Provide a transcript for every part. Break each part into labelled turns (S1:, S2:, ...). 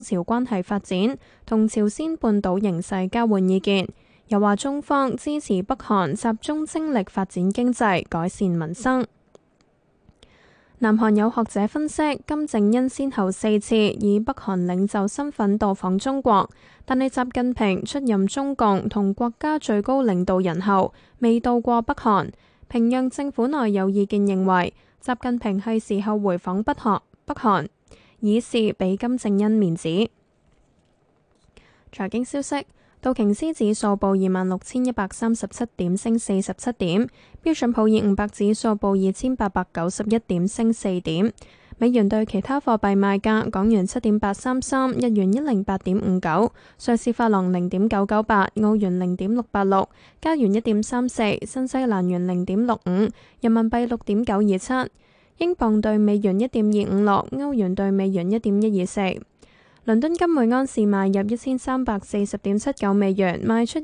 S1: 朝關係發展，同朝鮮半島形勢交換意見。又話中方支持北韓集中精力發展經濟，改善民生。南韓有學者分析，金正恩先後4次以北韓領袖身份到訪中國，但係習近平出任中共同國家最高領導人後，未到過北韓。平壤政府內有意見認為，習近平係時候回訪北韓，以示俾金正恩面子。財經消息。道瓊斯指數報26,137點，升47點；標準普爾500指數報2,891點，升4點。美元對其他貨幣賣價：港元7.833，日元108.59，瑞士法郎0.998，澳元0.686，加元1.34，新西蘭元0.65，人民幣6.927，英鎊對美元1.256，歐元對美元1.124。倫敦金每安士賣入1340.79美元，賣出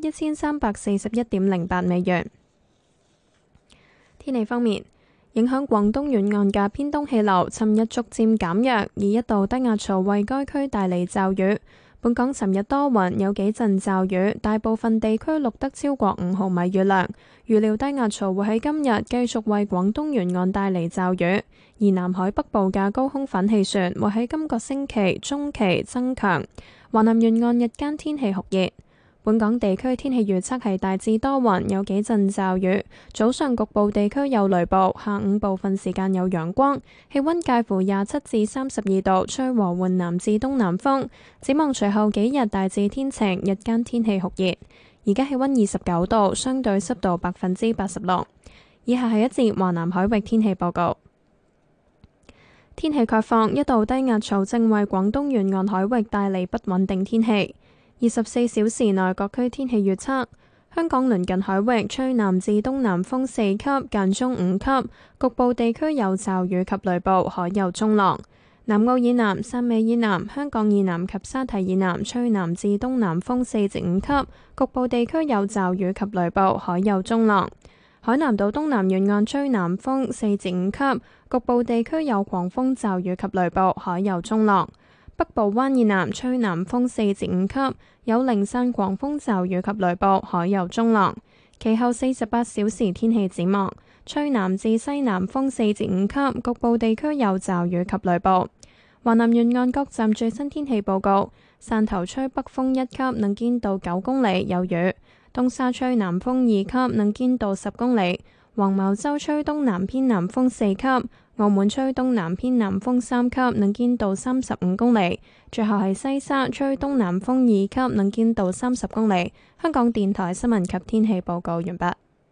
S1: 1341.08美元。天氣方面，影響廣東沿岸嘅偏東氣流，尋日逐漸減弱，而一道低壓槽為該區帶嚟驟雨。本港尋日多雲，有幾陣驟雨，大部分地區錄得超過5毫米雨量。預料低壓槽會喺今日繼續為廣東沿岸帶嚟驟雨，而南海北部嘅高空反氣旋會喺今個星期中期增強。華南沿岸日間天氣酷熱。本港地區天氣預測係大致多雲，有幾陣驟雨，早上局部地區有雷暴，下午部分時間有陽光，氣溫介乎27至32度，吹和緩南至東南風。展望隨後幾日大致天晴，日間天氣酷熱。而家氣溫29度，相對濕度86%。以下係一節華南海域天氣報告。天氣概況，一道低壓槽正為廣東沿岸海域帶嚟不穩定天氣。24小時內各區天氣預測：香港鄰近海域吹南至東南風4級，間中5級，局部地區有驟雨及雷暴，海有中浪。南澳以南、汕尾以南、香港以南及沙堤以南吹南至東南風4至5級，局部地區有驟雨及雷暴，海有中浪。海南島東南沿岸吹南風4至5級，局部地區有狂風驟雨及雷暴，海有中浪。北部灣以南吹南風4至5級，有零散狂風驟雨及雷暴，海有中浪。其後48小時天氣展望，吹南至西南風4至5級，局部地區有驟雨及雷暴。華南沿岸各站最新天氣報告：汕頭吹北風1級，能見度9公里，有雨；東沙吹南風2級，能見度10公里；黃茅洲吹東南偏南風4級。澳門吹東南偏南風3級，能見度35公里。最後係西沙吹東南風2級，能見度30公里。香港電台新聞及天氣報告完畢。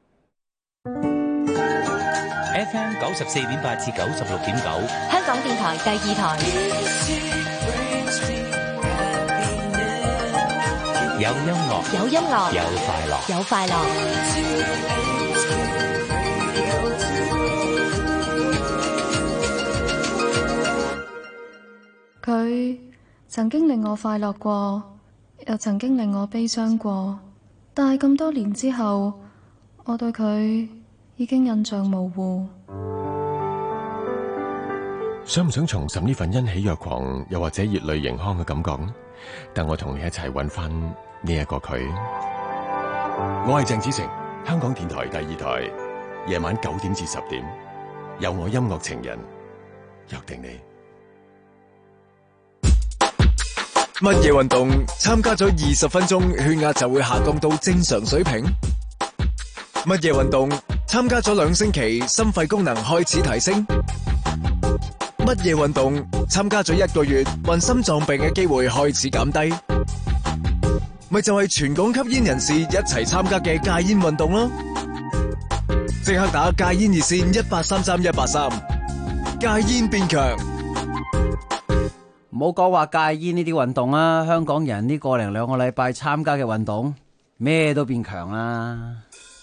S2: FM 94.8至96.9，
S3: 香港電台第2台。
S2: 有音樂，
S3: 有音樂，
S2: 有快樂，
S3: 有快樂。
S4: 佢曾經令我快樂過，又曾經令我悲傷過，但係咁多年之後，我對佢已經印象模糊。
S5: 想唔想重拾呢份欣喜若狂，又或者熱淚盈眶嘅感覺？等我同你一齊揾翻呢一個佢。我係鄭子誠，香港電台第2台，夜晚9點至10點，有我音樂情人約定你。
S6: 乜嘢運動參加咗20分鐘，血壓就會下降到正常水平？乜嘢運動參加咗2星期，心肺功能開始提升？乜嘢運動參加咗1個月，患心臟病嘅機會開始減低？咪就係全港吸煙人士一齊參加嘅戒煙運動咯！即刻打戒煙熱線1833-183，戒煙變強。
S7: 唔好講話戒煙呢啲運動啊，香港人呢個零2個禮拜參加嘅運動，咩都變強啦。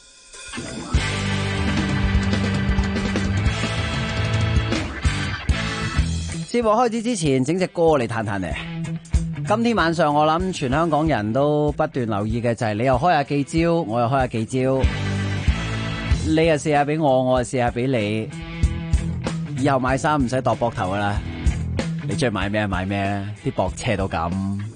S7: 節目開始之前，整隻歌嚟彈彈嚟。今天晚上我諗全香港人都不斷留意嘅就係你又開下記招，我又開下記招，你又試下俾我，我又試下俾你。以後買衫唔使度膊頭噶啦。 你中意買咩買咩，啲駁車都咁。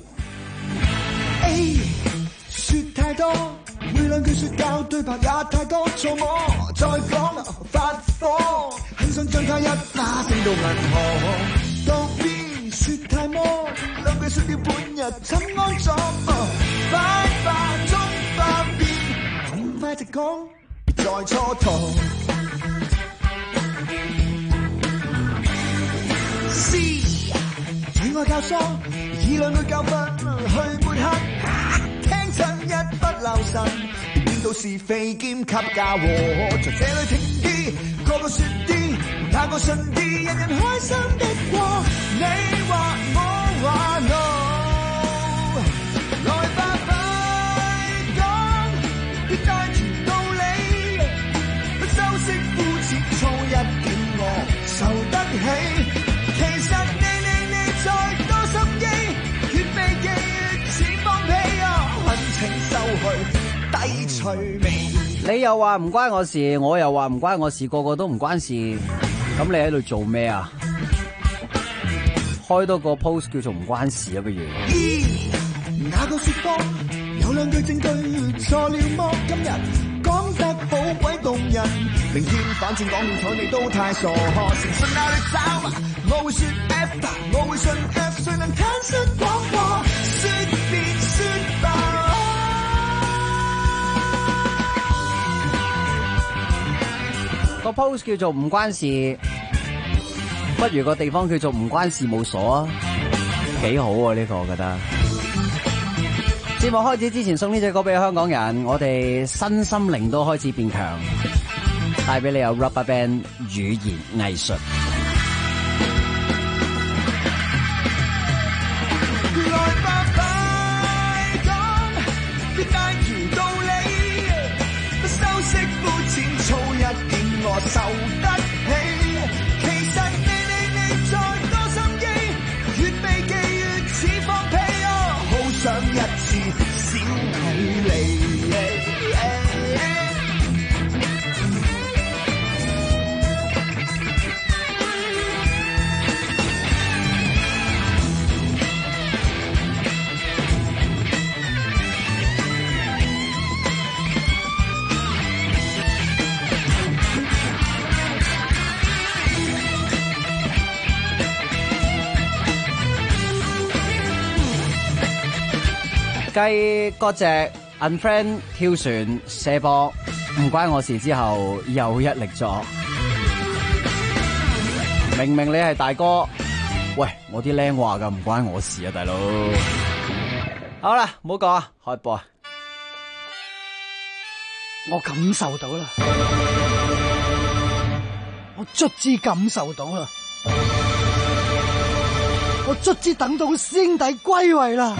S8: A 說太多，每兩句說教對白也太多，錯我再講發火，很想將他一巴飛到銀河。到 B 說太魔，兩句說了半日怎安坐？快化中化變，痛快直講，別再蹉跎。C 最愛教唆，以兩句教訓去抹黑，聽真一不留神，變到是非兼給嫁禍。在這裏停啲，個個說啲，那個信啲，人人開心的過。你話我話 no， 來吧快講，別帶住道理，不修飾膚淺粗一點我受得起。其實你再多心機，越避忌越似放屁啊！溫情收去低趣味。
S7: 你又話唔關我事，我又話唔關我事，個個都唔關事。咁你喺度做咩啊？開多個 post 叫做唔關事啊，不如。
S8: 那個說謊有兩句證據錯了麼？今日講得好鬼動人，明天反正講了睬你都太傻。誠信哪裏找？我會說 F， 我會信 F， 誰能坦率廣播？說別說吧。
S7: 個 post 叫做唔關事，不如個地方叫做唔關事務所啊，幾好啊！呢個我覺得。節目開始之前送呢隻歌俾香港人，我哋身心靈都開始變強，帶俾你有 Rubberband 語言藝術。
S8: 來吧快講，別帶條道理，不修飾膚淺粗一點我受得起。其實你再多心機，越避忌越似放屁啊！好想一次小距離。
S7: 繼嗰隻 unfriend 跳船射波唔關我事之後，又一力作。明明你係大哥，喂，我啲靚話㗎唔關我事啊，大佬。好啦，唔好講啊，開播啊！
S9: 我感受到啦，我卒之感受到啦，我卒之等到師兄弟歸位啦。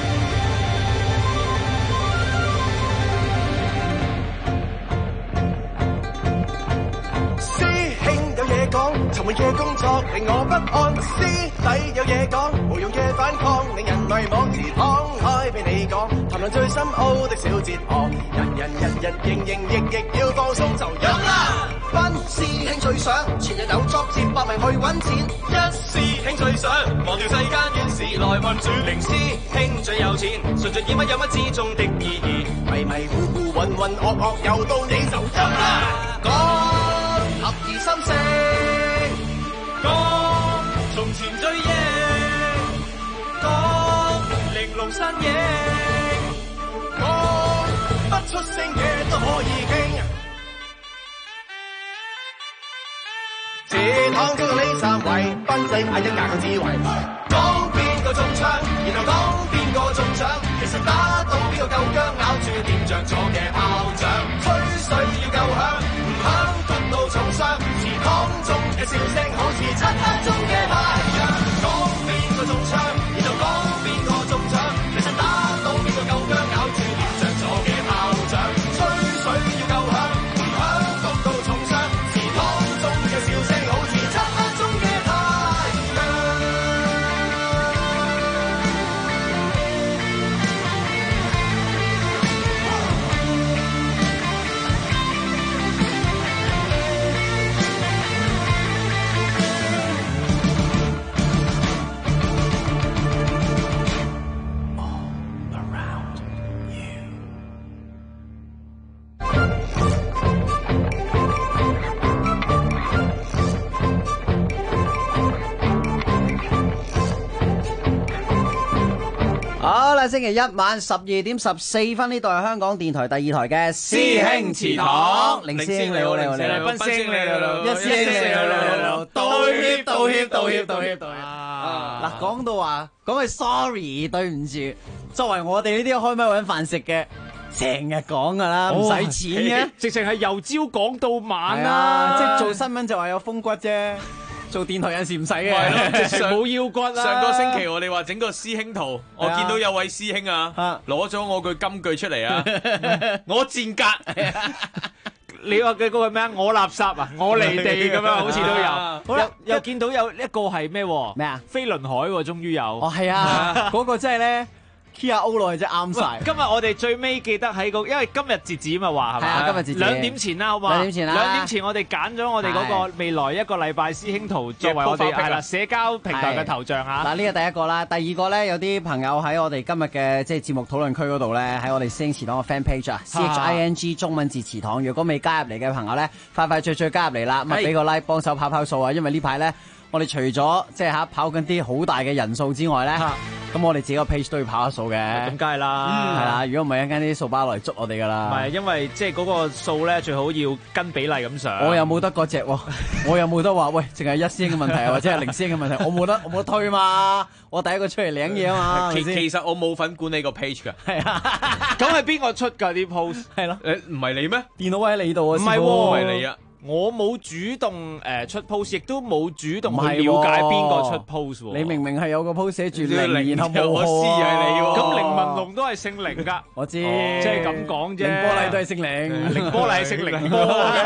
S10: 沉悶嘅工作令我不安，師弟有嘢講，無用嘅反抗令人迷惘。時敞開俾你講，談論最深奧的小哲學。人營役要放鬆就飲啦。班師兄最想全日有作接百名去揾錢，一師兄最想忘掉世間怨事來運轉。零師兄最有錢，順順以乜有乜之中的意義。迷迷糊糊渾渾噩噩又到你就飲啦。講合意心聲。講從前追憶，講玲瓏身影，講不出聲嘅都可以傾。自躺中呢三位，賓仔嗌一架個智慧。講邊個中槍，然後講邊個中獎。其實打到邊個夠薑，咬住掂着咗嘅炮仗。吹水要夠響，唔響谷到重傷。祠堂中嘅笑聲好似漆黑中嘅太陽。講邊個中槍，然後講邊個中獎。其實打到邊個夠薑，咬住掂着咗嘅炮仗。吹水要夠響，唔響谷到重傷。祠堂中嘅笑聲好似漆黑中嘅太陽。
S7: 好啦，星期一晚12:14呢度係香港電台第2台嘅師兄祠堂，凌師兄你好，你好，你好，
S11: 斌師兄你好，
S7: 一師兄你好，你好，道歉。嗱，講到話講句 sorry 對唔住，作為我哋呢啲開咪揾飯食嘅，成日講噶啦，唔使錢嘅，
S11: 直情係由朝講到晚
S7: 啦，即係做新聞就話有風骨啫。做電台有時唔使嘅，
S11: 直情冇腰骨啦。
S12: 上個星期我哋話整個師兄圖，我見到有位師兄啊，攞咗我句金句出嚟啊，我賤格。
S11: 你話嘅嗰個咩啊？我垃圾啊，我離地咁樣，好似都有。好啦，又見到有一個係咩？咩
S7: 啊？
S11: 飛輪海喎，終於有。
S7: 哦，係啊，嗰個真係咧。Kia O 落去真係啱晒。
S11: 今日我哋最尾記得喺因為今日截止嘛話係咪？
S7: 今日截止
S11: 2點前啦，好嘛？2點前我哋揀咗我哋嗰個未來一個禮拜師兄圖作為我哋係啦社交平台嘅頭像啊。
S7: 嗱，呢個第一個啦，第二個咧有啲朋友喺我哋今日嘅即係節目討論區嗰度咧，喺我哋師兄祠堂嘅 fan page 啊，CHING 中文字祠堂。如果未加入嚟嘅朋友咧，快脆加入嚟啦，咁啊俾個 like 幫手跑數啊，因為呢排咧。我哋除咗即係跑緊啲好大嘅人數之外咧，咁我哋自己個 page 都要跑下數嘅。
S11: 咁梗係啦，
S7: 係啦。如果唔係一間啲數包落嚟捉我哋噶啦。
S11: 唔係，因為即係嗰個數咧最好要跟比例咁上。
S7: 我又冇得嗰隻喎，我又冇得話喂，淨係一師兄嘅問題或者係零師兄嘅問題，我冇得推嘛。我第一個出嚟領嘢啊嘛。
S12: 其實我冇份管理個 page 㗎。
S7: 係啊，
S11: 咁係邊個出㗎啲 post？係咯，
S12: 唔係你咩？
S7: 電腦喺你度啊？
S11: 唔係喎，
S12: 唔係你啊。
S11: 我冇主動出 post， 亦都冇主動去了解邊個出 post 喎。
S7: 你明明係有個 post 寫住零，然後冇
S12: 我私係你喎。
S11: 咁凌文龍都係姓凌㗎。我知，即係咁講啫。
S7: 凌波麗都係姓凌，
S11: 凌波麗係姓凌波嘅。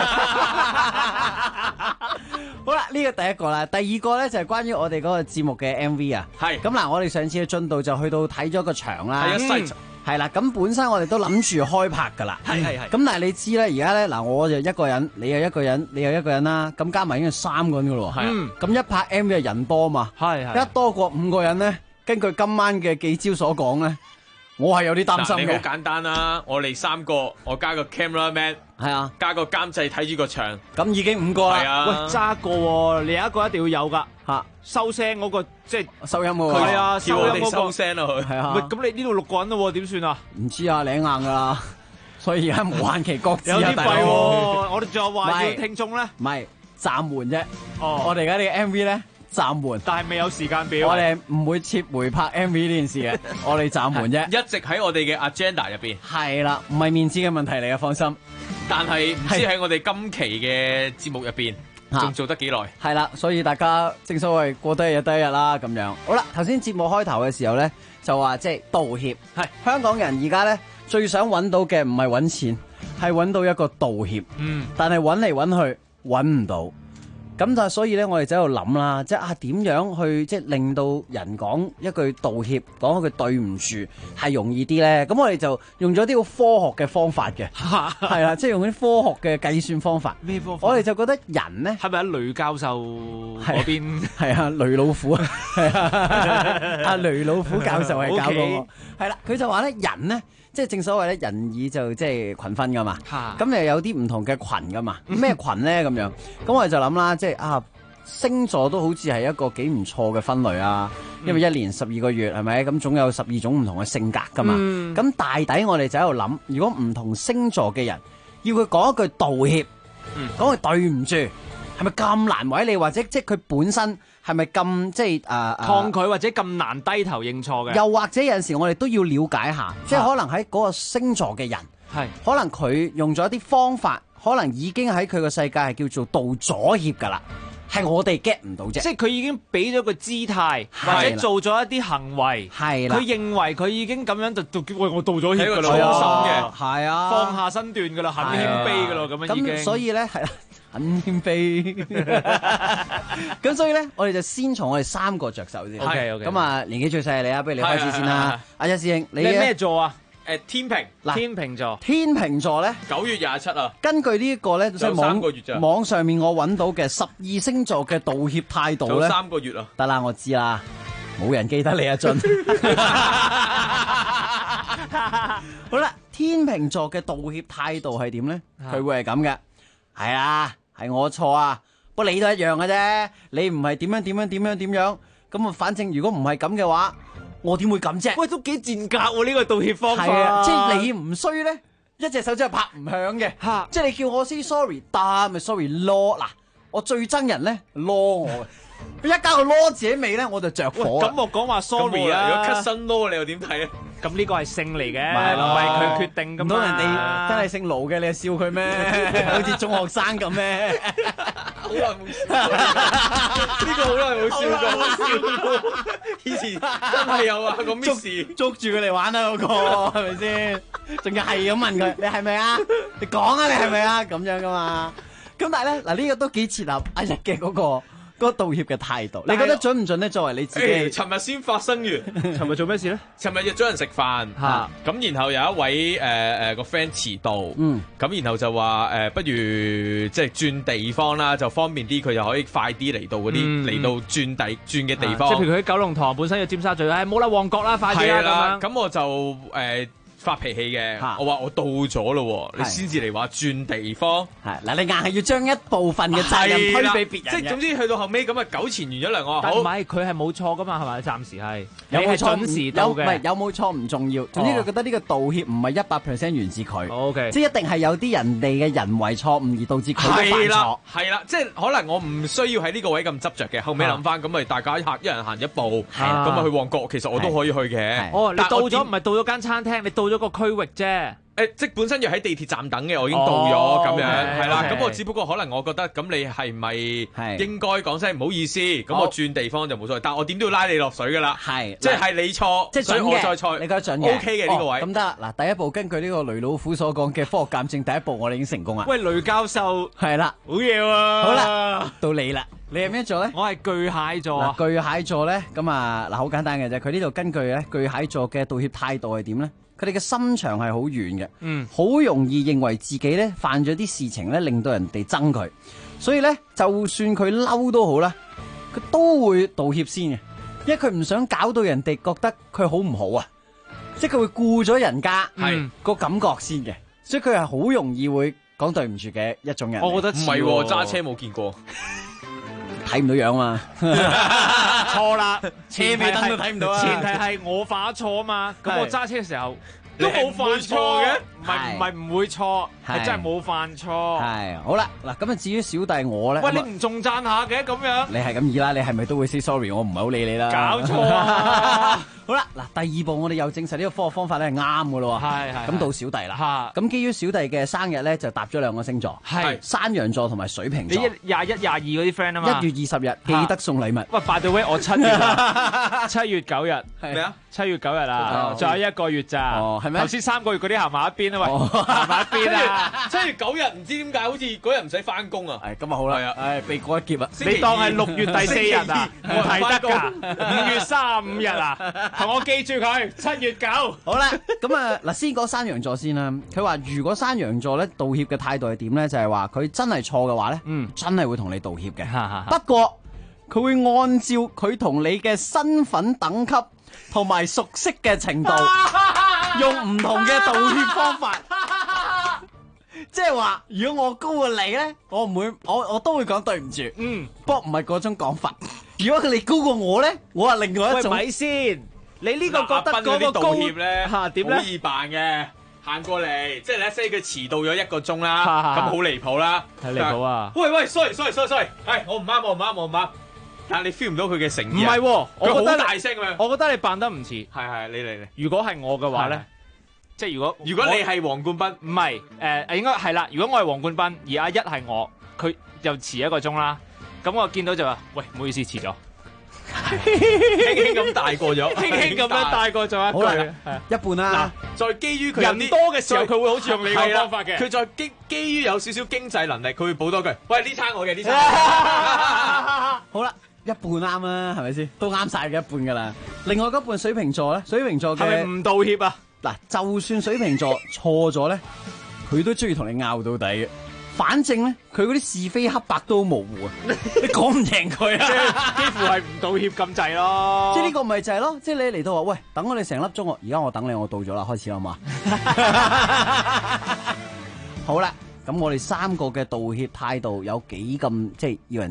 S7: 好啦，呢個第一個啦，第二個咧就係關於我哋嗰個節目嘅 MV 啊。
S12: 係。咁
S7: 嗱，我哋上次嘅進度就去到睇咗個場啦。
S12: 係啊，
S7: 係啦，咁本身我哋都諗住開拍噶啦，
S12: 係。
S7: 咁但係你知咧，而家咧嗱，我就一個人，你又一個人，你又一個人啦，咁加埋已經係3個人噶咯。係。咁一拍 MV 係人多嘛，係。一多過5個人咧，根據今晚嘅記招所講咧，我係有啲擔心嘅。
S12: 你好簡單啦，我哋3個，我加個 camera man，
S7: 係啊，
S12: 加個監製睇住個場，
S7: 咁已經5個啦。
S12: 係啊，
S11: 喂，揸一個喎，你有一個一定要有㗎嚇，收聲嗰個即係
S7: 收音嗰個。
S11: 係啊，
S12: 叫我哋收聲啊佢。
S7: 係啊。
S11: 喂，咁你呢度6個人咯喎，點算啊？
S7: 唔知啊，領硬㗎啦。所以而家無限期擱置啊，
S11: 有啲弊喎。我哋仲有話要聽眾咧，
S7: 唔係暫緩啫。
S11: 哦，
S7: 我哋而家呢個 MV 咧。暫緩，
S11: 但係未有時間表。
S7: 我哋唔會撤回拍 MV 呢件事嘅，我哋暫緩啫。
S12: 一直喺我哋嘅 agenda 入邊。
S7: 係啦，唔係面子嘅問題嚟嘅，放心。
S12: 但係唔知喺我哋今期嘅節目入邊，仲做得幾耐？
S7: 係啦，所以大家正所謂過得一日得一日啦，咁樣。好啦，頭先節目開頭嘅時候咧，就話即係道歉。係香港人而家咧最想揾到嘅唔係揾錢，係揾到一個道歉。但係揾嚟揾去揾唔到。咁就所以咧，我哋就喺度諗啦，即係點樣去即係令到人講一句道歉，講一句對唔住係容易啲咧？咁我哋就用咗啲好科學嘅方法嘅，係啦，即係用啲科學嘅計算方法。
S11: 咩方法？
S7: 我哋就覺得人咧
S11: 係咪喺雷教授嗰邊？
S7: 係啊，雷老虎啊，係啊，阿雷老虎教授係教過我。係啦，佢就話咧，人咧。即係正所謂咧，人以就即係群分噶嘛，咁又有啲唔同嘅群噶嘛，咩群咧咁樣？咁我哋就諗啦，即係星座都好似係一個幾唔錯嘅分類啊，因為1年12個月係咪？咁總有12種唔同嘅性格噶嘛。咁大抵我哋就喺度諗，如果唔同星座嘅人要佢講一句道歉，講句對唔住，係咪咁難為你？或者即係佢本身係咪咁即係
S11: 抗拒或者咁難低頭認錯嘅？
S7: 又或者有陣時我哋都要了解下，即係可能喺嗰個星座嘅人，可能佢用咗一啲方法，可能已經喺佢個世界係叫做道咗歉㗎啦，係我哋 get 唔到啫。
S11: 即係佢已經俾咗個姿態，或者做咗一啲行為，
S7: 係啦，
S11: 佢認為佢已經咁樣就叫喂我道咗歉㗎啦，
S12: 係啊，
S7: 係啊，
S11: 放下身段㗎啦，很謙卑㗎啦，咁樣已經。
S7: 咁所以咧係啦。很謙卑，咁所以咧，我哋就先從我哋3個着手先。
S11: OK。
S7: 咁啊，年紀最細係你啊，不如你開始先啦。阿一師兄，你
S11: 咩座啊？
S12: 天秤。
S11: 天秤座。
S7: 天秤座咧
S12: ，9月27啊。
S7: 根據呢一個咧，即係
S12: 3個月咋。
S7: 網上面我揾到嘅12星座嘅道歉態度咧，
S12: 有3個月啊。
S7: 得啦，我知啦，冇人記得你阿俊。好啦，天秤座嘅道歉態度係點咧？佢會係咁嘅。係啊，係我錯啊，不過你都一樣嘅啫。你唔係點樣，咁啊，反正如果唔係咁嘅話， 我點會咁啫？
S11: 喂，都幾賤格喎呢個道歉方法。
S7: 係啊，即係你唔衰咧，一隻手指係拍唔響嘅。即係你叫我 say sorry，得咪 sorry 囉。嗱，我最憎人咧囉我嘅。佢一加個囉字喺尾咧，我就着火。
S11: 咁我講話 sorry 啊！
S12: 如果 cut 身囉，你又點睇啊？
S11: 咁呢個係勝利嘅，
S7: 唔
S11: 係佢決定咁嘛。
S7: 唔通人哋真係姓盧嘅，你係笑佢咩？好似中學生咁咩？
S12: 好耐冇笑，呢個好耐冇笑過。以前真係有啊，個 Miss
S7: 捉住佢嚟玩啊，嗰個係咪先？仲要係咁問佢，你係咪啊？你講啊，你係咪啊？咁樣噶嘛？咁但係咧，嗱呢個都幾切合阿日嘅嗰個道歉嘅態度，你覺得準唔準咧？作為你自己，
S12: 尋日先發生完，
S11: 尋日做咩事咧？
S12: 尋日約咗人食飯，咁然後有一位個 friend 遲到，咁然後就話不如即係轉地方啦，就方便啲，佢就可以快啲嚟到嗰啲嚟到轉嘅地方。
S11: 即係譬如佢喺九龍塘本身要尖沙咀，冇啦旺角啦，快啲啦咁。
S12: 咁我就發脾氣嘅，我話我到咗咯，你先至嚟話轉地方。
S7: 係嗱，你硬係要將一部分嘅責任推俾別人。
S12: 即係總之去到後尾咁啊，糾纏完咗兩個，
S11: 好唔係佢係冇錯噶嘛，係咪？暫時係有冇準時到嘅？
S7: 唔係有冇錯唔重要，總之佢覺得呢個道歉唔係100%源自佢。
S11: OK，
S7: 即係一定係有啲人哋嘅人為錯誤而導致佢都犯錯。
S12: 係啦，即係可能我唔需要喺呢個位咁執着嘅。後尾諗翻咁咪大家一人行一步，咁啊去旺角，其實我都可以去嘅。
S11: 哦，你到咗唔係到咗間餐廳，你到咗個區域啫。
S12: 即本身要喺地鐵站等嘅，我已經到咗咁樣，係啦。咁我只不過可能我覺得，咁你係咪應該講聲唔好意思？咁我轉地方就冇所謂，但我點都要拉你落水噶啦。係，即係你錯，
S7: 即係準嘅。
S12: 我再錯，
S7: 你覺得準嘅
S12: ？OK 嘅呢個位。
S7: 咁得啦，嗱，第一步根據呢個雷老虎所講嘅科學鑑證，第一步我哋已經成功啦。
S11: 喂，雷教授，
S7: 係啦，
S11: 好嘢喎。
S7: 好啦，到你啦。你係咩座咧？
S11: 我係巨蟹座啊！
S7: 巨蟹座咧，咁啊嗱，好簡單嘅啫。佢呢度根據咧巨蟹座嘅道歉態度係點咧？佢哋嘅心腸係好軟嘅，好容易認為自己咧犯咗啲事情咧，令到人哋憎佢，所以咧就算佢嬲都好啦，佢都會道歉先嘅，因為佢唔想搞到人哋覺得佢好唔好啊，即係佢會顧咗人家個感覺先嘅，所以佢係好容易會講對唔住嘅一種人。
S12: 我覺得唔係喎，揸車冇見過。
S7: 睇唔到樣嘛？
S11: 錯啦，
S7: 車尾燈都睇唔到啊！
S11: 前提係我犯咗錯啊嘛，咁我揸車嘅時候都冇犯錯嘅，唔係唔會錯，係真係冇犯錯。
S7: 係好啦，嗱咁啊，至於小弟我咧，
S11: 喂，你唔仲讚下嘅咁樣？
S7: 你係咁意啦，你係咪都會 say sorry？我唔係好理你啦。
S11: 搞錯啊！
S7: 好啦，嗱，第二步我哋又證實呢個科學方法咧係啱嘅咯喎。係。咁到小弟啦。咁基於小弟嘅生日咧，就搭咗兩個星座，係山羊座同埋水瓶座。
S11: 你21、22嗰啲 friend 啊嘛。
S7: 1月20日記得送禮物。
S11: 喂，by the way，我7月9日。
S12: 咩啊
S11: ？7月9日啊，仲有1個月咋？
S7: 哦，係咩？
S11: 頭先3個月嗰啲行埋一邊啊，喂，行埋一邊啊
S12: ！7月9日唔知點解好似嗰日唔使翻工啊！
S7: 咁啊好啦，避過一劫啊！
S11: 你當係6月第4日啊？唔係得㗎，5月35日啊！同我記住佢7月9。
S7: 好啦，咁啊嗱，先講山羊座先啦。佢話如果山羊座咧道歉嘅態度係點咧？就係話佢真係錯嘅話咧，真係會同你道歉嘅。不過佢會按照佢同你嘅身份等級同埋熟悉嘅程度，用唔同嘅道歉方法。即係話，如果我高過你咧，我唔會，我都會講對唔住。不過唔係嗰種講法。如果你高過我咧，我係另外一種。
S11: 喂，咪先。你呢個覺得嗰個
S12: 道歉咧
S11: 點咧？
S12: 好易辦嘅，行過嚟，即係咧，即係佢遲到咗1個鐘啦，咁好離譜啦，
S11: 係離譜啊！
S12: 喂 sorry，係我唔啱，但係你 feel 唔到佢嘅誠意。
S11: 唔係喎，
S12: 佢好大聲咁樣。
S11: 我覺得你扮得唔似。
S12: 係，你嚟。
S11: 如果係我嘅話咧，即係如果
S12: 你係黃冠斌，
S11: 唔係應該係啦。如果我係黃冠斌，而阿一係我，佢又遲1個鐘啦，咁我見到就話：喂，唔好意思，遲咗。
S12: 輕輕咁大過咗，
S11: 輕輕咁樣大過咗一句，
S7: 一半啦。
S12: 再基於佢
S11: 人多嘅時候，佢會好似用你個方法嘅。
S12: 佢再基於有少少經濟能力，佢會補多句：喂，呢餐我嘅呢餐。
S7: 好啦，一半啱啦，係咪先？都啱晒嘅一半噶啦。另外嗰半水瓶座咧，水瓶座嘅
S11: 係咪唔道歉啊？
S7: 嗱，就算水瓶座錯咗咧，佢都中意同你拗到底嘅。反正咧，佢嗰啲是非黑白都模糊啊！你講唔贏佢啊，
S11: 幾乎係唔道歉咁滯咯。
S7: 即係呢個咪就係咯，即係你嚟到話，喂，等我哋成粒鐘喎，而家我等你，我到咗啦，開始啦嘛。好啦，咁我哋3個嘅道歉態度有幾咁，即係要人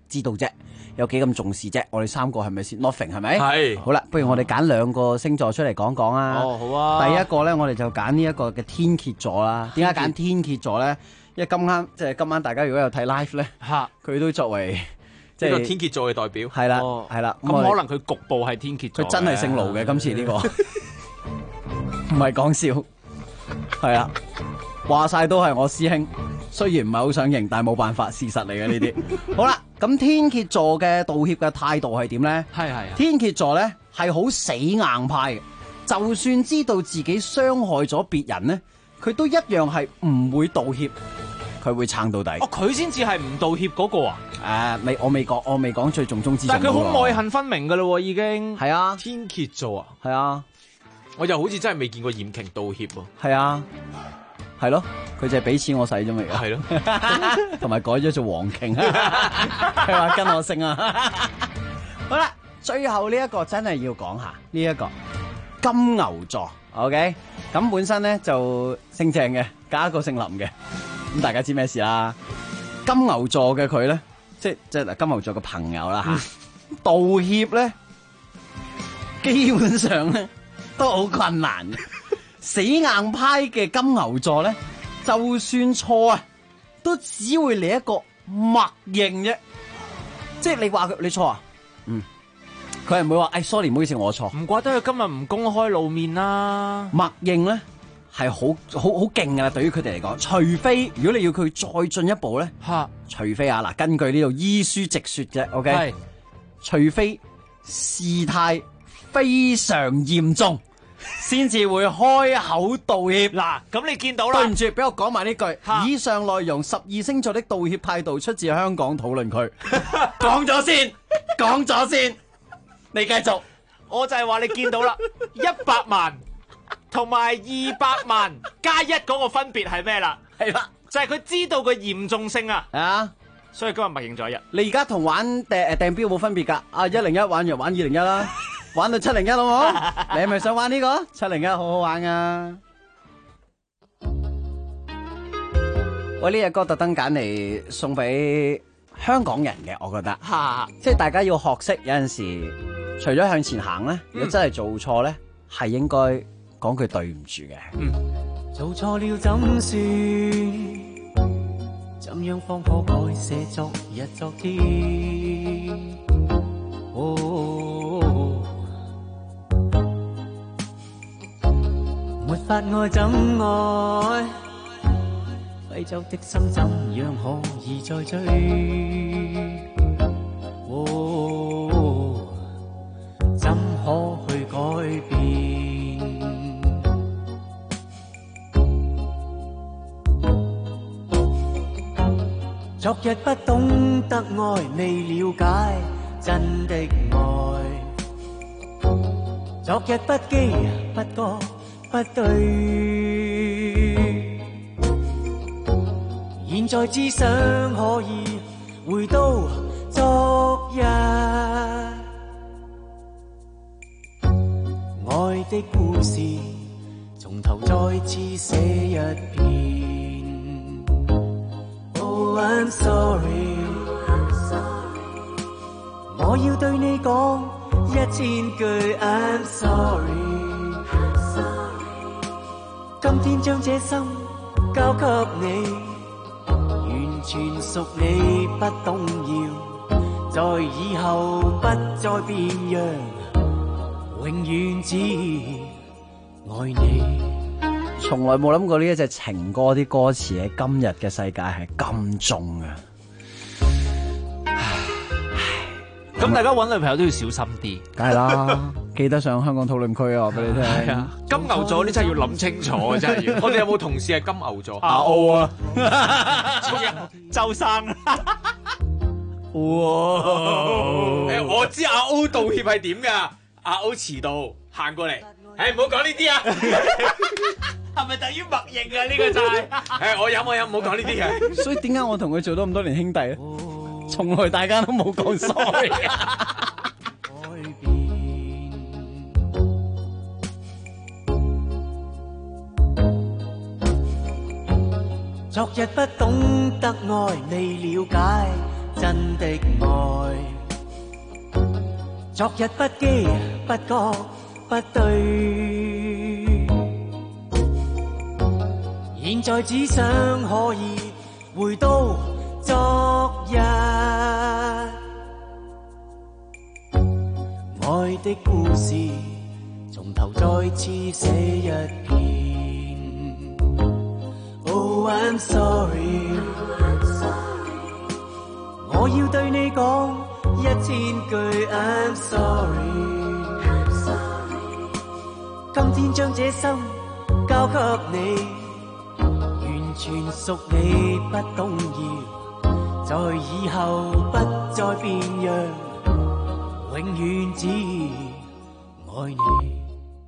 S7: 知道啫？有幾咁重視啫？我哋三個係咪先 nothing 係咪？
S11: 係。
S7: 好啦，不如我哋揀2個星座出嚟講講啊。
S11: 哦，好啊。
S7: 第一個咧，我哋就揀呢一個嘅天蠍座啦。點解揀天蠍座咧？因為今晚大家如果有睇 live 咧，佢都作為即係
S12: 呢個天蠍座嘅代表。
S7: 係啦，係啦。
S11: 咁可能佢局部係天蠍座。
S7: 佢真係姓盧嘅，今次呢個唔係講笑。係啊，話晒都係我師兄，雖然唔係好想認，但係冇辦法，事實嚟嘅呢啲。好啦，咁天蠍座嘅道歉嘅態度係點咧？
S11: 係。
S7: 天蠍座咧係好死硬派嘅，就算知道自己傷害咗別人咧，佢都一樣係唔會道歉，佢會撐到底。
S11: 哦，佢先至係唔道歉嗰個啊？
S7: 我未講最重中之重。
S11: 但係佢好愛恨分明噶啦，已經。
S7: 係啊，
S12: 天蠍座啊，
S7: 係啊。
S12: 我又好似真係未見過嚴瓊道歉喎。
S7: 係啊，係咯，佢就係俾錢我使啫嘛。
S12: 係咯，
S7: 同埋改咗做黃瓊，佢話跟我姓啊。好啦，最後呢一個真係要講下呢一個金牛座。OK， 咁本身咧就姓鄭嘅，加一個姓林嘅，咁大家知咩事啦？金牛座嘅佢咧，即係嗱，金牛座嘅朋友啦吓，道歉咧，基本上咧。都好困難，死硬派嘅金牛座咧，就算錯啊，都只會嚟一個默認啫。即係你話佢你錯啊，佢係唔會話sorry 唔好意思我錯。
S11: 唔怪得佢今日唔公開露面啦。
S7: 默認咧係好勁噶啦，對於佢哋嚟講，除非如果你要佢再進一步咧，除非啊嗱，根據呢度依書直說啫 ，OK， 除非事態非常嚴重。先至會開口道歉。
S11: 嗱，咁你見到啦。
S7: 對唔住，俾我講埋呢句。以上內容12星座的道歉態度出自香港討論區。講咗先，講咗先，你繼續。
S11: 我就係話你見到啦，100萬同埋200萬加1嗰個分別係咩啦？
S7: 係啦，
S11: 就係佢知道個嚴重性啊。
S7: 啊，
S11: 所以今日默認咗一日。
S7: 你而家同玩訂標冇分別㗎。101玩完玩201啦。玩到701好冇？你係咪想玩呢個701？好好玩啊！我呢隻歌特登揀嚟送俾香港人嘅，我覺得，即係大家要學識有陣時，除咗向前行咧，如果真係做錯咧，係應該講句對唔住嘅。
S13: 做錯了怎算？怎樣方可改寫昨日昨天？沒法愛怎愛，揮走的心怎樣可以再追？怎可去改變？昨日不懂得愛，未了解真的愛。昨日不羈不覺不對，現在只想可以回到昨日，愛的故事從頭再次寫一遍。Oh I'm sorry， 我要對你講1000句 I'm sorry。今天將這心交給你，完全屬你，不動搖，在以後不再變樣，永遠只愛你。
S7: 從來冇諗過呢一隻情歌啲歌詞喺今日嘅世界係咁重啊！
S11: 咁大家揾女朋友都要小心啲，
S7: 梗係啦，記得上香港討論區啊！話俾你聽。
S11: 係啊，金牛座你真係要諗清楚啊！真係要。
S12: 我哋有冇同事係金牛座？
S7: 阿歐啊，
S11: 仲有周生。
S12: 哇！我知阿歐道歉係點㗎？阿歐遲到行過嚟，唔好講呢啲啊！
S11: 係咪等於默認啊？呢個就係。
S12: 我有，唔好講呢啲嘅。
S7: 所以點解我同佢做咗咁多年兄弟咧？從來大家都冇講 sorry。
S13: 昨日不懂得愛，未了解真的愛。昨日不羈不覺不對，現在只想可以回到昨日。愛的故事從頭再次寫一遍。Oh I'm sorry， 我要對你講1000句 I'm sorry。今天將這心交給你，完全屬你，不動搖，在以後不再變樣，永遠只愛你。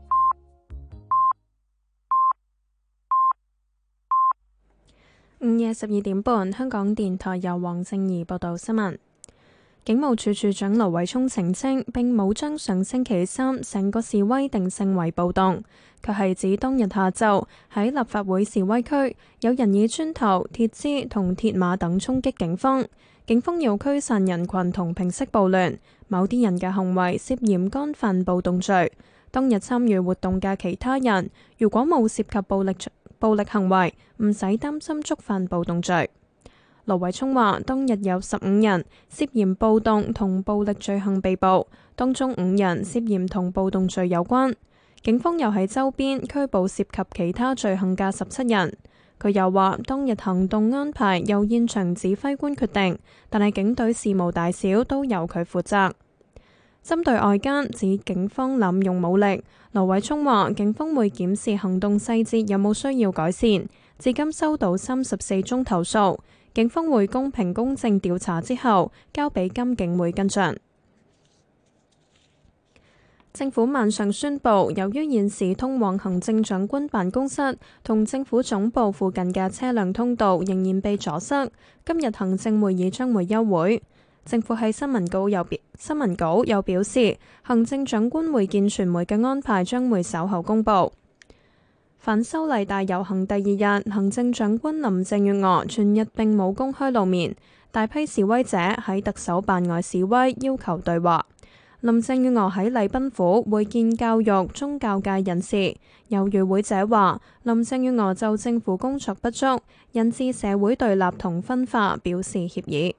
S1: 午夜12點半，香港電台由黃靜怡報道新聞。警務處處長盧偉聰澄清，並冇將上星期三成個示威定性為暴動，佢係指當日下晝喺立法會示威區有人以磚頭、鐵枝同鐵馬等衝擊警方，警方要驅散人群同平息暴亂，某啲人嘅行為涉嫌干犯暴動罪。當日參與活動嘅其他人，如果冇涉及暴力行為，唔使擔心觸犯暴動罪。盧偉聰話：當日有15人涉嫌暴動同暴力罪行被捕，當中5人涉嫌同暴動罪有關。警方又喺周邊拘捕涉及其他罪行嘅17人。佢又話：當日行動安排由現場指揮官決定，但係警隊事務大小都由佢負責。針對外間指警方濫用武力，盧偉聰話：警方會檢視行動細節有冇需要改善。至今收到34宗投訴，警方會公平公正調查之後，交俾監警會跟進。政府晚上宣布，由於現時通往行政長官辦公室同政府總部附近嘅車輛通道仍然被阻塞，今日行政會議將會休會。政府喺新聞稿又表示，行政長官會見傳媒嘅安排將會稍後公佈。反修例大遊行第2日，行政長官林鄭月娥全日並冇公開露面，大批示威者喺特首辦外示威，要求對話。林鄭月娥喺禮賓府會見教育、宗教界人士，有與會者話，林鄭月娥就政府工作不足，引致社會對立同分化，表示歉意。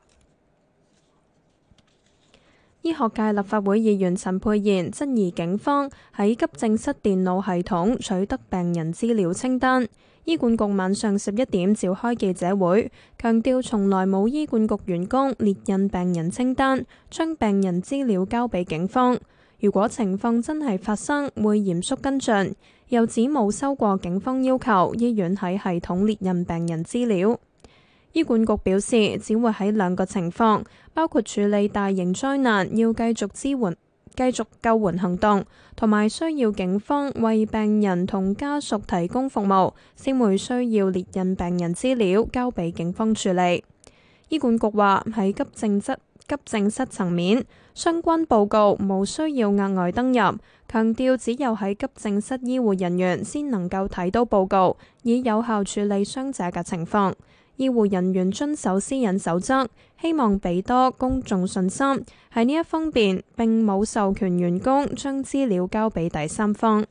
S1: 醫學界立法會議員陳沛然質疑警方喺急症室電腦系統取得病人資料清單。醫管局晚上11點召開記者會，強調從來冇醫管局員工列印病人清單，將病人資料交俾警方。如果情況真係發生，會嚴肅跟進。又指冇收過警方要求，醫院喺系統列印病人資料。醫管局表示，只會喺2個情況，包括處理大型災難要繼續救援行動，同埋需要警方為病人同家屬提供服務，先會需要列印病人資料交俾警方處理。醫管局話喺急症室層面，相關報告無需要額外登入，強調只有喺急症室醫護人員先能夠睇到報告，以有效處理傷者嘅情況。醫護人員遵守私隱守則，希望俾多公眾信心。喺呢一方面，並冇授權員工將資料交俾第三方。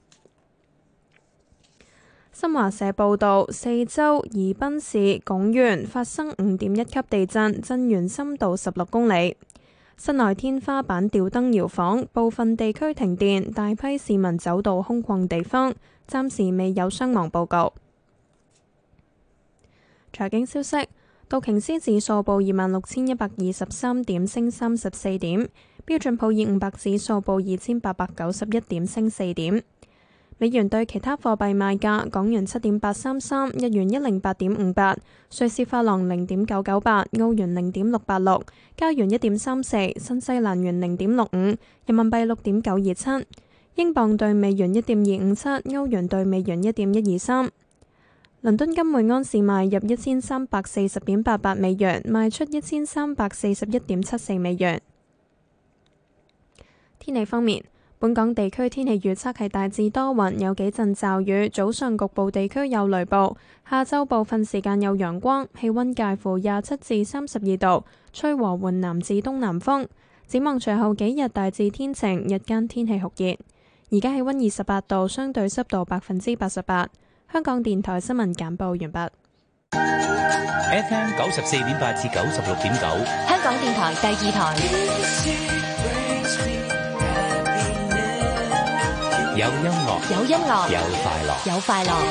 S1: 新華社報道，四周宜賓市拱縣發生5.1級地震，震源深度16公里。室內天花板吊燈搖晃，部分地區停電，大批市民走到空曠地方，暫時未有傷亡報告。財經消息，道瓊斯指數報26,123點，升34點；標準普爾500指數報2,891點，升4點。美元對其他貨幣賣價：港元7.833，日元108.58，瑞士法郎0.998，澳元0.686，加元1.34，新西蘭元0.65，人民幣6.927，英鎊對美元1.257，歐元對美元1.123。倫敦金每安士賣入1340.88美元，賣出1341.74美元。天氣方面， 本港地區天氣預測係大致多雲，有幾陣驟雨，早上局部地區有雷暴，下晝部分時間有陽光，氣溫介乎27至32度，吹和緩南至東南風。展望隨後幾日大致天晴，日間天氣酷熱。而家氣溫28度，相對濕度88%。香港電台新聞簡報完畢。
S2: FM 94.8至96.9，
S3: 香港電台第二台。
S2: 有音樂，
S3: 有音樂，
S2: 有快樂，
S3: 有快樂。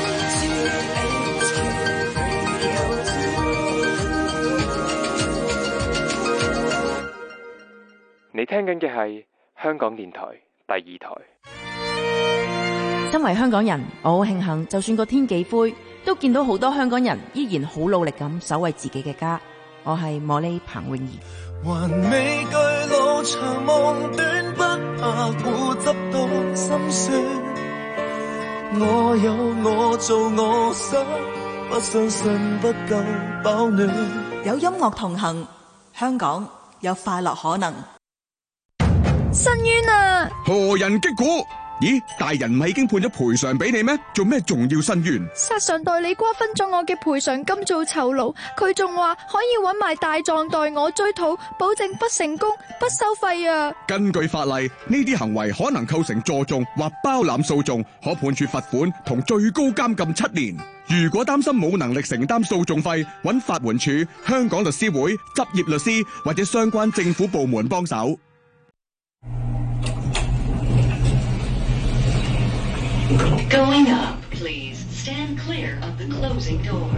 S14: 你聽緊嘅係香港電台第二台。
S15: 身為香港人，我好慶幸，就算個天幾灰，都見到好多香港人依然好努力咁守衛自己嘅家。我係茉莉彭詠儀。
S8: 還未懼路長夢短，不怕固執到心酸。我有我做我想，不相信不夠飽暖。
S16: 有音樂同行，香港有快樂可能。
S17: 申冤啊！
S18: 何人擊鼓？咦，大人唔係已經判咗賠償俾你咩？做咩仲要申冤？
S17: 殺上代理瓜分咗我嘅賠償金做酬勞，佢仲話可以搵埋大狀代我追討，保證不成功不收費啊！
S18: 根據法例，呢啲行為可能構成助訟或包攬訴訟，可判處罰款同最高監禁7年。如果擔心冇能力承擔訴訟費，搵法援署、香港律師會、執業律師或者相關政府部門幫手。
S19: Going up, please. Stand clear of the closing door.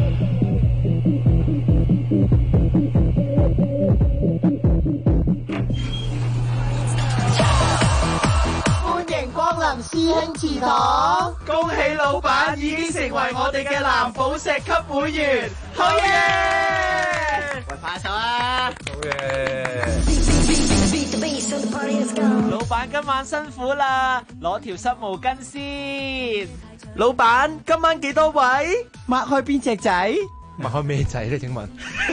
S20: 歡迎光臨師兄祠堂，
S10: 恭喜老闆已經成為我哋嘅藍寶石級會員，好嘢！
S20: 喂，拍手啊！
S10: 好嘢！老闆今晚辛苦啦，攞條濕毛巾先。老闆今晚幾多位？擘開邊隻仔？
S11: 擘開咩仔咧？請問？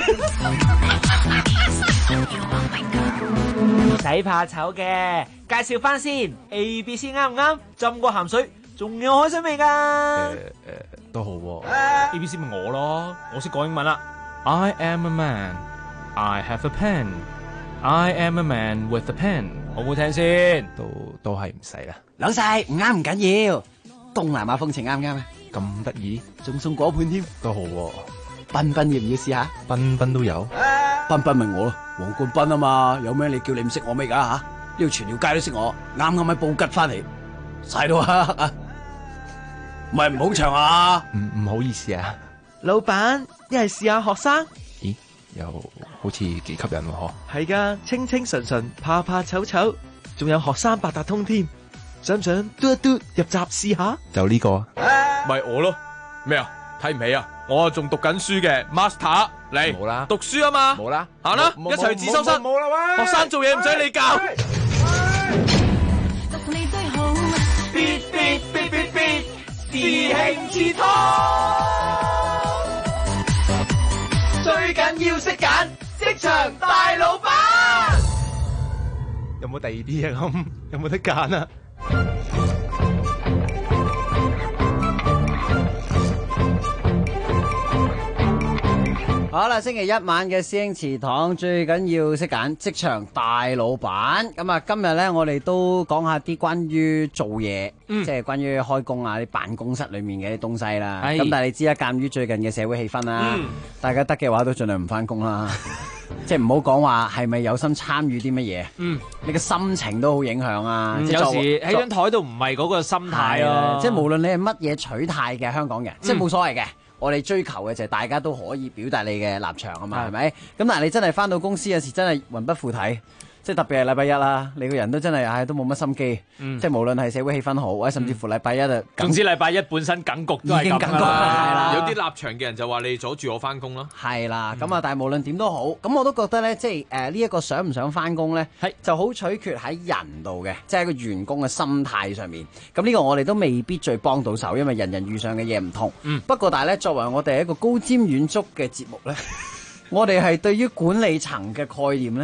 S11: 唔使怕醜嘅，介紹翻先。A、B、C 啱唔啱？浸過鹹水，仲有海水味㗎。
S21: 都好喎。A、B、C 咪我咯，我識講英文啦。I am a man. I have a pen. I am a man with a pen。好唔好聽先？都係唔使啦。
S7: 老細唔啱唔緊要，東南亞風情啱唔啱啊？
S21: 咁得意，
S7: 仲送果盤添，
S21: 都好喎。
S7: 彬彬要唔要試下？
S21: 彬彬都有。
S7: 彬彬咪我咯，黃冠彬啊嘛，有咩你叫你唔識我咩㗎吓？呢度全條街都識我，啱啱喺布吉翻嚟，晒到黑啊！唔係唔好長啊？
S21: 唔好意思啊。
S10: 老闆，一係試下學生。
S21: 咦？又好似幾吸引喎，嗬！
S10: 係噶，清清純純，怕怕醜醜，仲有學生八達通添，想唔想嘟一嘟入閘試下？
S21: 就呢個，
S12: 咪我咯？咩啊？睇唔起啊？我仲讀緊書嘅 Master 嚟，
S21: 冇啦，
S12: 讀書啊嘛，
S21: 冇啦，
S12: 行啦，一齊去自修室，
S10: 冇啦喂！
S12: 學生做嘢唔使你教。
S10: 師兄祠堂。最緊要識揀職場大老闆。
S21: 有冇第二啲啊？咁有冇得揀啊？
S7: 好啦，星期一晚嘅師兄祠堂最緊要識揀職場大老闆。咁啊，今日呢，我哋都講下啲關於做嘢，即係關於開工啊啲辦公室裏面嘅啲東西啦。咁但係你知啦，鑑於最近嘅社會氣氛啦，大家得嘅話都盡量唔翻工啦。即係唔好講話係咪有心參與啲乜嘢，你嘅心情都好影響啊。
S11: 有時喺張台度唔係嗰個心態咯。
S7: 即係無論你係乜嘢取態嘅香港人，即係冇所謂嘅。我哋追求嘅就係大家都可以表達你嘅立場啊嘛，係咪？咁但係你真係翻到公司有時真係魂不附體，即係特別係禮拜一啦，你個人都真係都冇乜心機，即係無論係社會氣氛好，或者甚至乎禮拜一就總
S11: 之禮拜一本身梗局都係咁
S7: 啦，係啦。
S12: 有啲立場嘅人就話你阻住我翻工咯，
S7: 係啦。咁啊，但係無論點都好，咁我都覺得咧，即係呢一個想唔想翻工咧，就好取決喺人度嘅，即係一個員工嘅心態上面。咁呢個我哋都未必最幫到手，因為人人遇上嘅嘢唔同。不過但係咧，作為我哋一個高瞻遠矚嘅節目咧，我哋係對於管理層嘅概念咧，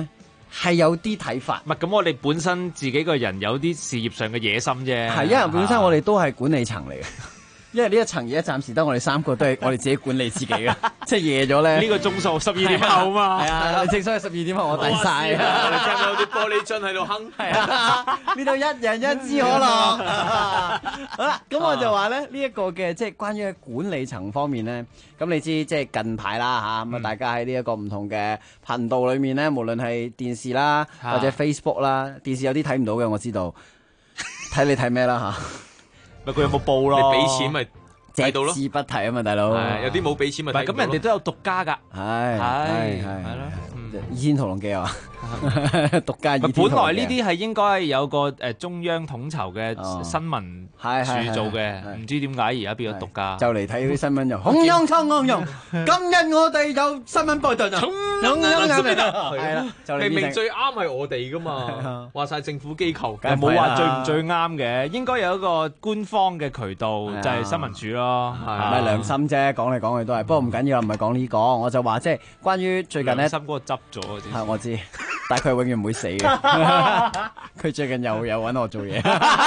S7: 係有啲睇法。
S21: 唔係咁，我哋本身自己個人有啲事業上嘅野心啫。
S7: 係，因為本身我哋都係管理層嚟嘅。因為呢一層而家暫時得我哋3個都係我哋自己管理自己嘅，即係夜咗咧。
S21: 呢個鐘數12點後嘛，
S7: 係啊，正所謂12點後我抵晒啊！
S12: 你聽到啲玻璃樽喺度哼，
S7: 係啊，呢度一人一支可樂。好啦，咁我就話咧，呢一個嘅即係關於管理層方面咧，咁你知即係近排啦嚇，咁啊大家喺呢一個唔同嘅頻道裏面咧，無論係電視啦或者 Facebook 啦，電視有啲睇唔到嘅，我知道，睇你睇咩啦嚇。
S21: 佢有冇報咯？
S12: 你俾錢咪睇到咯，
S7: 隻字不提啊嘛，大佬。
S12: 有啲冇俾錢咪睇到咯。
S21: 咁人哋都有獨家㗎。
S7: 係咯。倚天屠龍記啊，獨家倚天屠龍記。
S21: 本來呢啲係應該有個中央統籌嘅新聞處做嘅，唔知點解而家變咗獨家。
S7: 就嚟睇啲新聞又，洪勇衝洪勇，今日我哋有新聞報道就，係啦，
S12: 明明最啱係我哋噶嘛，話晒政府機構，
S21: 冇話最唔最啱嘅，應該有一個官方嘅渠道就係新聞處咯，
S7: 係良心啫，講嚟講去都係，不過唔緊要啦，唔係講呢個，我就話即係關於最近咧，
S21: 良心嗰個執咗，
S7: 係我知，但係佢永遠唔會死嘅，佢最近又揾我做嘢。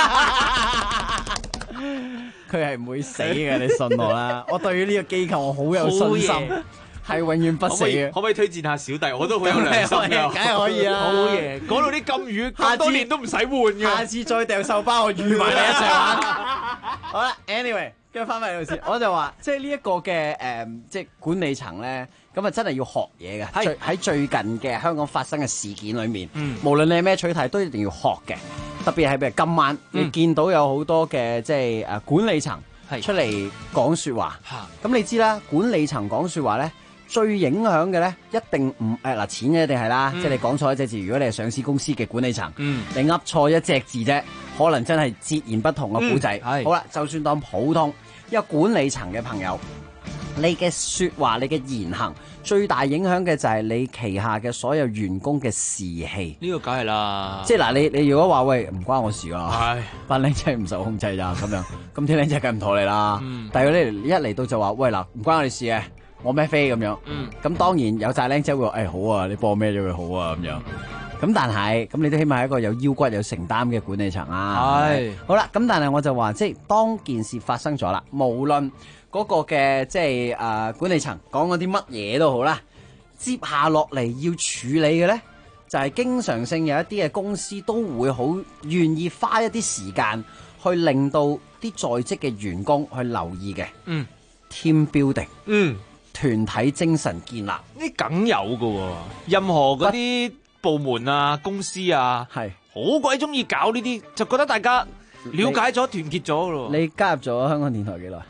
S7: 佢係唔會死嘅，你信我啦！我對於呢個機構我好有信心，係永遠不死嘅。
S12: 可唔可以推薦下小弟？我都好有良心嘅，
S7: 梗係可以啦！
S21: 好嘢，講到啲金魚，咁多年都唔使換嘅。
S7: 下次再掉手包，我預埋你一齊玩。好啦 ，anyway， 跟住翻返嚟度先，我就話，即係呢一個嘅即係管理層咧，咁啊真係要學嘢嘅。喺最近嘅香港發生嘅事件裏面，無論你係咩取態，都一定要學嘅。特別係譬如今晚，你見到有好多嘅即係管理層出嚟講説話。咁你知啦，管理層講説話咧，最影響嘅咧一定唔嗱錢一定係啦，即係你講錯一隻字，如果你係上市公司嘅管理層，你噏錯一隻字啫，可能真係截然不同嘅故仔。好啦，就算當普通一個管理層嘅朋友，你嘅説話、你嘅言行，最大影響嘅就係你旗下嘅所有員工嘅士氣。
S21: 呢個梗係啦，
S7: 即係嗱，你如果話喂唔關我事㗎，班僆仔唔受控制咋咁樣，咁啲僆仔梗唔妥你啦。但係佢一嚟到就話喂嗱，唔關我哋事嘅，我孭飛咁樣。咁當然有紮僆仔會話好啊，你幫我孭咗佢好啊咁樣。咁但係咁你都起碼係一個有腰骨有承擔嘅管理層啊。係好啦，咁但係我就話即係當件事發生咗啦，無論嗰個嘅即係管理層講嗰啲乜嘢都好啦，接下落嚟要處理嘅咧，就係經常性有一啲嘅公司都會好願意花一啲時間去令到啲在職嘅員工去留意嘅。team building，團體精神建立，
S21: 呢梗有㗎喎。任何嗰啲部門啊、公司啊，係好鬼中意搞呢啲，就覺得大家了解咗、團結咗咯。
S7: 你加入咗香港電台幾耐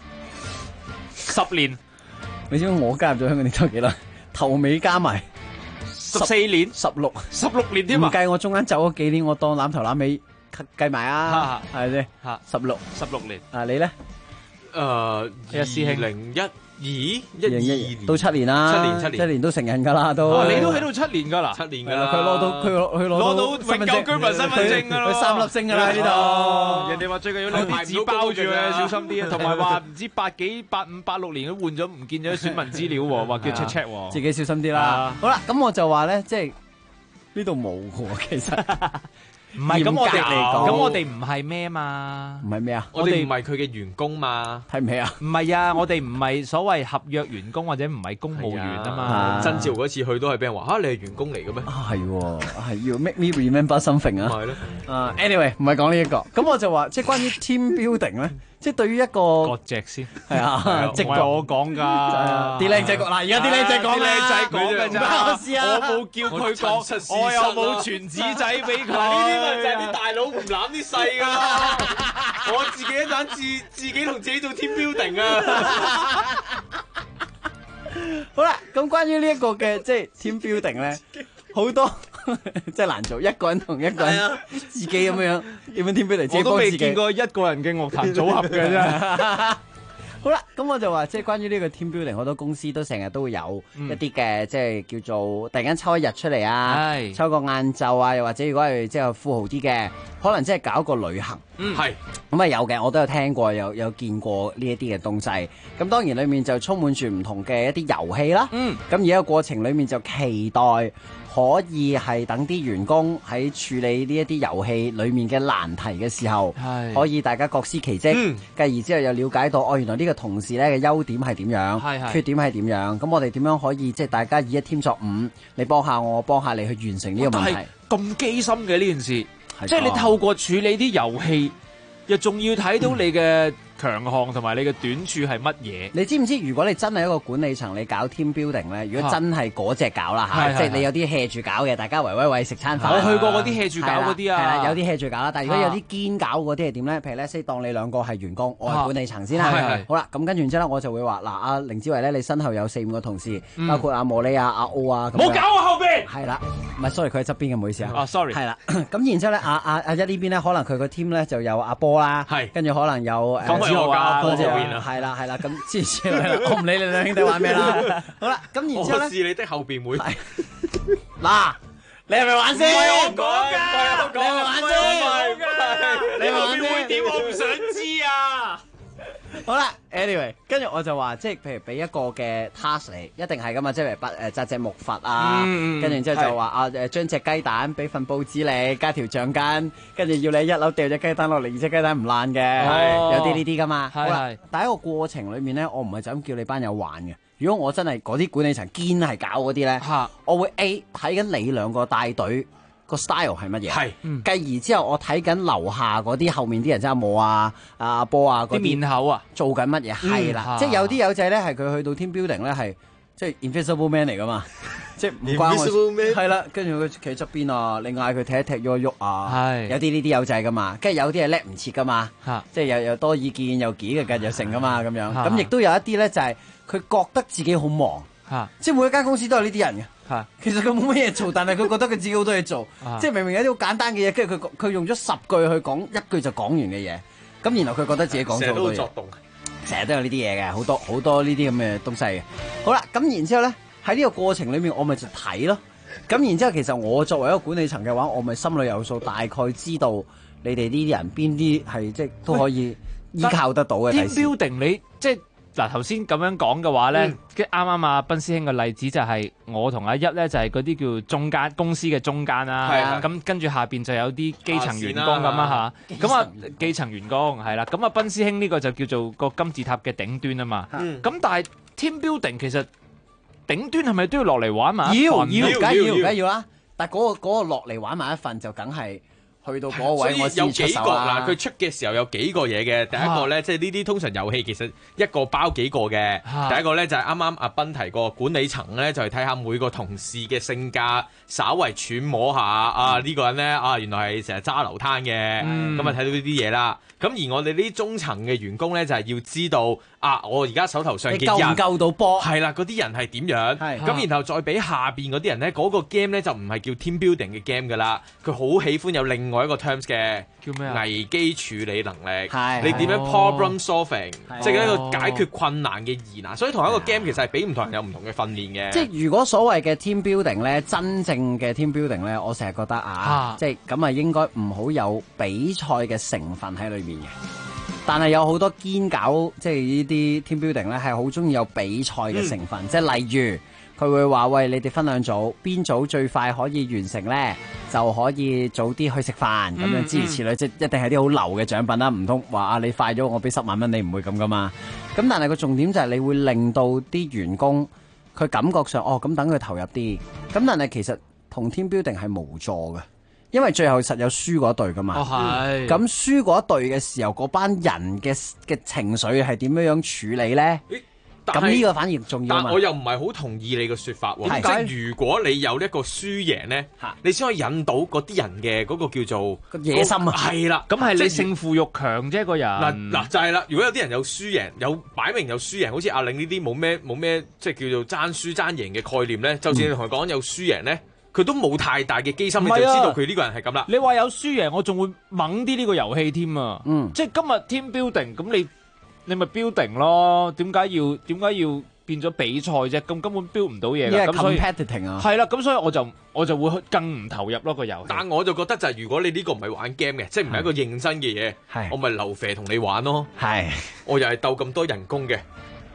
S21: ？10年。
S7: 你知唔知我加入咗香港電台幾耐？頭尾加埋
S21: 14年，16年添啊！
S7: 唔計我中間走咗幾年，我當攬頭攬尾計埋啊，係咪先？16
S21: 年。
S7: 啊，你咧
S21: 師兄
S12: 2012年
S7: 到7年啦，7年都成人㗎啦都。
S21: 你都喺度7年㗎啦，
S12: 7年㗎啦。
S7: 佢攞到
S21: 永久居民身份證㗎啦，
S7: 佢3粒星㗎啦呢度。
S21: 人哋話最近要攞啲紙包住啊，小心啲啊。同埋話唔知85、86年都換咗唔見咗選民資料喎，話叫 check 喎。
S7: 自己小心啲啦。好啦，咁我就話咧，即係呢度冇喎，其實。
S21: 唔係咁，我哋唔係咩嘛？
S7: 唔係咩啊？
S12: 我哋唔係佢嘅員工嘛？
S7: 睇唔起啊？
S21: 唔係啊！我哋唔係所謂合約員工或者唔係公務員啊嘛。
S12: 曾照嗰次去都係俾人話你係員工嚟嘅咩？
S7: 係要 make me remember something 啊！
S12: 係咯。
S7: anyway 唔係講呢一個。咁我就話即係關於 team building 咧，即係對於一個
S21: 割席先
S7: 係啊，
S21: 唔係我講㗎。
S7: 啲靚仔講嗱，而家啲靚仔講啦，
S21: 靚仔講㗎咋？
S7: 我試啊！
S21: 我冇叫佢講，我又冇傳紙仔俾佢。
S12: 呢啲咪就係啲大佬唔攬啲細㗎啦！我自己一陣自己同自己做 team building 啊！
S7: 好啦，咁關於呢一個嘅即係 team building 咧，好多即係難做，一個人同一個人自己咁樣點樣 team building？
S21: 我都未見過一個人嘅樂壇組合嘅啫。
S7: 好啦，咁我就話即係關於呢個 team building，好多公司都成日都會有一啲嘅即係叫做突然間抽一日出嚟啊，抽個晏晝啊，又或者如果係即係富豪啲嘅，可能即係搞個旅行。
S12: 係
S7: 咁啊有嘅，我都有聽過，有見過呢一啲嘅東西。咁當然裡面就充滿住唔同嘅一啲遊戲啦。咁而家個過程裡面就期待可以係等啲員工喺處理呢一啲遊戲裡面嘅難題嘅時候，可以大家各司其職，繼而之後又了解到原來呢個同事咧嘅優點係點樣，缺點係點樣，咁我哋點樣可以即係大家以一添作五，你幫下我，幫下你去完成呢個問題。
S21: 咁機心嘅呢件事，即係你透過處理啲遊戲，又仲要睇到你嘅強項同埋你嘅短處係乜嘢？
S7: 你知唔知？如果你真係一個管理層，你搞 team building 咧，如果真係嗰隻搞啦嚇，即係你有啲 hea 住搞嘅，大家圍喂食餐飯。
S21: 我去過嗰啲 hea 住搞嗰啲啊，
S7: 係啦，有啲 hea 住搞啦。但係如果有啲堅搞嗰啲係點咧？譬如咧，先當你兩個係員工，我係管理層先啦。好啦，咁跟住之後咧，我就會話嗱，阿凌之維咧，你身後有4-5個同事，包括阿莫莉啊、阿歐啊。
S21: 冇搞我後邊。
S7: 係啦，唔係 sorry，佢喺側邊嘅，唔好意思啊。
S21: sorry。
S7: 係啦，咁然之後咧，阿一呢邊咧，可能佢個 team 咧就有阿波啦，跟住可能有
S21: 方志豪啊。
S7: 係啦，咁之前我唔理你兩兄弟玩咩啦。好啦，咁然之後咧，
S12: 我是你的後邊會。
S7: 嗱，你係咪玩先？
S12: 唔係我講㗎，
S7: 你係咪玩先？
S12: 你後邊會點？我唔想知啊！
S7: 好啦 ，anyway， 跟住我就話，即係譬如俾一個嘅 task 嚟，一定係噶嘛，即係紮隻木筏啊，跟住之後就話將隻雞蛋俾份報紙你，加條橡筋，跟住要你一樓掉隻雞蛋落嚟，而且雞蛋唔爛嘅，有啲呢啲噶嘛。好啦，但係一個過程裏面咧，我唔係就咁叫你班友玩嘅。如果我真係嗰啲管理層堅係搞嗰啲咧，我會 A 睇緊你兩個帶隊個 style 係乜嘢，繼而之後我睇緊樓下嗰啲後面啲人，即係阿武啊、阿波啊嗰啲
S21: 面口啊，
S7: 做緊乜嘢？係啦，即係有啲友仔咧係佢去到 team building 咧係即係 invisible man 嚟噶嘛，即係唔關我。係啦，跟住佢企喺側邊啊，你嗌佢踢一踢喐一喐啊，有啲呢啲友仔噶嘛，跟住有啲係叻唔切噶嘛，即係又多意見又幾嘅又成噶嘛咁樣，咁亦都有一啲咧就係佢覺得自己好忙，即係每一間公司都有呢啲人嘅。其實佢冇乜嘢做，但係佢覺得佢自己好多嘢做，即係明明有啲好簡單嘅嘢，跟住佢用咗10句去講1句就講完嘅嘢，咁然後佢覺得自己講咗好多嘢，成日都有呢啲嘢嘅，好多呢啲咁嘅東西嘅。好啦，咁然之後咧喺呢個過程裏面，我咪就睇咯。咁然之後其實我作為一個管理層嘅話，我咪心裏有數，大概知道你哋呢啲人邊啲係即係都可以依靠得到嘅。
S21: team building你即係。嗱頭先咁樣講嘅話咧，啱啱阿斌師兄嘅例子就係我同阿一咧就係嗰啲叫中間公司嘅中間啦，咁跟住下邊就有啲基層員工咁啊嚇，咁啊基層員工係啦，咁啊斌師兄呢個就叫做個金字塔嘅頂端啊嘛，咁但係 team building 其實頂端係咪都要落嚟玩埋一份？
S7: 梗要啦，但係嗰個落嚟玩埋一份就梗係。去到嗰位我先出手啦。
S12: 佢出嘅時候有幾個嘢嘅。第一個咧，即係呢啲通常遊戲其實一個包幾個嘅。第一個咧就係啱啱阿斌提過管理層咧，就係睇下每個同事嘅性格，稍為揣摩下呢個人咧原來係成日揸流灘嘅，咁啊睇到呢啲嘢啦。咁而我哋呢啲中層嘅員工咧，就係要知道我而家手頭上嘅人
S7: 夠唔夠到波？
S12: 係啦，嗰啲人係點樣？咁然後再俾下邊嗰啲人咧，嗰個 game 咧就唔係叫 team building 嘅 game 噶啦，佢好喜歡有另外一個 terms 嘅，
S21: 叫咩啊？
S12: 危機處理能力，你點樣 problem solving，即係一個解決困難嘅疑難。所以同一個 game 其實係俾唔同人有唔同嘅訓練嘅。
S7: 即係如果所謂嘅 team building 咧，真正嘅 team building 咧，我成日覺得即係咁啊，應該唔好有比賽嘅成分喺裏面嘅。但係有好多堅搞即係呢啲 team building 咧，係好中意有比賽嘅成分，即係例如佢會話喂，你哋分兩組，邊組最快可以完成咧，就可以早啲去食飯咁樣，諸如此類，即一定係啲好流嘅獎品啦。唔通話你快咗，我俾10萬蚊你，唔會咁噶嘛。咁但係個重點就係你會令到啲員工佢感覺上咁等佢投入啲。咁但係其實同 team building 係無助嘅。因為最後實有輸嗰一隊噶嘛，咁輸嗰一隊嘅時候，嗰班人嘅情緒係點樣處理咧？咁呢個反而重要嘛。
S12: 但我又唔係好同意你嘅說法喎。即係如果你有一個輸贏咧，你先可以引到嗰啲人嘅嗰個叫做
S7: 野心啊。
S12: 係啦，
S21: 咁係你勝負欲強啫，個人
S12: 嗱就係啦。如果有啲人有輸贏，有擺明有輸贏，好似阿令呢啲冇咩即係叫做爭輸爭贏嘅概念咧，就算你同佢講有輸贏咧。佢都冇太大嘅機心，你就知道佢呢個人係咁啦。
S21: 你話有輸贏，我仲會猛啲呢個遊戲添啊！即係今日 team building，咁你咪 building 咯。點解要變咗比賽啫？咁根本 build 唔到嘢㗎。
S7: 咁所以 competitive 啊，
S21: 係啦。咁所以我就會更唔投入咯個遊戲。
S12: 但我就覺得就係如果你呢個唔係玩 game 嘅，即係唔係一個認真嘅嘢，我咪留肥同你玩咯。我又係鬥咁多人工嘅。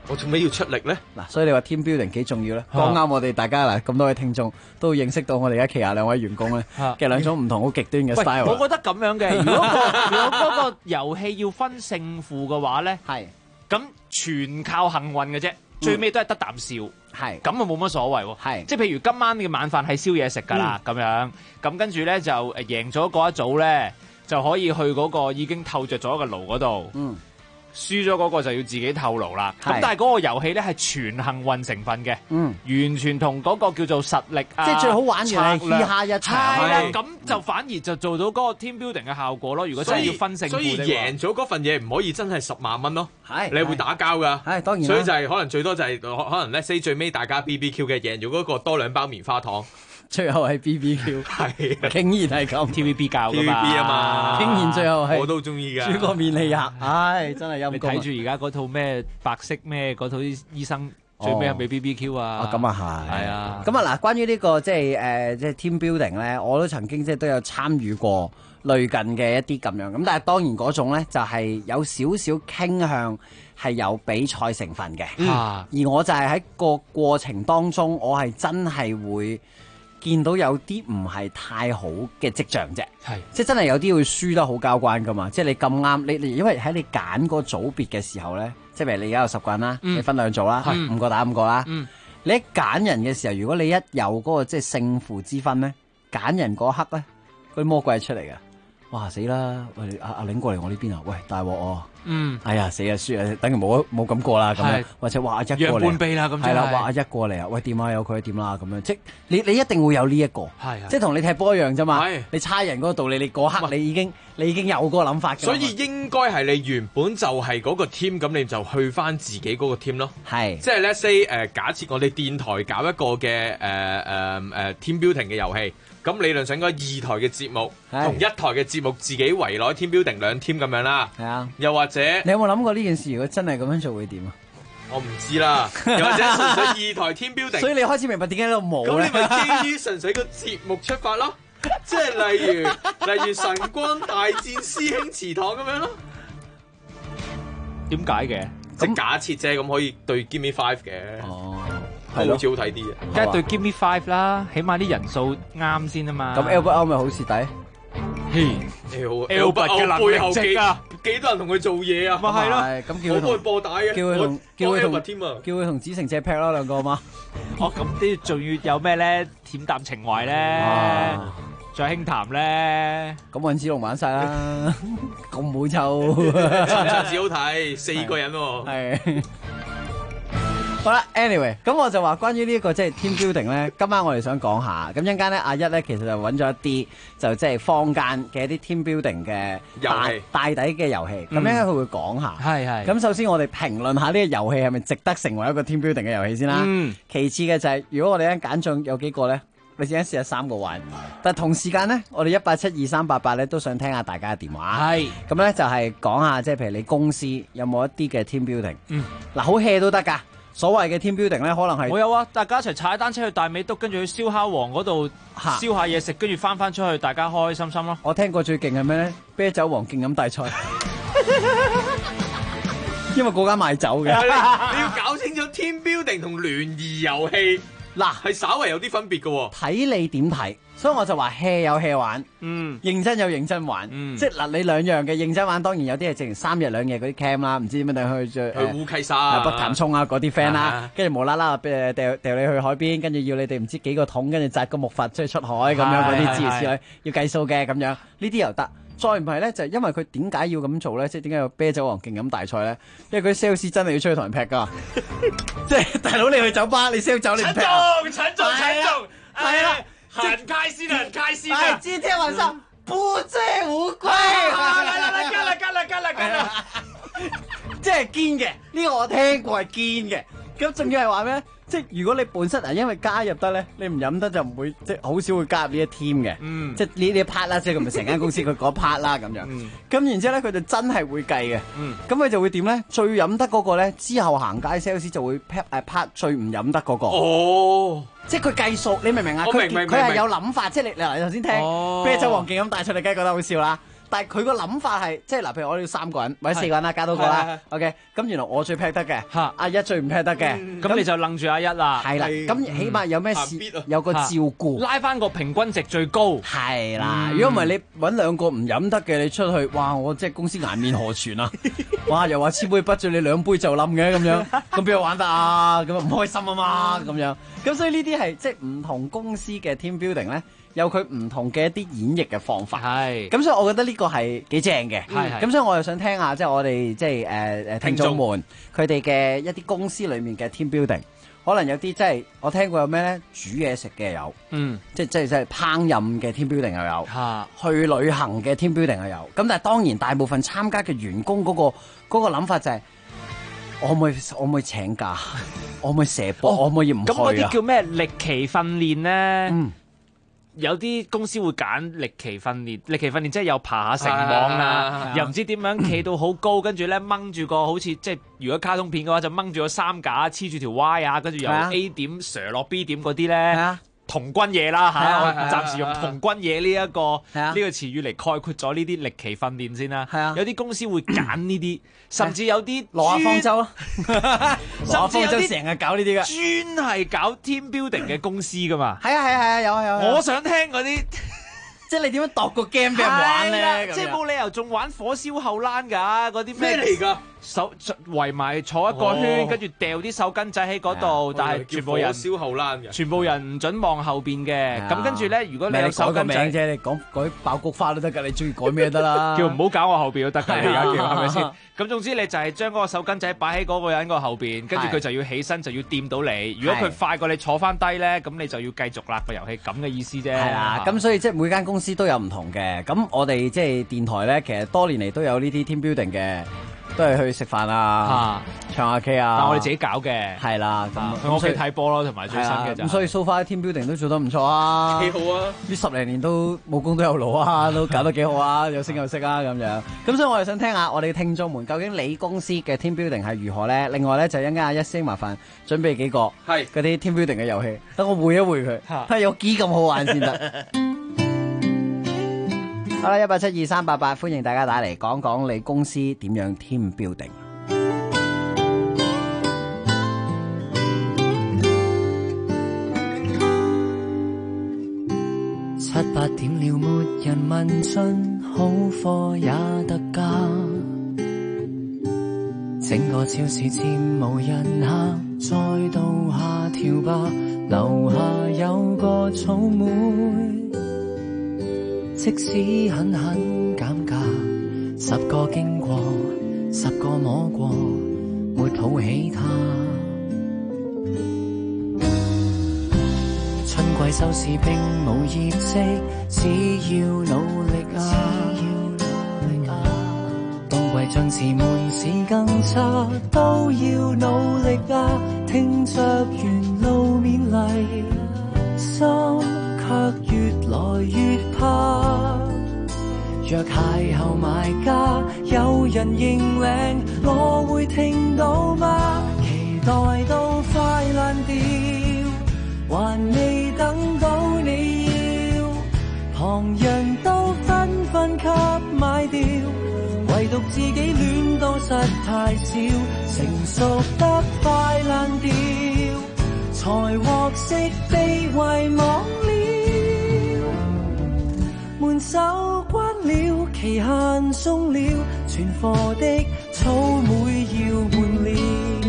S12: 我做咩要出力咧？
S7: 嗱，所以你話 team building 幾重要咧？講啱我哋大家嗱，咁多位聽眾都認識到我哋而家旗下兩位員工咧嘅兩種唔同好極端嘅 style。
S11: 我覺得咁樣嘅，如果嗰個遊戲要分勝負嘅話咧，
S7: 係
S11: 咁全靠幸運嘅啫，最尾都係得啖笑。
S7: 係
S11: 咁啊冇乜所謂喎，
S7: 係
S11: 即係譬如今晚嘅晚飯係宵夜食㗎啦，咁樣咁跟住咧就贏咗嗰一組咧就可以去嗰個已經透着咗嘅爐嗰度，輸咗嗰個就要自己透爐啦。咁但係嗰個遊戲咧係全幸運成分嘅，完全同嗰個叫做實力啊，
S7: 即係最好玩嘅係嘻哈一場，
S11: 係啦，咁就反而就做到嗰個 team building 嘅效果咯。如果真係要分勝負，
S12: 所以贏咗嗰份嘢唔可以真係10萬蚊咯，
S7: 係
S12: 你會打交㗎，
S7: 係當然，
S12: 所以就係可能最多就係可能咧 say 最尾大家 BBQ 嘅贏咗嗰個多2包棉花糖。
S7: 最後係 BBQ，
S12: 係
S7: 竟然係咁
S11: TVB 教㗎嘛
S12: ，TVB 啊嘛，
S7: 竟然最後係
S12: 我都中意㗎，
S7: 煮個面氣客，唉，真係陰功。
S11: 你睇住而家嗰套咩白色咩嗰套醫生，最尾係咪 BBQ 啊？
S7: 咁啊係，
S11: 係啊。
S7: 咁啊嗱，關於呢個即係即係 team building 咧，我都曾經即係都有參與過類近嘅一啲咁樣，咁但係當然嗰種咧就係有少少傾向係有比賽成分嘅，而我就係喺個過程當中，我係真係會見到有啲唔係太好嘅跡象啫，即係真係有啲會輸得好交關噶嘛，即係你咁啱，你因為喺你揀個組別嘅時候咧，即係譬如你而家有10個人啦，你分2組啦，5個打5個啦，你一揀人嘅時候，如果你一有嗰個即係勝負之分咧，揀人嗰刻咧，嗰啲魔鬼係出嚟嘅，哇死啦！喂阿玲過嚟我呢邊啊，喂大鑊哦！哎呀死啊輸啊，等於冇咁過啦咁樣，或者話阿一過嚟，
S11: 讓半臂啦咁，
S7: 係啦，話阿一過嚟啊，喂掂啊有佢掂啦咁樣，即你一定會有呢一個，即係同你踢波一樣啫嘛，你差人嗰個道理，你嗰刻你已經有嗰個諗法嘅，
S12: 所以應該係你原本就係嗰個 team，咁你就去翻自己嗰個 team 咯，
S7: 係，
S12: 即係 let's say 假設我哋電台搞一個嘅team building 嘅遊戲。咁理論上應該2台嘅節目同1台嘅節目自己圍內 team building 2 team 咁樣啦。係啊，又或者
S7: 你有冇諗過呢件事？如果真係咁樣做會點啊？
S12: 我唔知啦。又或者純粹2台 team building。所
S7: 以你開始明白點解喺度冇咧？
S12: 咁你咪基於純粹個節目出發咯。即係例如神光大戰師兄祠堂咁樣咯。
S11: 點解嘅？
S12: 即係假設啫，咁可以對 Give Me 5嘅。哦。好似好睇啲啊！
S11: 梗係對 Give Me 5啦，起碼啲人數啱先啊嘛。
S7: 咁 Albert 咪好蝕底？
S12: 嘿 ，Albert 嘅背後幾多人同佢做嘢啊？
S7: 咪係咯，咁叫佢
S12: 同播帶嘅，叫佢
S7: 同子成借劈咯兩個嘛。
S11: 哦，咁啲仲要有咩咧？恬淡情懷咧，再輕談咧。
S7: 咁尹子龍玩晒啦，咁唔好臭。
S12: 上次好睇，4個人喎。係。
S7: 好啦 ，anyway， 咁我就話關於呢一個即係 team building 咧，今晚我哋想講下，咁一陣間咧，阿一咧其實就揾咗一啲就即係坊間嘅一啲 team building 嘅大底嘅遊戲，咁一陣間佢會講下。係。咁首先我哋評論下呢個遊戲係咪值得成為一個 team building 嘅遊戲先啦。其次嘅就係如果我哋一揀中有幾個咧，你陣間試下3個玩。但同時間咧，我哋1872388咧都想聽下大家嘅電話。係。咁咧就係講下即係譬如你公司有冇一啲嘅 team building。嗱，好 hea 都得㗎。所謂嘅 team building 咧，可能係
S11: 我有啊，大家一齊踩單車去大美督，跟住去燒烤王嗰度燒下嘢食，跟住翻出去，大家開開心心咯。
S7: 我聽過最勁係咩咧？啤酒王競飲大賽，因為嗰間賣酒嘅。
S12: 你要搞清楚 team building 同聯誼遊戲，嗱係稍為有啲分別嘅喎。
S7: 睇你點睇。所以我就話 hea 有 hea 玩，認真有認真玩，即係嗱你兩樣嘅認真玩，當然有啲係淨3日2夜嗰啲 camp 啦，唔知點樣去
S12: 烏溪沙、
S7: 北潭涌啊嗰啲 friend 啦，跟住無啦啦掉你去海邊，跟住要你哋唔知幾個桶，跟住紮個木筏出去出海咁樣嗰啲諸如此類，要計數嘅咁樣，呢啲又得。再唔係咧，就係因為佢點解要咁做咧？即係點解有啤酒王競飲大賽咧？因為佢 sales 真係要出去同人劈噶，即係大佬你去酒吧你 sell 酒你唔劈啊？
S11: 陳總，
S7: 係啦。
S11: 很開心啊，很開心啊！
S7: 今天晚上不醉無歸。
S11: 來，跟啦！
S7: 即係堅嘅，呢個我聽過係堅嘅。咁仲要係話咩？即係如果你本身因為加入得咧，你唔飲得就唔會，即係好少會加入呢一 team 嘅。即係呢一 part 啦，即係佢咪成間公司佢嗰 part 啦咁樣。咁然之後咧，佢就真係會計嘅。咁佢就會點咧？最飲得嗰個咧，之後行街 sales 就會 part 最唔飲得嗰個。哦。即係佢計數，你明唔明啊？佢係有諗法，即係你頭先聽啤酒王競飲大賽，你梗係覺得好笑啦。 但係佢個諗法係，即係嗱，譬如我哋要3個人或者4個人啦，加多個啦。OK， 咁原來我最劈得嘅，阿一最唔劈得嘅，
S11: 咁你就楞住阿一啦。
S7: 係啦，咁起碼有咩事有個照顧，
S11: 拉翻個平均值最高。
S7: 係啦，如果唔係你揾2個唔飲得嘅，你出去，哇！我即係公司顏面何存啊？哇！又話千杯不醉，你2杯就冧嘅咁樣，咁邊度玩得啊？咁唔開心啊嘛，咁樣。咁所以呢啲係即係唔同公司嘅 team building 咧。有佢唔同嘅一啲演繹嘅方法，係咁，所以我覺得呢個係幾正嘅。咁所以我又想聽下，即係我哋即係聽眾們佢哋嘅一啲公司裡面嘅 team building，可能有啲即係我聽過有咩咧，煮嘢食嘅有，即係烹飪嘅 team building 又有，去旅行嘅 team building 又有。咁但係當然大部分參加嘅員工嗰個諗法就係、我可唔可以請假？我可唔可以射波？我可唔可以唔去啊？
S11: 咁嗰啲叫咩歷期訓練咧？有啲公司會揀歷期訓練，歷期訓練即係又爬下繩網啊，又唔知點樣企到好高，跟住咧掹住個好似即係如果卡通片嘅話就掹住個3架黐住條 Y 啊，跟住由 A 點射落 B 點嗰啲咧。童軍嘢啦嚇，我暫時用童軍嘢呢一個詞語嚟概括咗呢啲歷期訓練先啦。有啲公司會揀呢啲，甚至有啲
S7: 羅亞方舟啊，
S11: 甚至有啲
S7: 成日搞呢啲嘅，
S11: 專係搞 team building 嘅公司噶嘛。
S7: 係啊，有。
S11: 我想聽嗰啲。
S7: 即係你點樣度個 game 俾人玩咧？
S11: 即係冇理由仲玩火燒後欄㗎，嗰啲
S12: 咩嚟㗎？
S11: 手圍埋坐一個圈，跟住掉啲手巾仔喺嗰度，但係全部人
S12: 火燒後欄嘅，
S11: 全部人唔準望後邊嘅。咁跟住咧，如果你有手巾仔
S7: 啫，你改爆菊花都得㗎，你中意改咩得啦？
S11: 叫唔好搞我後邊都得㗎，而家叫係咪先？咁總之你就係將嗰個手巾仔擺喺嗰個人個後邊，跟住佢就要起身，就要掂到你。如果佢快過你坐翻低咧，咁你就要繼續啦個遊戲，咁嘅意思啫。
S7: 係啦，咁所以即係每間公司都有唔同嘅。咁我哋即係電台咧，其實多年嚟都有呢啲 team building 嘅。都係去食飯啊，唱下 K 啊，
S11: 但我哋自己搞嘅，
S7: 係啦，咁
S11: 去屋企睇波咯，同埋最新嘅就
S7: 咁，所以 so far team building 都做得唔錯啊，
S12: 幾好啊！
S7: 呢10零年都冇功都有勞啊，都搞得幾好啊，有聲有色啊咁樣。咁所以我哋想聽下我哋嘅聽眾們，究竟你公司嘅 team building 係如何咧？另外咧就一陣間阿一聲麻煩準備幾個嗰啲 team building 嘅遊戲，等我會一會佢，睇下有幾咁好玩先得。好啦，172-388，歡迎大家打嚟講講你公司點樣 team building。
S13: 7、8點了，沒人問津，好貨也特價。整個超市漸無人客，再度下調吧，樓下有個草莓。即使狠狠減價，10個經過，10個摸過，沒抱起它。春季收市並無業績，只要努力啊！冬季將至門市更差，都要努力啊！聽着沿路勉勵，心卻越來越怕，若邂逅買家，有人認領，我會聽到嗎？期待到快爛掉，還未等到你要，旁人都紛紛給買掉，唯獨自己戀到實太少，成熟得快爛掉，才獲悉被遺忘了。門手關了，期限終了，存貨的草莓要換了。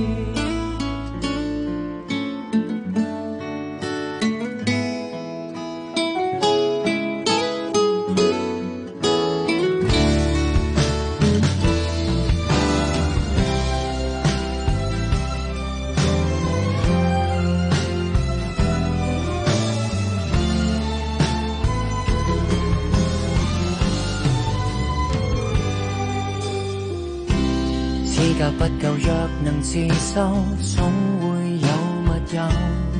S13: 不夠，若能自修，總會有密友。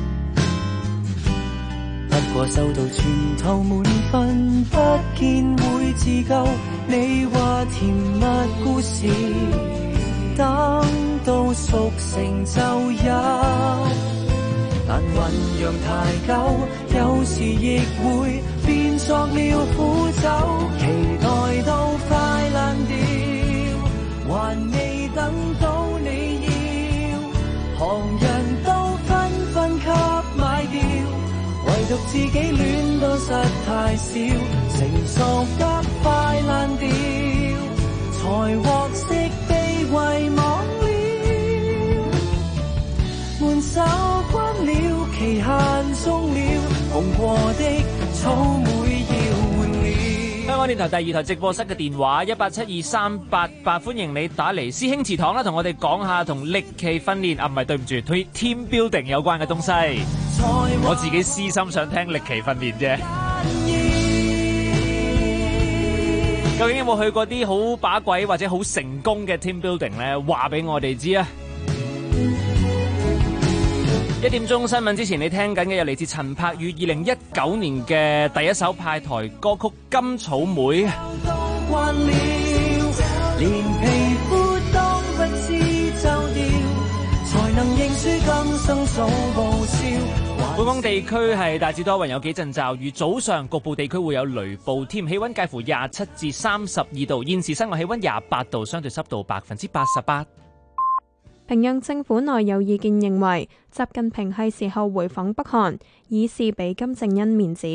S13: 不過收到全頭滿分，不見會自救。你話甜蜜故事，等到熟成就有。 但醞釀太久，有時亦會變作了苦酒。期待到快爛掉，還未等到你要，旁人都紛紛給買掉，唯獨自己戀得實太少，成熟得快爛掉，才獲悉被遺忘了，門守關了，期限終了，紅過的草莓要換了。
S21: 香港電台第二台直播室嘅電話1872388，歡迎你打嚟師兄祠堂啦，同我哋講下同歷奇訓練唔係對唔住，team building 有關嘅東西。我自己私心想聽歷奇訓練啫。究竟有冇去過啲好把鬼或者好成功嘅 team building 呢？話俾我哋知啊！1點鐘新聞之前，你聽緊嘅有嚟自陳柏宇2019年嘅第一首派台歌曲《甘草妹》。
S13: 連皮膚都不知皺掉，才能認輸今生早報銷。
S21: 本港地區係大致多雲，有幾陣驟雨，早上局部地區會有雷暴添，氣溫介乎27至32度，現時室外氣溫28度，相對濕度88%。
S1: 平壤政府內有意見認為，習近平係時候回訪北韓，以示俾金正恩面子。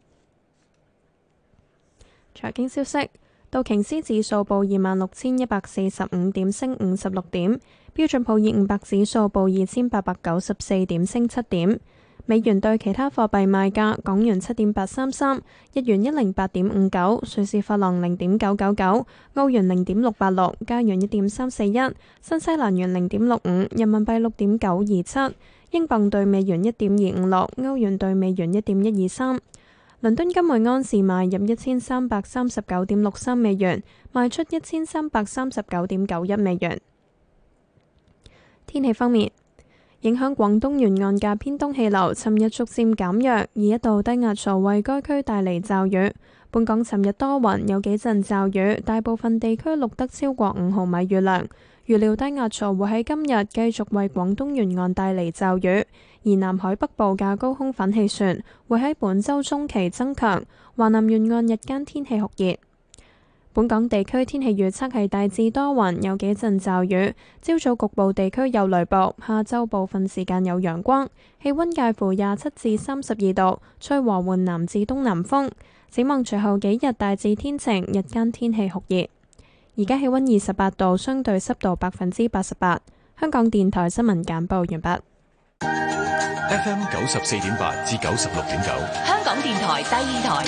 S1: 財經消息，道瓊斯指數報26,145點，升56點；標準普爾500指數報2,894點，升7點。美元對其他貨幣賣價：港元7.833，日元108.59，瑞士法郎0.999，澳元0.686，加元1.341，新西蘭元0.65，人民幣6.927，英鎊對美元1.256，歐元對美元1.123。倫敦金每安士買入1339.63美元，賣出1339.91美元。天氣方面，影響廣東沿岸嘅偏東氣流，尋日逐漸減弱，而一道低壓槽為該區帶嚟驟雨。本港尋日多雲，有幾陣驟雨，大部分地區錄得超過5毫米雨量。預料低壓槽會喺今日繼續為廣東沿岸帶嚟驟雨，而南海北部嘅高空反氣旋會喺本週中期增強，華南沿岸日間天氣酷熱。本港地區天氣預測係大致多雲，有幾陣驟雨，朝早局部地區有雷暴，下晝部分時間有陽光，氣溫介乎27至32度，吹和緩南至東南風。展望隨後幾日大致天晴，日間天氣酷熱。而家氣溫28度，相對濕度88%。香港電台新聞簡報完畢。
S5: FM 94.8至96.9，
S3: 香港電台第二台。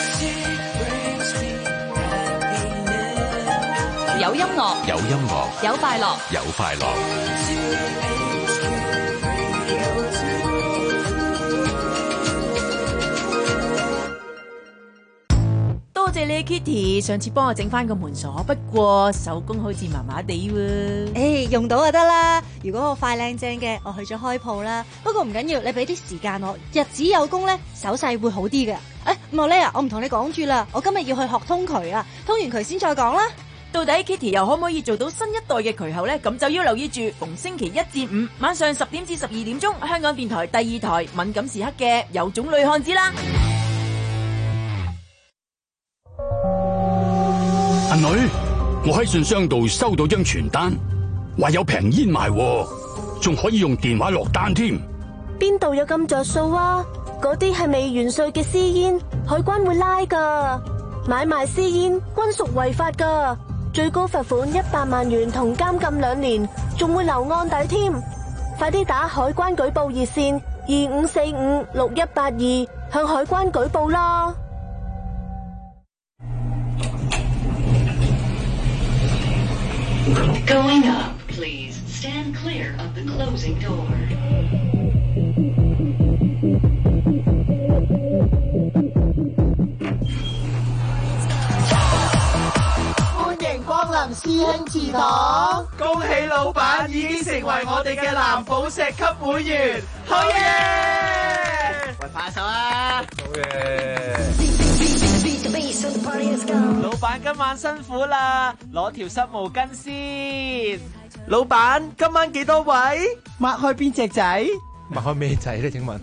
S3: 有音樂，
S5: 有音樂，
S3: 有快樂，
S5: 有快樂。
S15: 多謝你 Kitty， 上次幫我整翻個門鎖，不過手工好似麻麻地喎。
S4: 用到就得啦。如果我快靚正嘅，我去咗開鋪啦。不過唔緊要，你俾啲時間我，日子有功咧，手勢會好啲嘅。莫莉啊，我唔同你講住啦，我今日要去學通渠啊，通完渠先再講啦。
S15: 到底 Kitty 又可唔可以做到新一代嘅渠后呢？咁就要留意住逢星期1至5晚上10點至12點鐘，香港電台第二台敏感時刻嘅有種女漢子啦。
S22: 阿女，我喺信箱度收到張傳單，話有平煙賣，仲可以用電話落單添。
S23: 邊度有咁着數啊？嗰啲係未完稅嘅私煙，海關會拉噶。買賣私煙均屬違法噶。最高罰款100萬元同監禁2年，仲會留案底添。快啲打海關舉報熱線25456182向海關舉報啦。
S19: Going up, please. Stand clear of the closing door.
S20: 師兄祠堂，
S10: 恭喜老闆已經成為我哋嘅藍寶石級會員，好嘢！喂，拍手啊！好嘢！
S21: 老闆今晚辛苦啦，攞條濕毛巾先。
S10: 老闆今晚幾多位？抹開邊隻仔？
S21: 擘開咩仔咧？請問？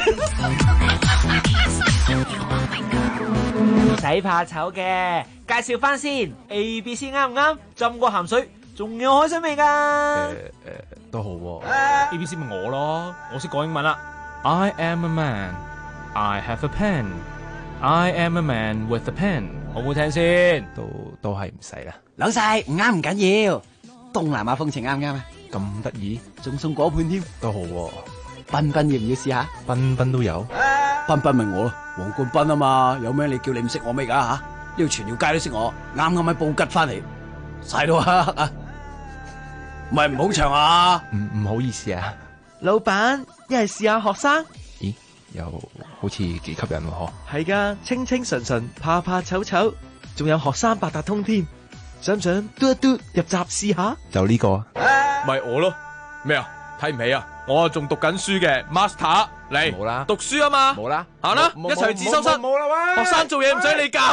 S2: 唔使怕醜嘅，介紹翻先 A B C 啱唔啱？浸過鹹水，仲有海水味㗎。
S21: 都好喎。A B C 咪我咯，我識講英文啦。I am a man, I have a pen, I am a man with a pen。好唔好聽先？都係唔使啦。
S7: 老細唔啱唔緊要，東南亞風情啱唔啱啊？
S21: 咁得意，
S7: 仲送果盤添，
S21: 都好喎。
S7: 彬彬要唔要試下？
S21: 彬彬都有。
S7: 彬彬咪我咯，黃冠彬啊嘛，有咩你叫你唔識我咩㗎吓？呢度全條街都識我，啱啱喺布吉翻嚟，晒到啊！唔係唔好長啊！
S21: 唔好意思啊，
S2: 老闆，一係試下學生。
S21: 咦，又好似幾吸引喎嗬？
S2: 係㗎，清清純純，怕怕醜醜，仲有學生八達通添，想唔想嘟一嘟入閘試下？
S21: 就呢個啊？
S12: 咪我咯，咩啊？睇唔起啊？我仲讀緊書嘅 master 嚟，
S21: 冇啦，
S12: 讀書啊嘛，
S21: 冇啦，
S12: 行啦，一齊自修室，
S21: 冇啦喂，
S12: 學生做嘢唔使你教。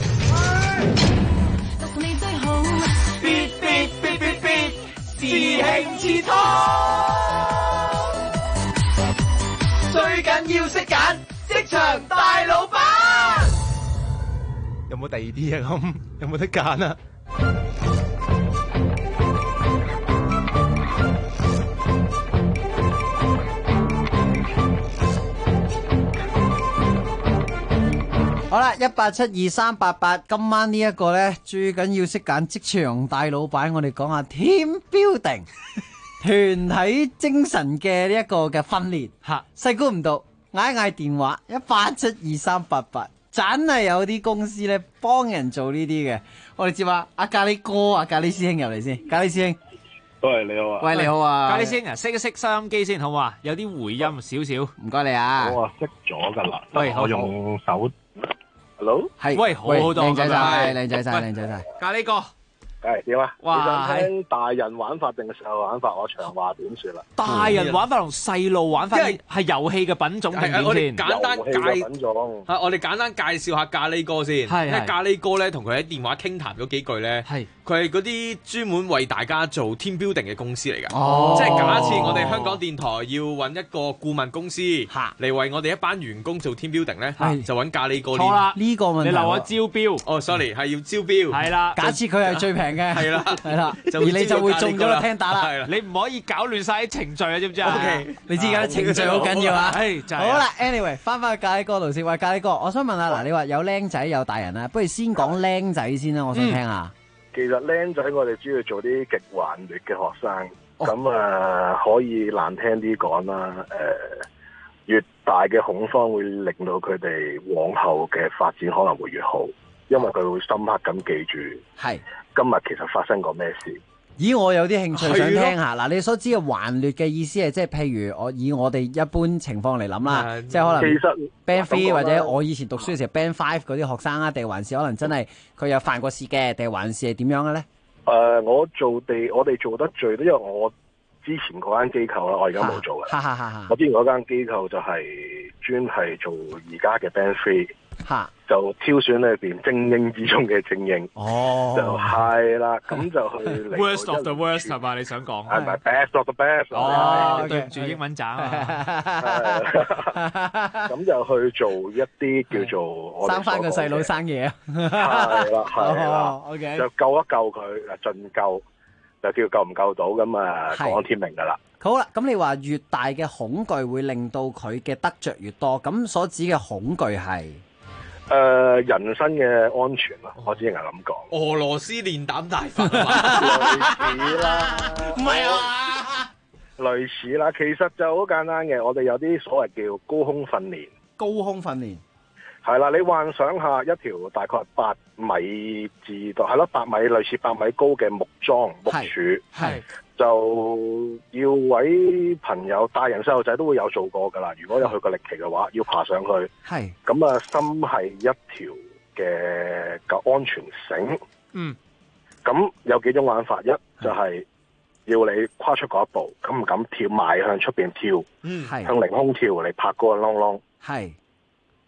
S2: 師兄之堂，最緊要識揀職場大老闆。
S21: 有冇第二啲啊？咁有冇得揀啊？
S7: 好啦，1872388，今晚呢一個咧，最緊要識揀職場大老闆。我哋講下 team building 團體精神嘅呢一個嘅訓練。吓，細估唔到，嗌電話1872388，真係有啲公司咧幫人做呢啲嘅。我哋接下阿咖喱哥啊，咖喱師兄入嚟先。咖喱師兄，
S6: 喂，你好啊。
S7: 喂，你好啊。
S11: 咖喱師兄啊，熄一熄收音機先好唔好啊？有啲回音少少。
S7: 唔該你啊。
S6: 我啊熄咗噶啦。
S11: 喂，
S6: 我用手。Hello，
S11: 係，喂，好好多，
S7: 靚仔晒，靚仔晒，靚仔晒。
S11: 咖喱哥，
S6: 係點啊？
S11: 哇，
S6: 你想聽大人玩法定係細路玩法？我長話短說啦。
S11: 大人玩法同細路玩法係遊戲嘅品種定點先？
S12: 我哋簡單
S6: 遊戲嘅品種。
S12: 我哋簡單介紹下咖喱哥先。因為咖喱哥咧，同佢喺電話傾談嗰幾句咧，佢係嗰啲專門為大家做 team building 嘅公司嚟㗎。
S7: 哦，
S12: 即係假設我哋香港電台要揾一個顧問公司嚟為我哋一班員工做 team building 咧，就揾咖喱哥。
S11: 錯啦，
S7: 呢個問題。
S11: 你留我招標。
S12: 哦，sorry，係要招標。
S11: 係啦，
S7: 假設佢係最平嘅。
S12: 係啦，
S7: 係啦，而你就會中咗個聽打啦。
S11: 你唔可以搞亂晒啲程序啊，知唔知啊
S7: ？OK， 你知而家啲程序好緊要啊。
S11: 好
S7: 啦 ，anyway， 翻去咖喱哥度先。喂，咖喱哥，我想問下嗱，你話有僆仔有大人啊，不如先講僆仔先啦，我想聽下。
S6: 其實僆仔我哋主要做啲極頑劣嘅學生，咁可以難聽啲講啦，越大嘅恐慌會令到佢哋往後嘅發展可能會越好，因為佢會深刻咁記住
S7: 係
S6: 今日其實發生過咩事。
S7: 咦，我有啲興趣想聽下嗱，你所知嘅頑劣嘅意思係即係譬如以我哋一般情況嚟諗啦，即係可能
S6: 其實
S7: Band 3或者我以前讀書嘅時候 Band 5嗰啲學生啊，定還是可能真係佢有犯過事嘅，定還是係點樣嘅咧？
S6: 我哋做得最多，因為我之前嗰間機構啦，我而家冇做嘅。我之前嗰間機構就係專係做而家嘅 Band 3。就挑選裏邊精英之中嘅精英，就係啦，咁就去
S11: worst of the worst 係嘛？你想講
S6: 係咪 best of the best？
S11: 哦，對唔住英文渣，
S6: 咁就去做一啲叫做
S7: 生翻個細佬生嘢啊，
S6: 係啦，OK，就救一救佢，盡救就叫救唔救到咁啊，講天命噶啦。
S7: 好啦，咁你話越大嘅恐懼會令到佢嘅得着越多，咁所指嘅恐懼係？
S6: 人身嘅安全啊，我只係咁講。
S12: 俄羅斯練膽大法
S6: 類似啦，
S7: 唔係啊，
S6: 類似啦，其實就好簡單嘅。我哋有啲所謂叫高空訓練。
S7: 高空訓練
S6: 係啦，你幻想下一條大概8米至到係咯8米，類似8米高嘅木樁木柱，係就要位朋友大人細路仔都會有做過噶啦。如果有去過歷奇嘅話，要爬上去，係咁啊，心係一條嘅安全繩。咁有幾種玩法，一就係要你跨出嗰一步，敢唔敢跳埋向出邊跳，向凌空跳嚟拍嗰個啷啷。係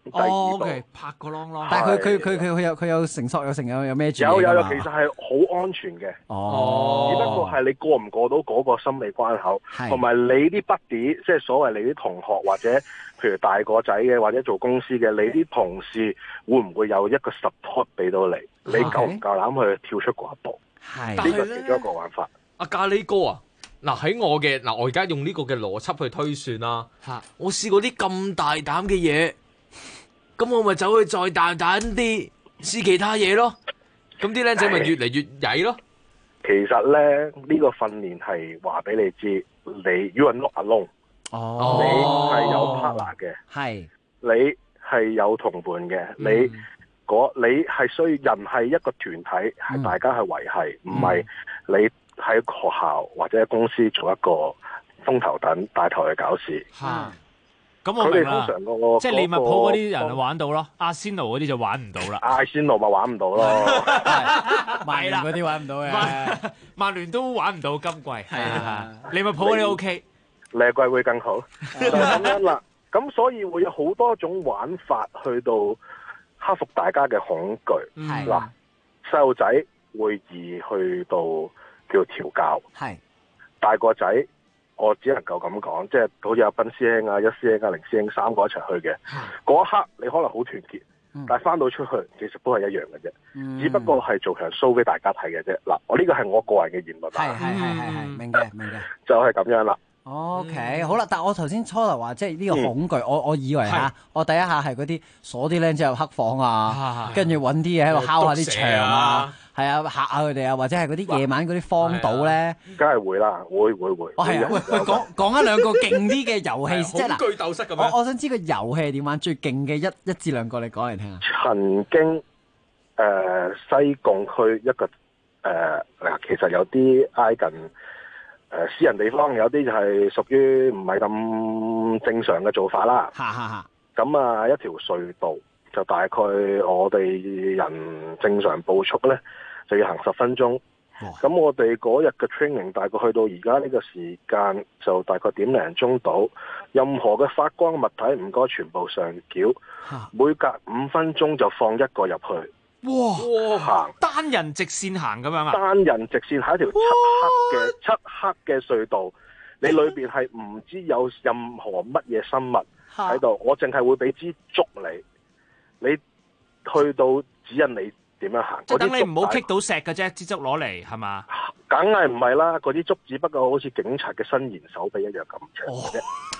S6: 第二度。
S11: OK， 拍個啷啷。
S7: 但係佢有繩索有成有孭住
S6: 有，
S7: 你㗎嘛
S6: 其實係好安全嘅。
S7: 哦，
S6: 只不過係你過唔過到嗰個心理關口，同埋你啲 buddy，即係所謂你啲同學或者譬如大個仔嘅或者做公司嘅，你啲同事會唔會有一個 support 俾到你？你夠唔夠膽去跳出嗰一步？
S12: 係
S6: 呢個其中一個玩法。
S12: 阿咖喱哥啊！嗱喺我而家用呢個嘅邏輯去推算啦。我試過啲咁大膽嘅嘢，咁我咪走去再大膽啲試其他嘢咯。咁啲僆仔咪越嚟越曳咯。
S6: 其實咧，呢個訓練係話俾你知，你 you are not alone。你係有 partner 嘅，
S7: 係
S6: 你係有同伴嘅，你係需要人係一個團體，係大家係維繫，唔係你喺學校或者公司做一個風頭躉帶頭去搞事。
S11: 咁我明啦，
S6: 佢哋通常個
S11: 即係利物浦嗰啲人就玩到咯，阿仙奴嗰啲就玩唔到啦。
S6: 阿仙奴咪玩唔到咯，
S7: 曼聯嗰啲玩唔到嘅，
S11: 曼聯都玩唔到今季。係利物浦嗰啲 OK，
S6: 呢季會更好，就咁樣啦。咁所以會有好多種玩法去到克服大家嘅恐懼。嗱，細路仔會易去到叫調教，大個仔我只能夠咁講，即係好似阿斌師兄啊、一師兄啊、凌師兄三個一齊去嘅嗰一刻，你可能好團結，但係翻到出去其實都係一樣嘅啫，只不過係做場 show 俾大家睇嘅啫。嗱，我呢個係我個人嘅言論。
S7: 係，明嘅，
S6: 就係咁樣啦。
S7: OK，好啦，但係我頭先初頭話即係呢個恐懼，我以為我第一下係嗰啲鎖啲僆仔入黑房啊，跟住揾啲嘢喺度敲下啲牆啊，係啊，嚇下佢哋啊，或者係嗰啲夜晚嗰啲荒島咧，
S6: 梗係會啦，會。
S7: 哦係啊，喂，講一兩個勁啲嘅遊戲，即係嗱，
S12: 恐懼鬥室咁樣。
S7: 我想知個遊戲係點玩，最勁嘅一至兩個你講嚟聽下。
S6: 曾經西貢區一個嗱，其實有啲挨近。私人地方有啲就係屬於唔係咁正常嘅做法啦。咁啊，一條隧道就大概我哋人正常步速咧就要行10分鐘。咁我哋嗰日嘅 training 大概去到而家呢個時間就大概點零鐘到。任何嘅發光物體唔該全部上繳，每隔5分鐘就放一個入去。
S11: 哇！單人直線行咁樣啊？
S6: 單人直線喺一條漆黑嘅隧道，你裏邊係唔知有任何乜嘢生物喺度，我淨係會俾支竹你去到指引你點樣行。
S11: 即係等你唔好棘到石嘅啫，支竹攞嚟係嘛？
S6: 梗係唔係啦，嗰啲竹只不過好似警察嘅伸延手臂一樣咁長嘅啫。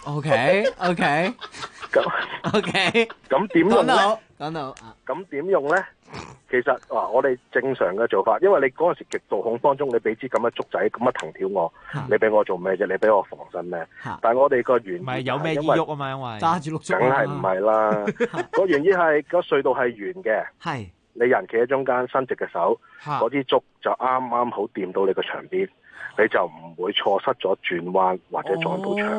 S7: OK，
S6: 咁點用咧？
S7: 講到
S6: 咁點用咧？其實我哋正常嘅做法，因為你嗰陣時極度恐慌中，你俾支咁嘅竹仔咁嘅藤條我，你俾我做咩啫？你俾我防身咩？但係我哋個原意唔
S11: 係有咩依喐啊嘛，因為
S7: 揸住碌竹，
S6: 梗係唔係啦。個原意係個隧道係圓嘅，
S7: 係
S6: 你人企喺中間，伸直嘅手，嗰支竹就啱啱好掂到你個牆邊，你就唔會錯失咗轉彎或者撞到牆。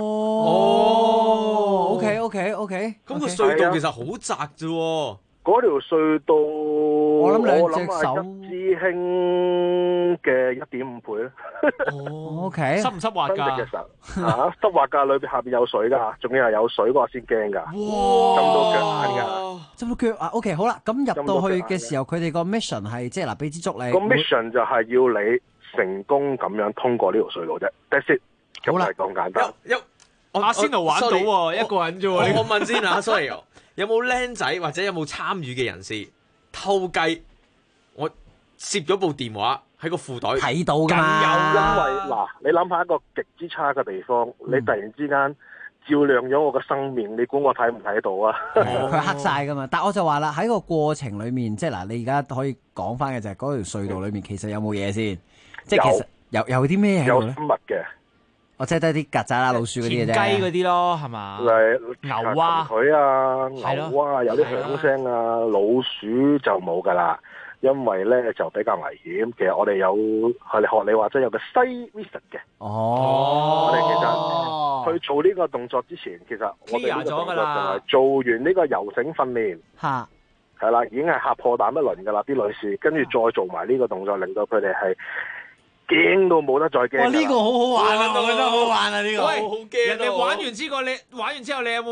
S7: OK。
S12: 咁個隧道其實好窄啫。
S6: 嗰條隧道，我
S7: 諗兩隻手
S6: 一支輕嘅1.5倍啦。
S7: OK，
S11: 濕唔濕滑㗎？
S6: 濕滑㗎，裏邊下邊有水㗎，仲要係有水嗰個先驚㗎。
S7: 哇！
S6: 浸到腳眼㗎，
S7: 浸到腳啊 ！OK， 好啦，咁入到去嘅時候，佢哋個 mission 係即係嗱，俾支竹你。
S6: 個 mission 就係要你成功咁樣通過呢條隧道啫。That's it。好啦，咁簡單。
S11: 阿仙奴玩到喎，一個人啫喎。
S12: 我問先啊，sorry。有冇僆仔或者有冇參與嘅人士偷雞？我攝咗部電話喺個褲袋
S7: 睇到㗎嘛？
S6: 因為嗱，你諗下一個極之差嘅地方，你突然之間照亮咗我嘅生命，你估我睇唔睇到啊？
S7: 佢黑晒㗎嘛？但我就話啦，喺個過程裡面，即係嗱，你而家可以講翻嘅就係嗰條隧道裡面其實有冇嘢先？即係其實有啲咩喺度咧？
S6: 有生物嘅。
S7: 我即係得啲曱甴啦、老鼠嗰啲嘅啫，
S11: 雞嗰啲咯，係嘛？牛啊，
S6: 佢啊，牛啊，有啲響聲啊，老鼠就冇噶啦，因為咧就比較危險。其實我哋有學你話齋有個 site visit 嘅。我哋其實去做呢個動作之前，其實我哋呢個動作就係做完呢個游繩訓練，係啦，已經係嚇破膽一輪噶啦，啲女士，跟住再做埋呢個動作，令到佢哋係驚到冇得再驚。
S7: 哇！呢個好好玩啊，我覺得好玩啊，呢個。
S11: 喂，好驚！人哋玩完之後，你有冇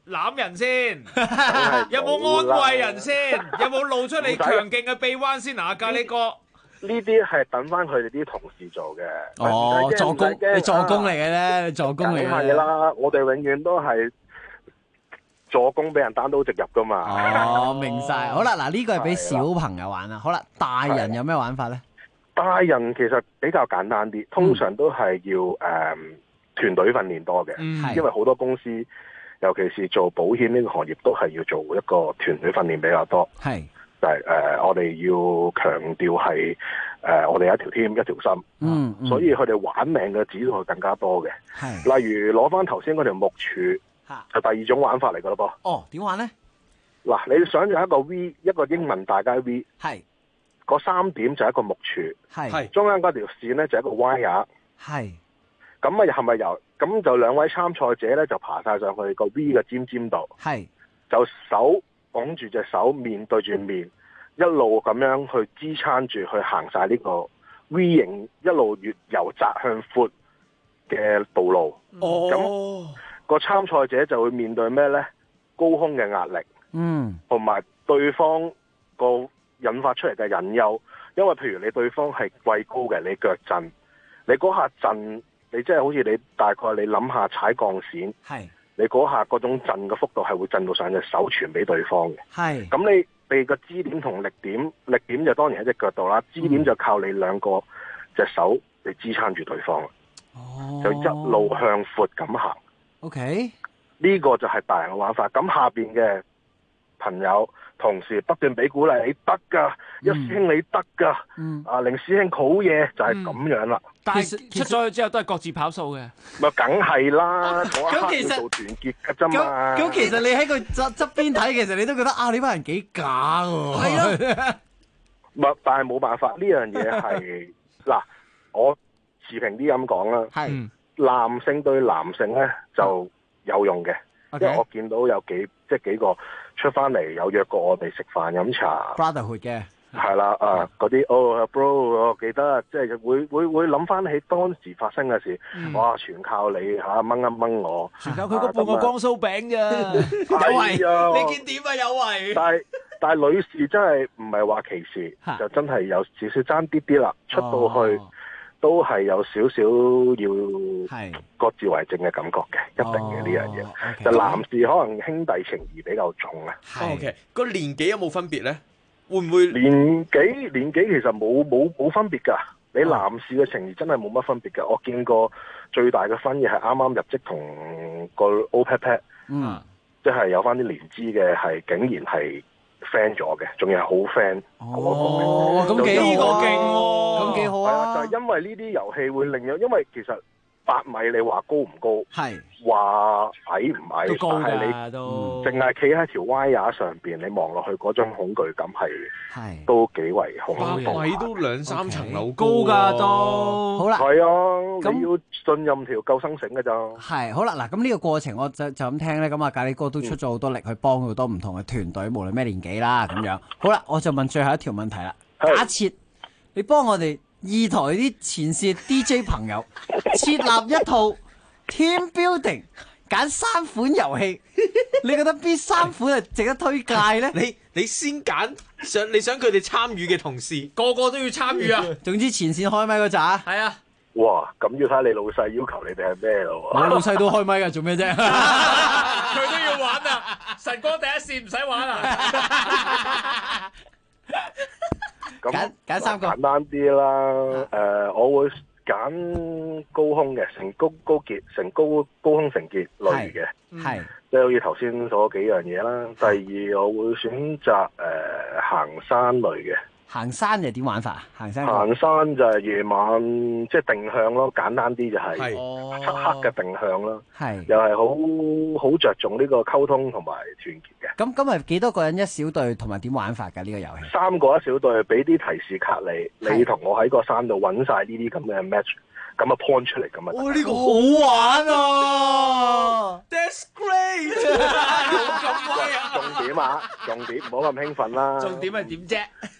S11: 攬人先？有冇安慰人先？有冇露出你強勁嘅臂彎先？嗱，咖喱哥。
S6: 呢啲係等翻佢哋啲同事做嘅。
S7: 哦，助攻，你助攻嚟嘅咧，助攻嚟嘅。
S6: 係啦，我哋永遠都係助攻俾人單刀直入噶嘛。
S7: 哦，明晒。好啦，嗱呢個係俾小朋友玩啦。好啦，大人有咩玩法咧？
S6: 大人其實比較簡單啲，通常都係要團隊訓練多嘅，因為好多公司，尤其是做保險呢個行業，都係要做一個團隊訓練比較多。
S7: 係。
S6: 就係我哋要強調係我哋一條 team 一條心，所以佢哋玩命嘅指數係更加多嘅。例如攞翻頭先嗰條木柱，係第二種玩法嚟㗎咯噃。
S7: 哦，點玩咧？
S6: 嗱，你想象一個 V， 一個英文大街 V，
S7: 係
S6: 嗰3點就係一個木柱，
S7: 係
S6: 中間嗰條線咧就係一個 wire，
S7: 係
S6: 咁啊係咪由咁就兩位參賽者咧就爬晒上去個 V 嘅尖度，
S7: 係
S6: 就手綁住隻手面對住面，一路咁樣去支撐住去行晒呢個 V 型，一路越由窄向闊嘅道路。咁個參賽者就會面對咩呢？高空嘅壓力，同埋對方個引發出嚟嘅引誘。因為譬如你對方係貴高嘅，你腳震，你嗰下震，你即係好似你大概你諗下踩鋼線，你嗰下嗰種震嘅幅度係會震到上隻手傳俾對方嘅。
S7: 係
S6: 咁你哋個支點同力點就當然喺隻腳度啦，支點就靠你兩個隻手嚟支撐住對方啦。就一路向闊咁行。
S7: OK，
S6: 呢個就係大人嘅玩法。咁下邊嘅朋友同事不斷俾鼓勵，你得㗎，一師兄你得㗎，啊凌師兄好嘢，就係咁樣啦。
S11: 但係出咗去之後都係各自跑數嘅。
S6: 咪梗係啦，嗰一刻要做團結㗎啫嘛。
S7: 咁其實你喺佢側邊睇，其實你都覺得啊，呢班人幾假喎。係啊。
S6: 咪但係冇辦法，呢樣嘢係嗱，我持平啲咁講啦。
S7: 係。
S6: 男性對男性咧就有用嘅，因為我見到有幾個出翻嚟有約過我哋食飯飲茶
S7: brotherhood 嘅，
S6: 係啦嗰啲bro， 我記得即係會諗翻起當時發生嘅事，哇全靠你嚇掹一掹我，
S11: 全靠佢嗰半個光酥餅咋，有為你見點啊有為？
S6: 但係女士真係唔係話歧視，就真係有少少爭啲啲啦，出到去。都係有少少要各自為政嘅感覺嘅，一定嘅呢樣嘢。就男士可能兄弟情誼比較重啊。
S12: OK， 個年紀有冇分別咧？會唔會
S6: 年紀其實冇分別㗎。你男士嘅情誼真係冇乜分別㗎。我見過最大嘅分野係啱啱入職同個 OPEC， 即係有翻啲年資嘅係竟然係friend 咗嘅，仲要係好 friend
S7: 咁幾個勁喎，咁幾好啊！
S6: 係啊，就係因為呢啲遊戲會令到，因為其實8米你話高唔高？係話矮唔矮？
S11: 都高㗎，
S6: 但係你淨係企喺條 wire 上邊，你望落去嗰種恐懼感係都幾為恐怖。
S12: 8米都2-3層樓
S11: 高㗎都。
S7: 好啦，
S6: 係啊，你要信任條救生繩㗎咋。
S7: 係好啦，嗱咁呢個過程我就咁聽咧，咁啊咖喱哥都出咗好多力去幫好多唔同嘅團隊，無論咩年紀啦咁樣。好啦，我就問最後一條問題啦。假設你幫我哋2台啲前線 DJ 朋友設立一套 team building， 揀3款遊戲，你覺得邊3款係值得推介咧？
S12: 你先揀你想佢哋參與嘅同事，個個都要參與啊！
S7: 總之前線開咪嗰扎，
S11: 係啊！
S6: 哇，咁要睇你老細要求你哋係咩咯？
S7: 我老細都開咪㗎，做咩啫？
S11: 佢都要玩啊！晨光第一線唔使玩啊！
S6: 咁
S7: 揀3個
S6: 簡單啲啦。我會揀高空嘅，高空繩結類嘅，
S7: 係
S6: 即係好似頭先所幾樣嘢啦。第二我會選擇行山類嘅。
S7: 行山就點玩法啊？行山
S6: 就係夜晚即係定向咯，簡單啲就係漆黑嘅定向咯，又係好着重呢個溝通同埋團結嘅。
S7: 咁係幾多個人一小隊，同埋點玩法㗎呢個遊戲
S6: ？3個一小隊，俾啲提示卡你同我喺個山度揾晒呢啲咁嘅 match， 咁啊 point 出嚟咁啊。
S7: 哇！呢個好玩啊
S12: ！That's great！
S6: 重點唔好咁興奮啦。
S11: 重點係點啫？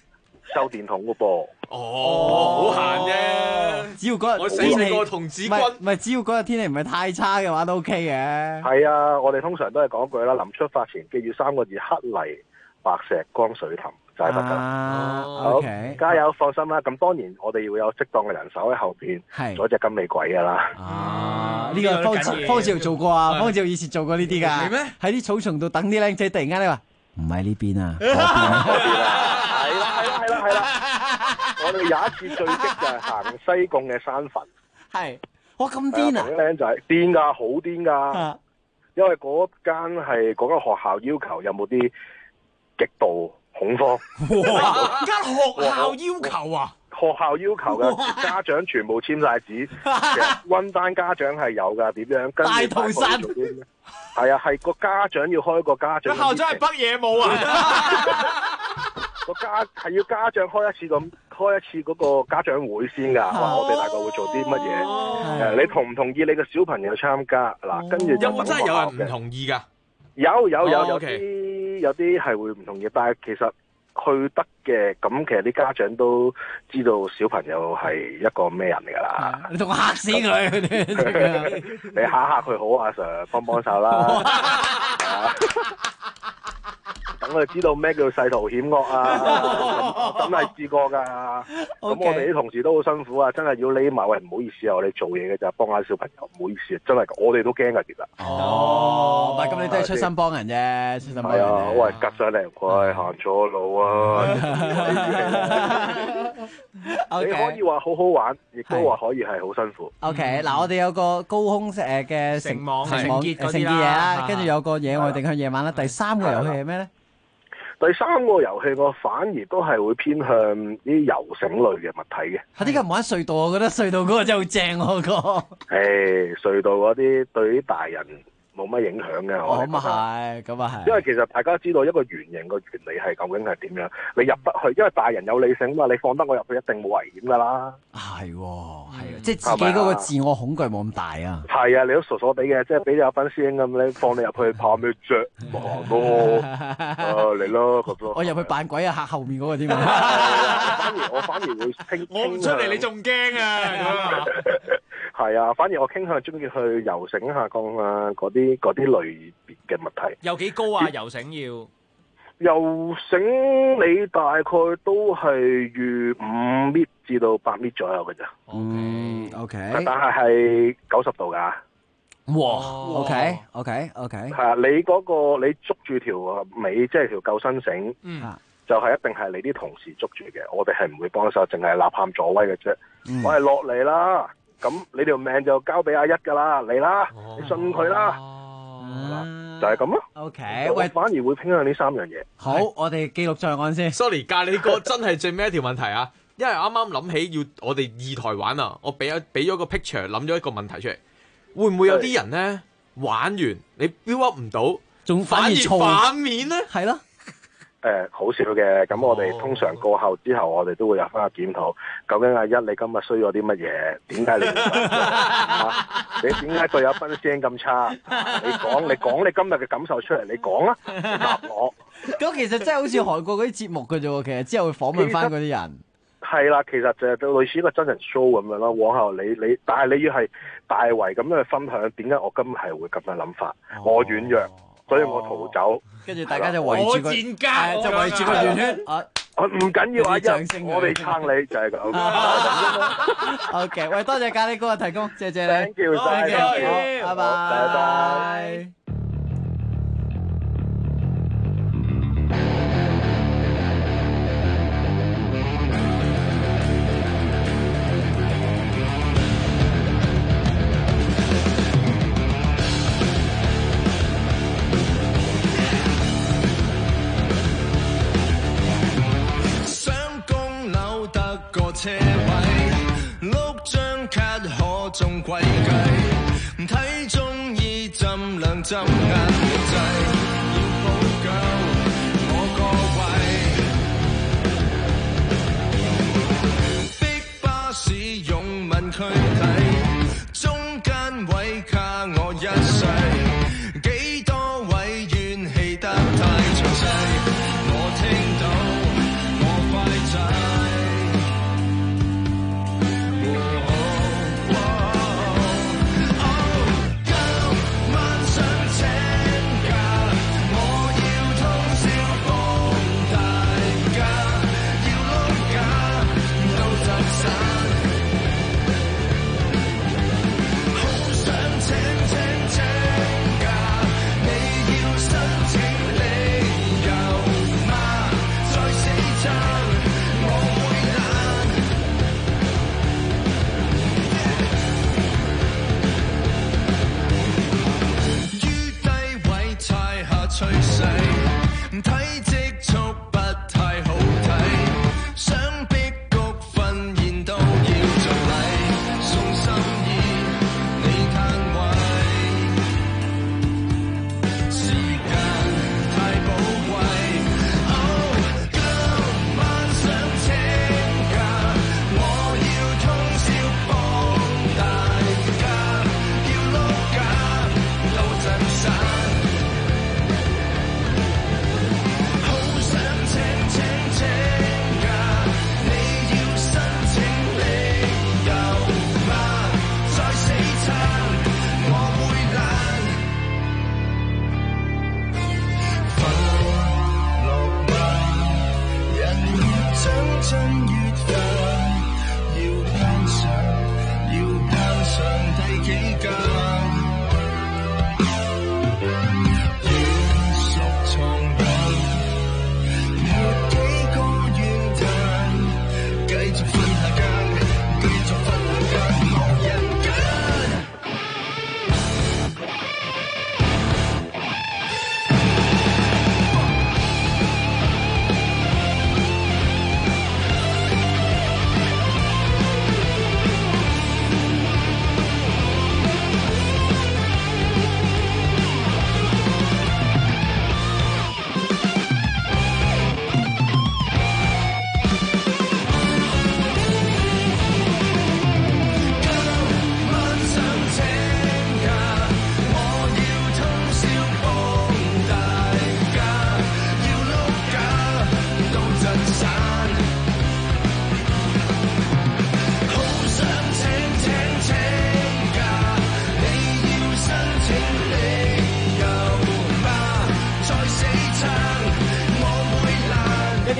S6: 收電筒嘅噃。
S12: 好閒啫，
S7: 只要嗰日
S12: 我死個童子軍，
S7: 唔係只要嗰日天氣唔係太差嘅話都 OK 嘅。
S6: 係啊，我哋通常都係講句啦，臨出發前記住3個字：黑泥白石光水凼就係得㗎啦。好，加油，放心啦。咁當然我哋要有適當嘅人手喺後邊，做隻金尾鬼㗎啦。
S7: 呢個方志豪做過啊，方志豪以前做過呢啲㗎。係咩？喺啲草叢度等啲僆仔，突然間你話唔係呢邊啊，嗰邊啊。
S6: 係啦，我哋有一次最激就係行西貢嘅山墳。
S7: 係，哇咁癲啊！
S6: 啲僆仔癲㗎，好癲㗎。因為嗰間學校要求有冇啲極度恐慌。
S21: 哇！間學校要求啊？
S6: 學校要求嘅家長全部簽晒紙，其實温單家長係有㗎，點樣跟住大屠殺？係啊，係個家長要開個家長。
S21: 校長係北野武啊！
S6: 係要家長開一次嗰個家長會先㗎，話我哋大概會做啲乜嘢？你同唔同意你個小朋友參加？嗱，跟住
S12: 有冇真係有人唔同意㗎？
S6: 有啲係會唔同意，但係其實去得嘅，咁其實啲家長都知道小朋友係一個咩人嚟㗎啦。
S7: 你同我嚇死佢！
S6: 你嚇佢好，阿 Sir 幫手啦。等佢知道咩叫世途險惡啊！真係試過㗎。咁我哋啲同事都好辛苦啊！真係要匿埋，喂，唔好意思啊，我哋做嘢嘅咋，幫下小朋友，唔好意思，真係我哋都驚㗎，其實。
S7: 唔係咁，你都係出心幫人啫，出心幫人。
S6: 係啊，喂，夾上嚟，喂，行錯路啊！你可以話好好玩，亦都話可以係好辛苦。
S7: OK，嗱，我哋有個高空嘅
S21: 繩網
S7: 結嘢啦，跟住有個野外定向夜晚啦。第3個遊戲係咩咧？
S6: 第3個遊戲我反而都係會偏向啲遊繩類嘅物體嘅。
S7: 點解唔玩隧道？我覺得隧道嗰個真係好正嗰個。
S6: 隧道嗰啲對於大人冇乜影響嘅。
S7: 咁啊係。
S6: 因為其實大家知道一個圓形個原理係究竟係點樣，你入得去，因為大人有理性嘛，你放得我入去一定冇危險㗎啦。
S7: 係，即係自己嗰個自我恐懼冇咁大啊。
S6: 係啊，你都傻傻地嘅，即係俾阿斌師兄咁，你放你入去怕咩啫？行咯，嚟咯咁咯。
S7: 我入去扮鬼啊，嚇後面嗰個添。
S6: 我反而會傾。
S21: 我唔出嚟，你仲驚啊？
S6: 係啊，反而我傾向中意去游繩下降啊，嗰啲類別嘅物體。
S21: 有幾高啊？游繩要？
S6: 游繩你大概都係預5米至到8米左右嘅咋。
S7: OK。
S6: 但係90度㗎。
S7: 哇！OK。
S6: 係啊，你捉住條尾，即係條救生繩，就係一定係你啲同事捉住嘅，我哋係唔會幫手，淨係吶喊助威嘅啫。我係落嚟啦。咁你條命就交俾阿一㗎啦，嚟啦，你信佢啦，就係咁咯。
S7: OK，
S6: 我反而會偏向呢3樣嘢。
S7: 好，我哋記錄在案先。
S12: Sorry， 隔你個真係最尾一條問題啊！因為啱啱諗起要我哋2台玩啊，我俾咗個 picture， 諗咗一個問題出嚟，會唔會有啲人咧玩完你 build up 唔到，
S7: 仲反而
S12: 反面咧？
S7: 係咯。
S6: 好少嘅，咁我哋通常過後之後，我哋都會有翻個檢討。究竟阿一你今日需要啲乜嘢？點解你點解對有分聲咁差？你講你今日嘅感受出嚟，你講啦，你答我。
S7: 咁其實真係好似韓國嗰啲節目嘅啫喎，其實之後會訪問翻嗰啲人。
S6: 係啦，其實就係類似一個真人 show 咁樣咯。往後你，但係你要係大圍咁樣去分享，點解我今日係會咁嘅諗法？我軟弱。所以我逃走，
S7: 跟住大家就圍住個
S21: 戰家，
S7: 就圍住個圓圈。
S6: 唔緊要啊，我哋撐你就係咁。
S7: OK， 喂，多謝咖喱哥嘅提供，謝謝你。
S6: Thank you，
S7: 拜拜。
S10: 車位碌張卡可中規計，睇中意浸兩浸眼掣，要補救我個位，逼巴士擁吻軀體，中間位卡我一世，幾多位怨氣得太詳細，我聽到我快走。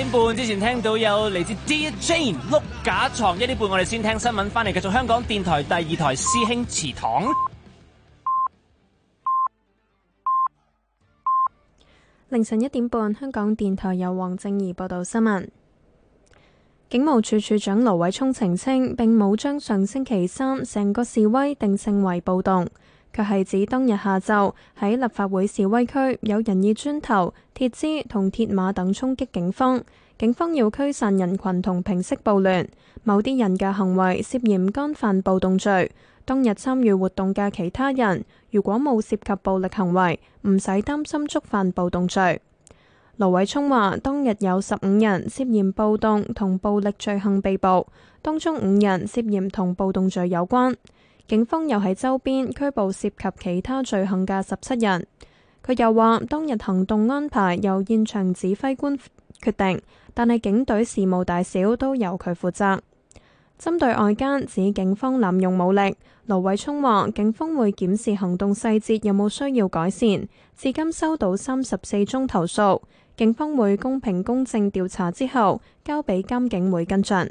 S21: 點半之前聽到有嚟自 Dear Jane 碌架床，1點半我哋先聽新聞，翻嚟繼續香港電台第2台師兄祠堂。
S1: 凌晨1點半，香港電台由黃正儀報道新聞。警務處處長盧偉聰澄清，並冇將上星期三成個示威定性為暴動，卻係指當日下晝喺立法會示威區有人以磚頭、鐵枝同鐵馬等衝擊警方，警方要驅散人群同平息暴亂。某啲人嘅行為涉嫌干犯暴動罪。當日參與活動嘅其他人，如果冇涉及暴力行為，唔使擔心觸犯暴動罪。盧偉聰話：當日有15人涉嫌暴動同暴力罪行被捕，當中5人涉嫌同暴動罪有關。警方又喺周邊拘捕涉及其他罪行嘅17人。佢又話：當日行動安排由現場指揮官決定，但係警隊事務大小都由佢負責。針對外間指警方濫用武力，盧偉聰話：警方會檢視行動細節有冇需要改善。至今收到34宗投訴，警方會公平公正調查之後，交俾監警會跟進。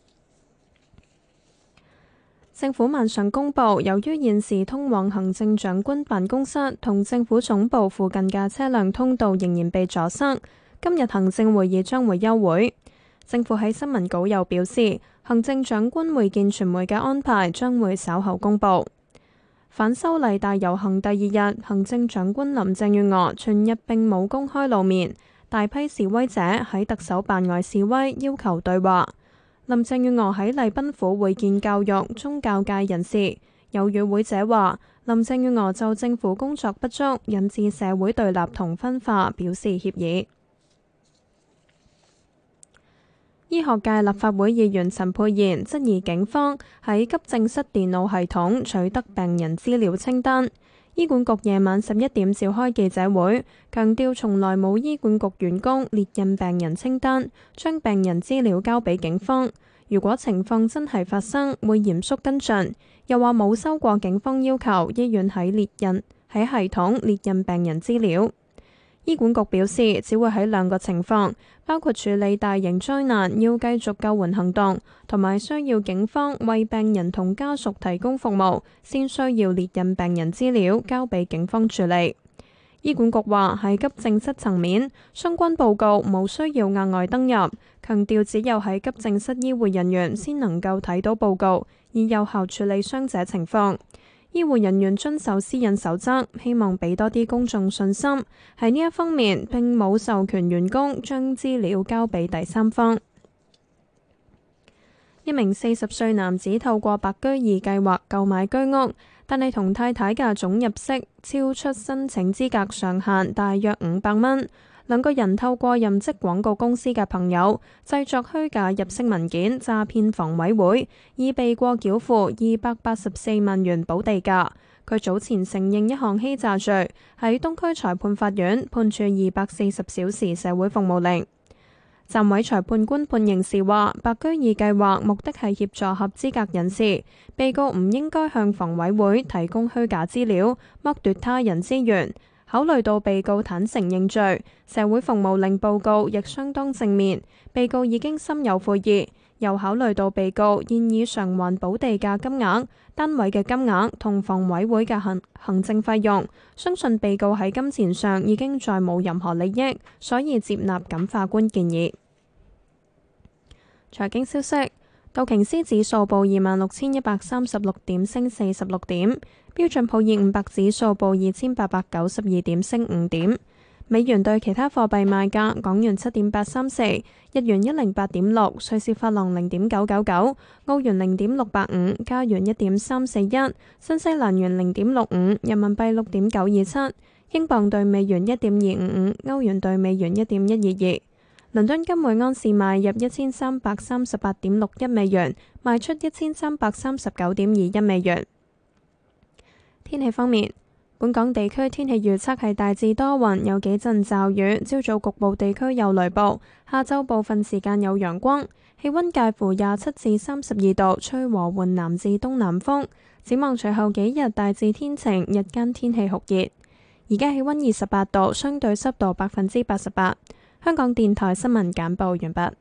S1: 政府晚上公佈，由於現時通往行政長官辦公室同政府總部附近嘅車輛通道仍然被阻塞，今日行政會議將會休會。政府喺新聞稿又表示，行政長官會見傳媒嘅安排將會稍後公佈。反修例大遊行第2日，行政長官林鄭月娥全日並冇公開露面，大批示威者喺特首辦外示威，要求對話。林鄭月娥喺禮賓府會見教育、宗教界人士，有與會者話，林鄭月娥就政府工作不足，引致社會對立同分化，表示歉意。醫學界立法會議員陳沛然質疑警方喺急症室電腦系統取得病人資料清單。醫管局夜晚11點召開記者會，強調從來冇醫管局員工列印病人清單，將病人資料交俾警方。如果情況真係發生，會嚴肅跟進。又話冇收過警方要求醫院喺系統列印病人資料。醫管局表示，只會喺2個情況，包括處理大型災難要繼續救援行動，同埋需要警方為病人同家屬提供服務，先需要列印病人資料交俾警方處理。醫管局話喺急症室層面，相關報告冇需要額外登入，強調只有喺急症室醫護人員先能夠睇到報告，以有效處理傷者情況。醫護人員遵守私隱守則，希望俾多啲公眾信心。喺呢一方面，並冇授權員工將資料交俾第三方。一名40歲男子透過白居二計劃購買居屋，但係同太太嘅總入息超出申請資格上限大約500蚊。2個人透過任職廣告公司嘅朋友製作虛假入息文件，詐騙房委會，以避過繳付284萬元補地價。佢早前承認一項欺詐罪，喺東區裁判法院判處240小時社會服務令。暫委裁判官判刑時話，白居二計劃目的係協助合資格人士，被告唔應該向房委會提供虛假資料，剝奪他人資源。考慮到被告坦誠認罪，社會服務令報告亦相當正面，被告已經心有悔意。又考慮到被告現已償還補地價金額、單位嘅金額同房委會嘅行政費用，相信被告喺金錢上已經再冇任何利益，所以接納感法官建議。財經消息，道瓊斯指數報26,136點，升46點。標準普爾500指數報2892點，升5點。美元對其他貨幣賣價：港元7.834，日元108.6，瑞士法郎0.999，澳元0.685，加元1.341，新西蘭元0.65，人民幣6.927，英鎊對美元1.255，歐元對美元1.122。倫敦金每安士買入1338.61美元，賣出1339.21美元。天氣方面，本港地區天氣預測係大致多雲，有幾陣驟雨，朝早局部地區有雷暴，下晝部分時間有陽光，氣溫介乎27至32度，吹和緩南至東南風。展望隨後幾日大致天晴，日間天氣酷熱。而家氣溫28度，相對濕度88%。 香港電台新聞簡報完畢。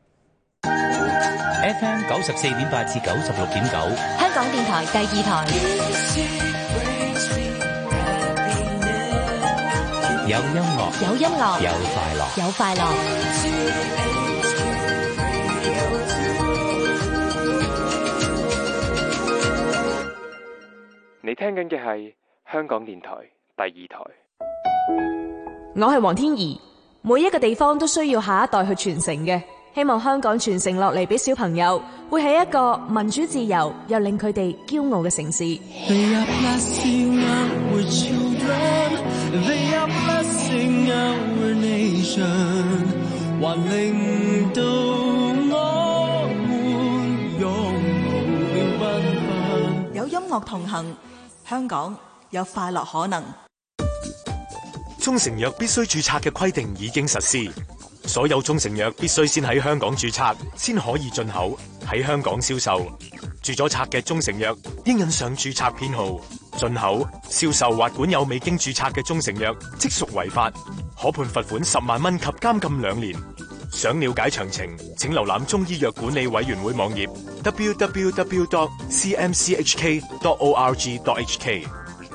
S8: FM 94.8至96.9，
S3: 香港電台第二台。
S8: 有音樂，
S3: 有音樂，
S8: 有快樂，
S3: 有快樂。
S9: 你聽緊嘅係香港電台第二台。
S15: 我係黃天怡，每一個地方都需要下一代去傳承嘅。希望香港傳承落嚟俾小朋友，會係一個民主自由又令佢哋驕傲嘅城市。
S13: 還令到我們擁無邊繽紛。
S16: 有音樂同行，香港有快樂可能。
S14: 中成藥必須註冊嘅規定已經實施，所有中成藥必須先喺香港註冊，先可以進口，喺香港銷售。註咗冊嘅中成藥應印上註冊編號。進口、銷售或管有未經註冊嘅中成藥，即屬違法，可判罰款10萬蚊及監禁2年。想了解詳情，請瀏覽中醫藥管理委員會網頁 www.cmchk.org.hk。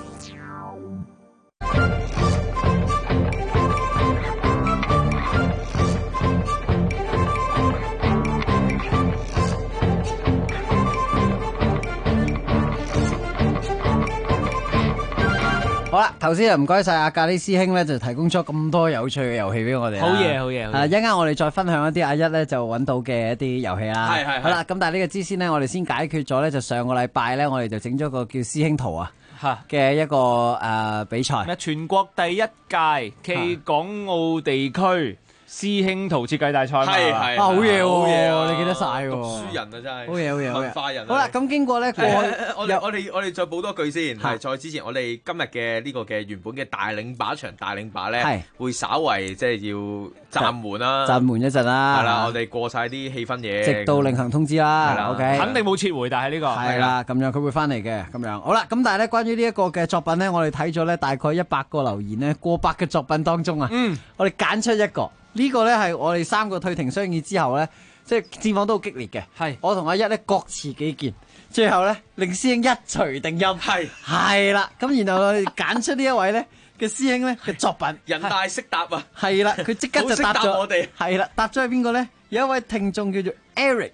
S7: 好啦，頭先唔該晒阿咖喱師兄咧，就提供咗咁多有趣嘅遊戲俾我哋。
S21: 好嘢，好嘢。
S7: 一陣間我哋再分享一啲阿一咧就揾到嘅一啲遊戲啦。
S12: 係。
S7: 好啦，咁但係呢個之先呢，我哋先解決咗咧，就上個禮拜咧，我哋就整咗個叫師兄圖啊嘅一個比賽。
S21: 咩？全國第一屆暨港澳地區師兄圖設計大賽嘛。
S12: 係
S7: 好嘢喎，
S12: 好嘢，
S7: 你記得晒喎。
S12: 讀書人啊，真係。
S7: 好嘢，好嘢，
S12: 文化人。
S7: 好啦，咁經過咧過去，
S12: 我哋再補多句先。係在之前，我哋今日嘅呢個嘅原本嘅大領靶場大領靶咧，會稍為即係要暫緩啦，
S7: 暫緩一陣啦。
S12: 係啦，我哋過晒啲氣氛嘢，
S7: 直到另行通知啦。
S12: 係啦
S7: OK，
S21: 肯定冇撤回，但係呢個
S7: 係啦，咁樣佢會翻嚟嘅。咁樣好啦，咁但係咧關於呢一個嘅作品咧，我哋睇咗咧大概100個留言咧，過百嘅作品當中啊，我哋揀出一個。呢個咧係我哋3個退庭商議之後咧，即係戰況都好激烈嘅。係我同阿一咧各持己見，最後咧令師兄一錘定音。係啦，咁然後我哋揀出呢一位咧嘅師兄咧嘅作品。
S12: 人大識答啊！
S7: 係啦，佢即刻就答咗
S12: 我哋。
S7: 係啦，答咗係邊個咧？有一位聽眾叫做 Eric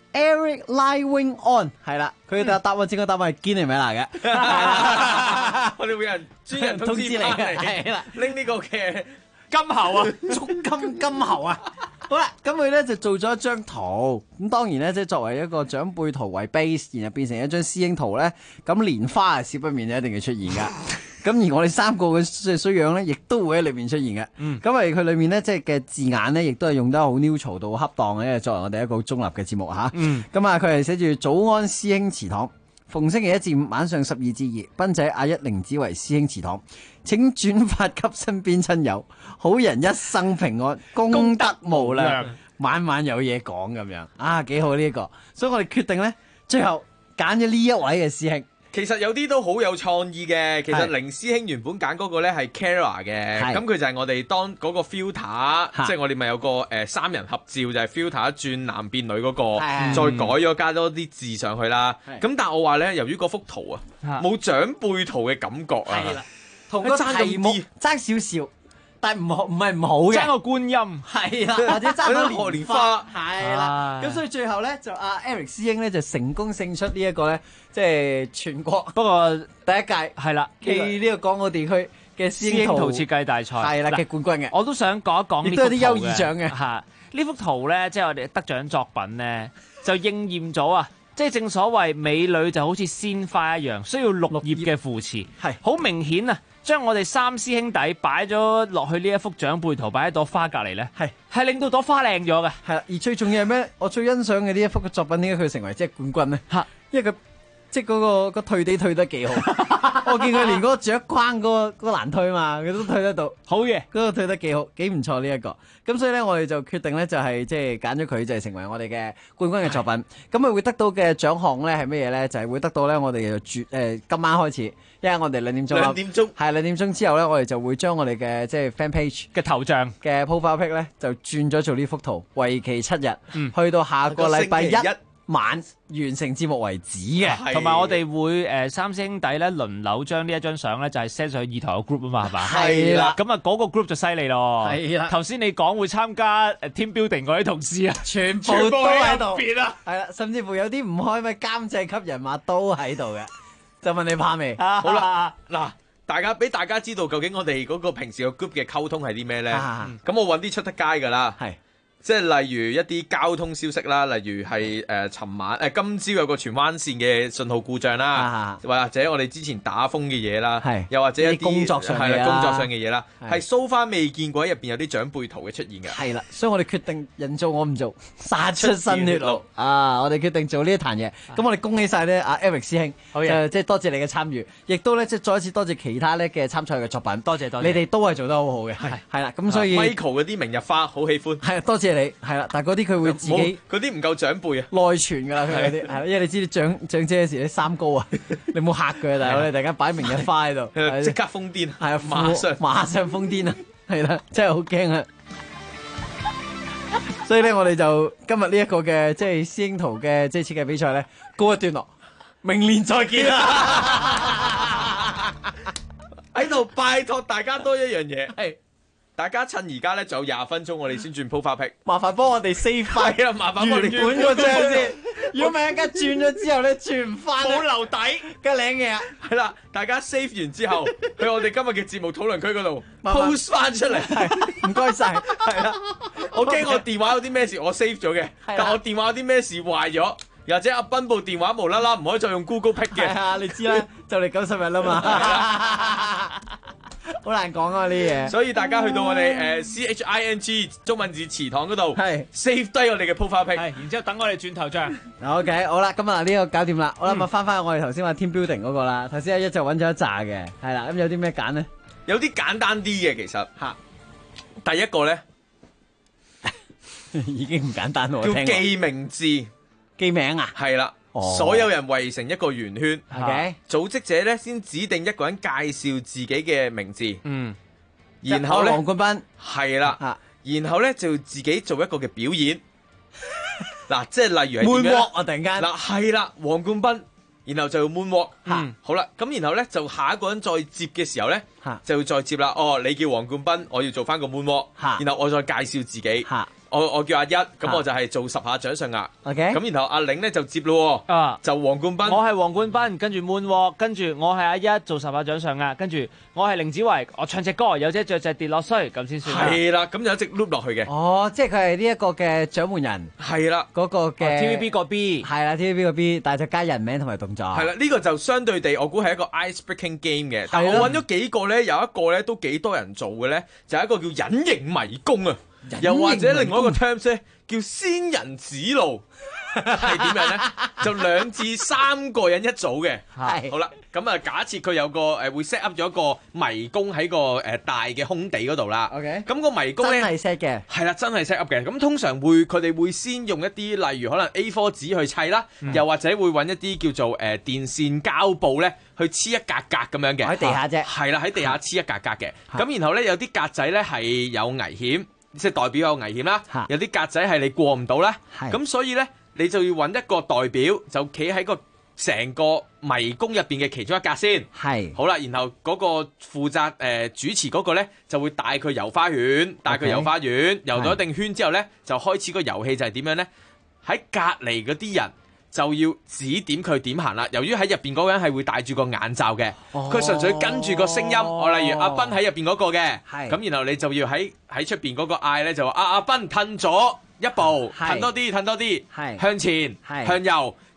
S7: Living On， 係啦，佢嘅答案正確答案係堅尼米娜嘅。
S12: 我哋會有人專人通知你嘅，係啦，拎呢個嘅。
S21: 金猴啊，
S7: 足金猴啊！好啦，咁佢咧就做咗一張圖，咁當然咧即係作為一個長輩圖為 base， 然後變成一張師兄圖咧，咁蓮花係少不免一定要出現噶。咁而我哋3個嘅衰樣咧，亦都會喺裏面出現嘅。咁係佢裏面咧即係嘅字眼咧，亦都係用得好 neutral 到恰當嘅，作為我哋一個中立嘅節目吓。咁啊，佢係寫住早安師兄祠堂。逢星期1至5晚上12至2，賓仔阿一凌子為師兄祠堂，請轉發給身邊親友，好人一生平安，功德無量，晚晚有嘢講咁樣啊，幾好呢個，所以我哋決定咧，最後揀咗呢一位嘅師兄。
S12: 其實有啲都好有創意嘅。其實凌師兄原本揀嗰個咧係 Kara 嘅，咁佢就係我哋當嗰個 filter， 即係我哋咪有個3人合照，就係 filter 轉男變女嗰個，再改咗加多啲字上去啦。咁但係我話咧，由於嗰幅圖啊冇長輩圖嘅感覺啊，
S7: 同個題目爭少少。但係唔係唔好嘅，
S21: 爭個觀音
S7: 係啦，或者爭個
S12: 荷蓮花
S7: 係啦。咁所以最後咧就阿 Eric 師兄咧就成功勝出呢一個咧，即係全國
S21: 不過
S7: 第一屆
S21: 係啦，
S7: 暨呢個港澳地區嘅師兄圖
S21: 設計大賽
S7: 係啦嘅冠軍嘅。
S21: 我都想講一講呢幅圖嘅，亦都有啲優異獎嘅嚇。呢幅圖咧，即係我哋得獎作品咧，就應驗咗啊！即係正所謂美女就好似鮮花一樣，需要綠葉嘅扶持，係好明顯啊！將我哋3師兄弟擺咗落去呢一幅長輩圖，擺喺朵花隔離咧，係令到朵花靚咗嘅。
S7: 係啦，而最重要係咩？我最欣賞嘅呢一幅嘅作品，點解佢成為即係冠軍咧？嚇，因為佢即係嗰個退地退得幾好。我見佢連嗰個著框嗰個難推嘛，佢都退得到。
S21: 好嘅，
S7: 嗰個退得幾好，幾唔錯呢一個。咁所以咧，我哋就決定咧，就係即係揀咗佢，就係成為我哋嘅冠軍嘅作品。咁佢會得到嘅獎項咧係乜嘢咧？就係會得到咧，我哋就今晚開始，因為我哋2點鐘。2點鐘係2點鐘之後咧，我哋就會將我哋嘅即係 fan page
S21: 嘅頭像
S7: 嘅 profile pic 咧，就轉咗做呢幅圖，為期7日，去到下個禮拜一晚完成節目為止嘅。
S21: 同埋我哋會三師兄弟咧輪流將呢一張相咧就係 send 上去2台嘅 group 啊嘛，係嘛？
S7: 係啦。
S21: 咁啊嗰個 group 就犀利咯。
S7: 係啦。
S21: 頭先你講會參加team building 嗰啲同事啊，
S7: 全部都喺度。
S21: 係啦，
S7: 甚至乎有啲唔開咩監製級人馬都喺度嘅。就問你怕未？
S12: 好啦，嗱，俾大家知道究竟我哋嗰個平時個 group 嘅溝通係啲咩咧？咁我揾啲出得街㗎啦。係。即係例如一啲交通消息啦，例如係尋晚今朝有個荃灣線嘅信號故障啦，或者我哋之前打風嘅嘢啦，又或者一啲
S7: 工作上嘅
S12: 嘢啦，係so far未見過喺入邊有啲長輩圖嘅出現嘅。係
S7: 啦，所以我哋決定人做我唔做，殺出新血路啊！我哋決定做呢一壇嘢。咁我哋恭喜晒咧阿 Eric 師兄，即係多謝你嘅參與，亦都咧即係再一次多謝其他咧嘅參賽嘅作品。多謝，你哋都係做得好好嘅。係啦，咁所以
S12: Michael 嗰啲明日花好喜歡。
S7: 係多謝你，係啦，但係嗰啲佢會自己
S12: 嗰啲唔夠長輩啊，
S7: 內傳㗎啦，佢嗰啲係，因為你知啲長姐時啲三高啊，你冇嚇佢啊，大佬，你突然間擺明日花喺度，
S12: 即刻瘋癲，
S7: 係啊，馬上瘋癲啊，係啦，真係好驚啊！所以咧，我哋就今日呢一個嘅即係師兄圖嘅即係設計比賽咧，告一段落，明年再見啦！
S12: 喺度拜託大家多一樣嘢，係。大家趁而家咧，仲有20分鐘，我哋先轉鋪花癖。
S7: 麻煩幫我哋 save 翻
S12: 啊！麻煩幫我哋
S7: 原本嗰張先。如果唔係一間轉咗之後咧，轉唔翻，
S12: 冇留底
S7: 嘅領嘢。
S12: 係啦，大家 save 完之後，去我哋今日嘅節目討論區嗰度 post 翻出嚟。
S7: 唔該晒。係啦，
S12: 我驚我電話有啲咩事，我 save 咗嘅，但我電話有啲咩事壞咗，又或者阿斌部電話無啦啦唔可以再用 Google Pick 嘅。
S7: 係啊，你知啦，就嚟90日啦嘛。好難講啊呢啲嘢，
S12: 所以大家去到我哋CHING 中文字祠堂嗰度，係 save 低我哋嘅 profile pic，
S21: 然之後等我哋轉頭像。
S7: OK， 好啦，咁啊呢個搞掂啦，好啦，咁翻去我哋頭先話 team building 嗰個啦，頭先一就揾咗一紮嘅，係啦，咁有啲咩揀咧？
S12: 有啲簡單啲嘅其實嚇，第一個咧
S7: 已經唔簡單咯，
S12: 叫記名字，
S7: 記名啊，
S12: 係啦。所有人圍成一個圓圈，組織者咧先指定一個人介紹自己嘅名字，然後咧
S7: 黃冠斌
S12: 係啦，然後咧就自己做一個嘅表演，嗱，即係例如係
S7: moonwalk 啊，突然間
S12: 嗱係啦，黃冠斌，然後就 moonwalk，好啦，咁然後咧就下一個人再接嘅時候咧，就要再接啦，哦，你叫黃冠斌，我要做翻個 moonwalk，然後我再介紹自己。我叫阿一，咁我就係做10下掌上壓。
S7: OK，
S12: 咁然後阿玲咧就接咯，就黃冠斌。
S21: 我係黃冠斌，跟住 moonwalk，跟住我係阿一做10下掌上壓，跟住我係凌子維，我唱隻歌，有隻雀仔跌落水，咁先算。
S12: 係啦，咁就一直 loop 落去嘅。
S7: 哦，即係佢係呢一個嘅掌門人。
S12: 係啦，
S7: 嗰個嘅
S21: TVB 個 B。
S7: 係啦 ，TVB 個 B，但係就加人名同埋動作。
S12: 係啦，呢個就相對地，我估係一個 ice breaking game 嘅。但我揾咗幾個咧，有一個咧都幾多人做嘅咧，就係一個叫隱形迷宮啊。又或者另外一個 terms 咧叫仙人指路，係點樣咧？就2至3個人一組嘅，係好啦。咁啊，假設佢有個會 set up 咗一個迷宮喺個大嘅空地嗰度啦。OK，咁個迷宮咧
S7: 真係 set 嘅，
S12: 係啦，真係 set up 嘅。咁通常佢哋會先用一啲例如可能 A4 紙去砌啦，又或者會揾一啲叫做電線膠布咧去黐一格格咁樣嘅。
S7: 喺地下啫，
S12: 係啦，喺地下黐一格格嘅。咁然後咧有啲格仔咧係有危險。即係代表有危險啦，有啲格仔係你過唔到啦，咁所以咧你就要揾一個代表，就企喺個成個迷宮入邊嘅其中一格先，係好啦，然後嗰個負責主持嗰個咧就會帶佢遊花園，遊到一定圈之後咧就開始個遊戲就係點樣咧？喺隔離嗰啲人就要指點佢點行啦。由於喺入邊嗰個人係會戴住個眼罩嘅，佢純粹跟住個聲音。我例如阿斌喺入邊嗰個嘅，咁然後你就要喺出邊嗰個嗌咧就話阿斌褪咗一步，褪多啲，向前，向右。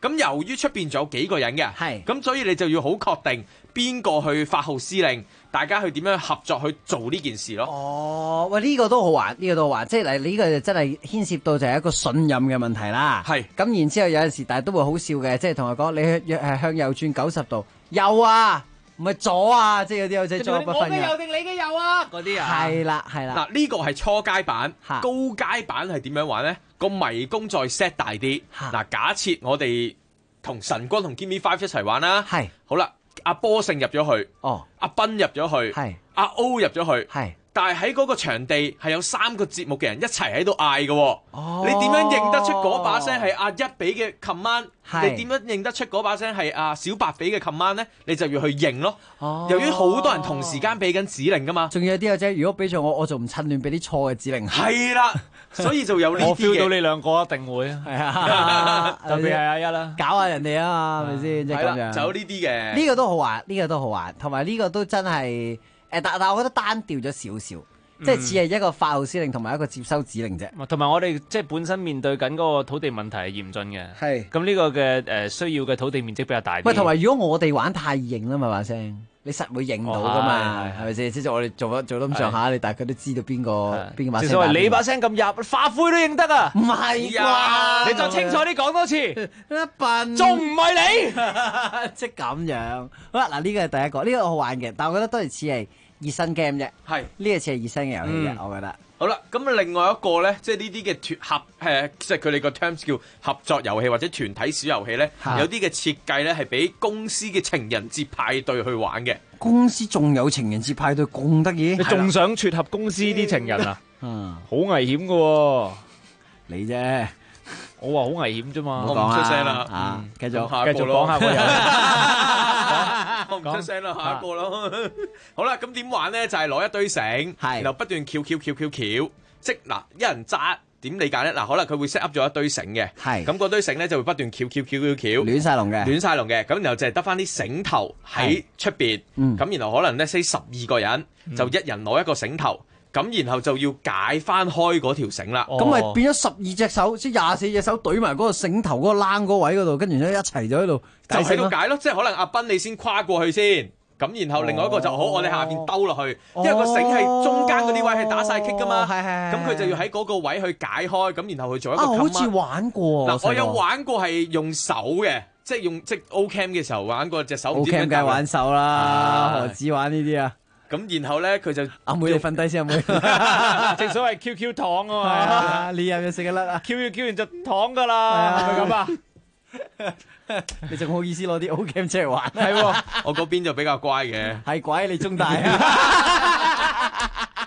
S12: 咁由於出邊仲有幾個人嘅，咁所以你就要好確定邊個去發號施令，大家去點樣合作去做呢件事咯。
S7: 哦，喂，呢個都好玩，呢個都好玩，即係呢個就真係牽涉到就係一個信任嘅問題啦。係，咁然之後有陣時，但係都會好笑嘅，即係同佢講你係向右轉90度，右啊，唔係左啊，即係有啲有隻左不分嘅。我嘅右定你嘅右啊？嗰啲啊。係啦，係啦。嗱，
S12: 呢個係初階版，高階版係點樣玩咧？個迷宮再 set 大啲。嗱，假設我哋同神君同 Gimme Five 一齊玩啦。係。好啦。阿波勝入咗去，阿斌入咗去，阿 O 入咗去，但係喺嗰個場地係有3個節目嘅人一齊喺度嗌嘅，你點樣認得出嗰把聲係阿一俾嘅 command？你點樣認得出嗰把聲係阿小白俾嘅 command 咧？你就要去認咯。由於好多人同時間俾緊指令噶嘛，
S7: 仲有啲嘅啫。如果俾咗我就唔趁亂俾啲錯嘅指令。
S12: 係啦，所以就有呢啲嘅。
S21: 我 feel 到你兩個一定會啊，係啊，特別係阿一啦，
S7: 搞下人哋啊嘛，係咪先？即係咁樣。
S12: 就有呢啲嘅。
S7: 呢個都好玩，呢個都好玩，同埋呢個都真係但我覺得單調咗少少。即係似係一個發號施令同埋一個接收指令啫，
S21: 同埋我哋即係本身面對緊嗰個土地問題係嚴峻嘅，
S7: 係
S21: 咁呢個嘅需要嘅土地面積比較大啲。
S7: 喂，同埋如果我哋玩太認啦嘛把聲，你實會認到噶嘛，係咪先？即係我哋做得咁上下，你大概都知道邊個把聲。
S21: 所謂你把聲咁入，化灰都認得啊？
S7: 唔係啩？
S21: 你再清楚啲講多次，
S7: 一笨，
S21: 仲唔係你？
S7: 即係咁樣。好啦，嗱呢個係第一個，呢個好玩嘅，但係我覺得都係似係熱身 game 啫，係呢個似係熱身嘅遊戲啫，我覺得。
S12: 好啦，咁啊另外一個咧，即係呢啲嘅即係佢哋個 terms 叫合作遊戲或者團體小遊戲咧，有啲嘅設計咧係俾公司嘅情人節派對去玩嘅。
S7: 公司仲有情人節派對咁得意？
S21: 你仲想撮合公司啲情人啊？好危險㗎喎，
S7: 你啫。
S21: 我話好危險啫嘛，
S12: 我唔出聲啦，
S7: 繼續
S21: 講下個遊戲。
S12: 我唔出聲啦，下一個咯。好啦，咁點玩咧？就係攞一堆繩，然後不斷翹，即嗱一人揸。點理解咧？嗱，可能佢會 set up 咗一堆繩嘅，咁嗰堆繩咧就會不斷翹，
S7: 亂晒龍嘅，
S12: 咁然後就係得翻啲繩頭喺出邊，咁然後可能咧 say 12個人，就一人攞一個繩頭，咁然後就要解翻開嗰條繩啦。
S7: 咁咪變咗12隻手，即係24隻手懟埋嗰個繩頭嗰個躝嗰位嗰度，跟住咧一齊就喺度
S12: 就喺度解咯。即係可能阿斌你先跨過去先。咁然後另外一個就好，我哋下邊兜落去，因為個繩係中間嗰啲位係打晒棘噶嘛，咁佢就要喺嗰個位去解開，咁然後去做一個。
S7: 好似玩過
S12: 嗱，我有玩過係用手嘅，即係用O Cam 嘅時候玩過隻手。
S7: O Cam 梗係玩手啦，何止玩呢啲啊？
S12: 咁然後咧佢就
S7: 阿妹你瞓低先，阿妹。
S21: 正所謂 QQ 糖啊嘛，
S7: 你又要食一粒啊
S21: ？QQ 完就糖噶啦，係咪咁啊？
S7: 你仲好意思攞啲 O Cam 出嚟玩？
S12: 係喎，我嗰邊就比較乖嘅。
S7: 係鬼你中大啊！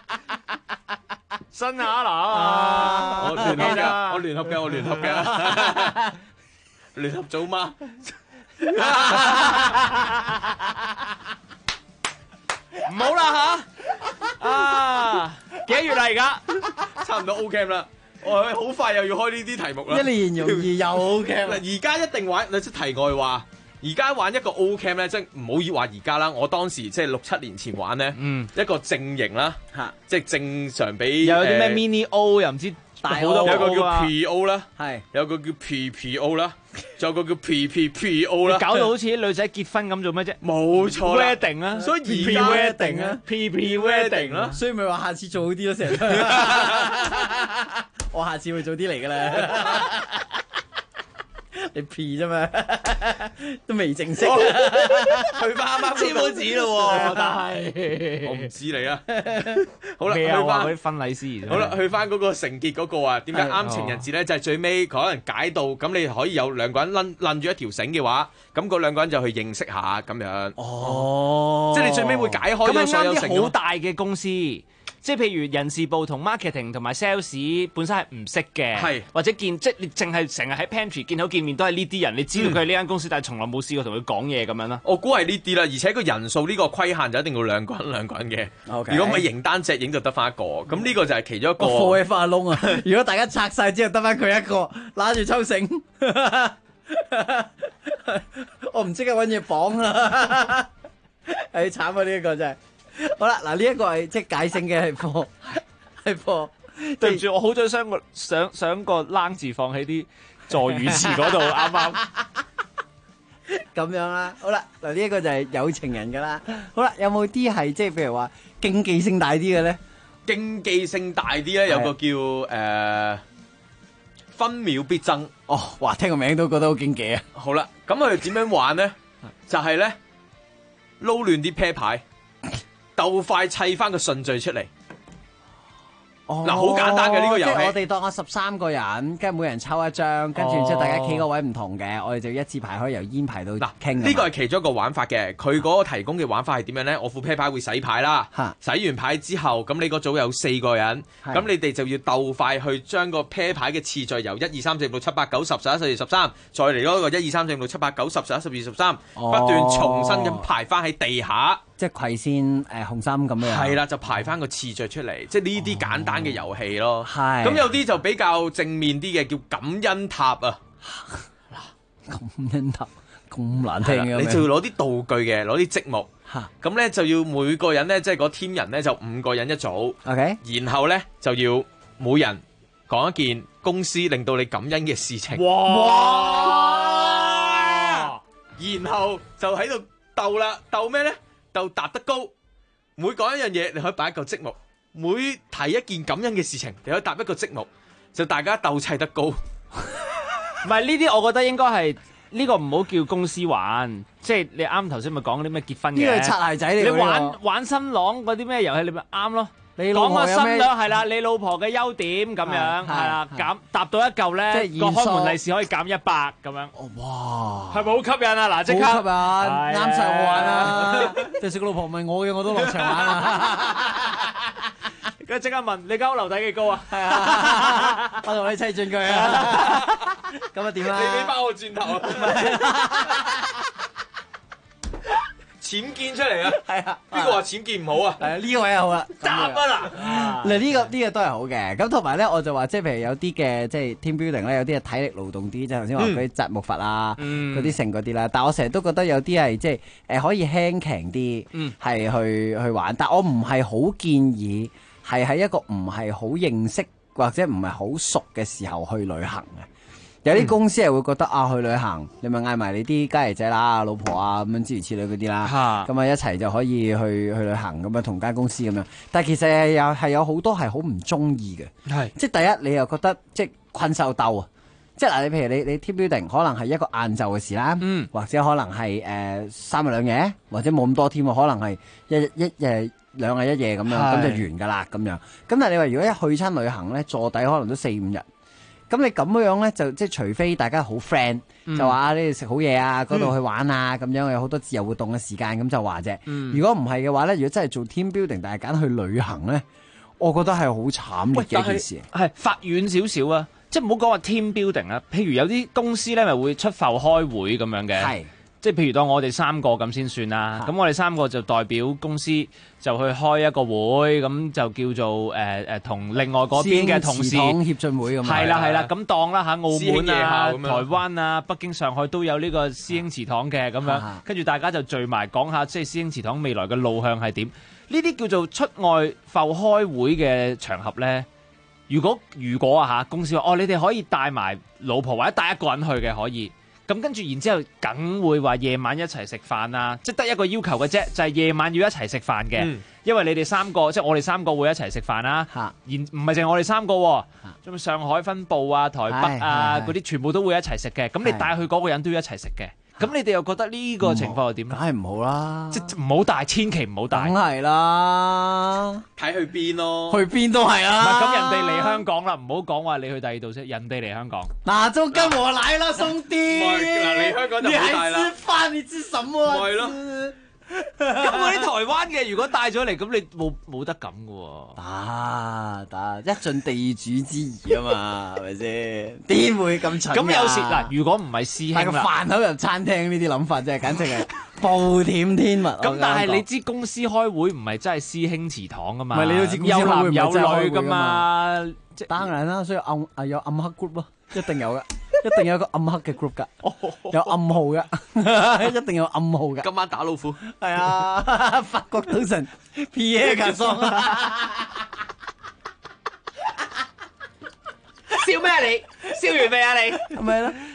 S21: 新下啦，
S12: 我聯合嘅，我聯合嘅，聯合組嗎？
S21: 唔好啦吓！啊，幾多月啦而家？
S12: 差唔多 O Cam 啦。我好快又要開呢啲題目啦！
S7: 一年容易又 O Cam。
S12: 而家一定玩，你即題外話。而家玩一個 O Cam 咧，即係唔好話而家啦。我當時即係6、7年前玩咧，一個正型啦，即係正常比
S21: 有啲咩 Mini O 又唔知大好多，
S12: 有個叫 PO 啦，
S7: 係
S12: 有個叫 PPO 啦，仲有個叫 PPPO 啦。
S21: 搞到好似啲女仔結婚咁做咩啫？
S12: 冇錯
S21: ，wedding 啦，
S12: 所以而家
S21: wedding 啊 ，PP wedding 啦，
S7: 所以咪話下次做好啲咯，成日。我下次會早啲嚟噶啦。你 P 啫嘛，都未正式，
S12: 去翻啱啱
S21: 簽好紙咯喎，但
S12: 係我唔知你啊。好啦，
S21: 去翻嗰啲婚禮司儀。
S12: 好啦，去翻嗰個成結嗰個啊，點解啱情人節咧？就係最尾可能解到，咁你可以有2個人攆住一條繩嘅話，咁嗰2個人就去認識下咁樣。
S21: 哦，
S12: 即係你最尾會解開咗所有繩。
S21: 咁啱啲好大嘅公司。即係譬如人事部同 marketing 同埋 sales 本身係唔識嘅，或者即係你淨係成日喺 pantry 見到見面都係呢啲人，你知道佢係呢間公司，但係從來冇試過同佢講嘢咁樣啦。
S12: 我估係呢啲啦，而且個人數呢個規限就一定要2個人嘅。如果唔係形單隻影就得翻一個，咁呢個就係其中一個。
S7: 貨喺花窿啊！如果大家拆晒之後得翻佢一個，攬住抽繩，我唔即刻揾嘢綁啦！係慘啊！呢一個真係。好啦，嗱呢一個係即係解繩嘅係貨，
S21: 對唔住，我好想個冷字放喺啲助語詞嗰度，啱啱。
S7: 咁樣啦。好啦，嗱呢一個就係有情人噶啦。好啦，有冇啲係即係譬如話競技性大啲嘅咧？
S12: 競技性大啲咧，有個叫分秒必爭。
S7: 哦，哇！聽個名都覺得好競技啊。
S12: 好啦，咁佢哋點樣玩咧？就係咧撈亂啲啤牌，鬥快砌翻個順序出嚟。嗱，好簡單嘅呢個遊戲。
S7: 即係我哋當我13個人，跟住每人抽一張，跟住之後大家企個位唔同嘅，我哋就一字排開由煙排到嗱傾。
S12: 呢個係其中一個玩法嘅，佢嗰個提供嘅玩法係點樣咧？我副啤牌會洗牌啦，洗完牌之後，咁你嗰組有4個人，咁你哋就要鬥快去將個啤牌嘅次序由1、2、3、4、5、6、7、8、9、10、11、12、13，再嚟嗰個1、2、3、4、5、6、7、8、9、10、11、12、13，不斷重新咁排翻喺地下。
S7: 即係葵扇紅心咁樣。
S12: 係啦，就排翻個次序出嚟，即係呢啲簡單嘅遊戲咯。
S7: 係。
S12: 咁有啲就比較正面啲嘅，叫感恩塔啊。
S7: 感恩塔咁難聽嘅。
S12: 你就要攞啲道具嘅，攞啲積木。咁咧就要每個人咧，即係嗰 team 人咧就5個人一組。
S7: OK。
S12: 然後咧就要每人講一件公司令到你感恩嘅事情。
S11: 哇！
S12: 然後就喺度鬥啦，鬥咩咧？就踏得高，每講一樣嘢，你可以擺一嚿積木；每提一件感恩嘅事情，你可以搭一個積木，就大家鬥砌得高。
S11: 唔係呢啲，我覺得應該係呢個唔好叫公司玩，即係你啱頭先咪講啲咩結婚嘅。
S7: 呢個係擦鞋仔嚟嘅。
S11: 你玩新郎嗰啲咩遊戲，你咪啱咯。
S7: 你老婆
S11: 講個新娘係啦，你老婆嘅優點咁樣係啦，減搭到一嚿咧，個開門利是可以減100咁樣。
S7: 哇！
S11: 係咪好吸引啊？嗱，即刻
S7: 好吸引，啱晒我玩啊！就算個老婆唔係我嘅，我都落場玩啊！
S11: 跟住即刻問你間屋樓底幾高啊？
S7: 係啊，我同你砌進佢啊！咁啊點啊？
S12: 你俾翻我轉頭。僭建出嚟啊！
S7: 係啊，
S12: 邊個話僭建唔好啊？
S7: 係啊，呢個位好啦，
S12: 答啊嗱！
S7: 嗱呢個都係好嘅，咁同埋咧我就話即係譬如有啲嘅即係 team building 咧，有啲係體力勞動啲，即係頭先話嗰啲紮木筏啊，嗰啲成嗰啲啦。但係我成日都覺得有啲係即係可以輕騎啲，係去玩。但我唔係好建議係喺一個唔係好認識或者唔係好熟嘅時候去旅行嘅。有啲公司係會覺得去旅行，你咪嗌埋你啲家爺仔啦、老婆啊咁樣諸如此類嗰啲啦，咁啊一齊就可以去旅行咁樣同間公司咁樣。但係其實係有好多係好唔中意嘅，係即係第一你又覺得即係困獸鬥啊！即係嗱，你譬如你 team building 可能係一個晏晝嘅事啦，或者可能係3日2夜，或者冇咁多添，可能係一夜2日1夜咁樣，咁就完㗎啦咁樣。咁但係你話如果一去親旅行咧，坐底可能都4、5日。咁你咁樣咧，就即係除非大家好 friend，就話你哋食好嘢啊，嗰度去玩啊，咁樣有好多自由活動嘅時間，咁就話啫。如果唔係嘅話咧，如果真係做 team building，但係揀去旅行咧，我覺得係好慘烈嘅一件事。
S11: 係發遠少少啊，即係唔好講話 team building 啊。譬如有啲公司咧，咪會出埠開會咁樣嘅。係。即係譬如當我哋3個咁先算啦，咁我哋3個就代表公司就去開一個會，咁就叫做同另外嗰邊嘅同事
S7: 協進會咁。
S11: 係啦，咁當啦嚇，澳門啊、台灣啊、北京、上海都有呢個師兄祠堂嘅咁樣，跟住大家就聚埋講下，即係師兄祠堂未來嘅路向係點？呢啲叫做出外埠開會嘅場合咧。如果啊嚇公司話你哋可以帶埋老婆或者帶一個人去嘅可以。咁跟住，然之後梗會話夜晚一齊食飯啊！即係得一個要求嘅啫，就係夜晚要一齊食飯嘅。因為你哋3個，即係我哋3個會一齊食飯啦。唔係淨係我哋3個喎，仲上海分部啊、台北啊嗰啲全部都會一齊食嘅。咁你帶去嗰個人都要一齊食嘅。咁你哋又覺得呢個情況係點？
S7: 梗係唔好啦，
S11: 即係唔好帶，千祈唔好帶。
S7: 梗係啦，
S12: 睇去邊咯，
S7: 去邊都係啦。
S11: 唔係咁，人哋嚟香港啦，唔好講話你去第二度啫。人哋嚟香港，
S7: 嗱就跟我來啦，兄弟。
S12: 嗱嚟香港就唔好帶啦。
S7: 你係吃飯，你知什麼？
S12: 係咯。
S11: 咁嗰啲台灣嘅，如果帶咗嚟，咁你冇得咁嘅喎。
S7: 得一盡地主之誼啊嘛，係咪先？點會咁蠢？
S11: 咁有時嗱，如果唔係師兄啦，
S7: 個飯口入餐廳呢啲諗法真係簡直係暴殄天物。
S11: 咁但係你知公司開會唔係真係師兄祠堂噶嘛？
S7: 唔係你都知公司開會唔係真係開會
S11: 有男有女噶嘛？
S7: 當然啦，所以有暗黑 group 咯，一定有嘅。一定有一個暗黑嘅 group 噶，有暗號嘅，一定有暗號嘅。
S12: 今晚打老虎，
S7: 係啊，法國賭神 Pierre Garçon，
S11: 笑咩你？笑完未啊你？
S7: 係咪咧？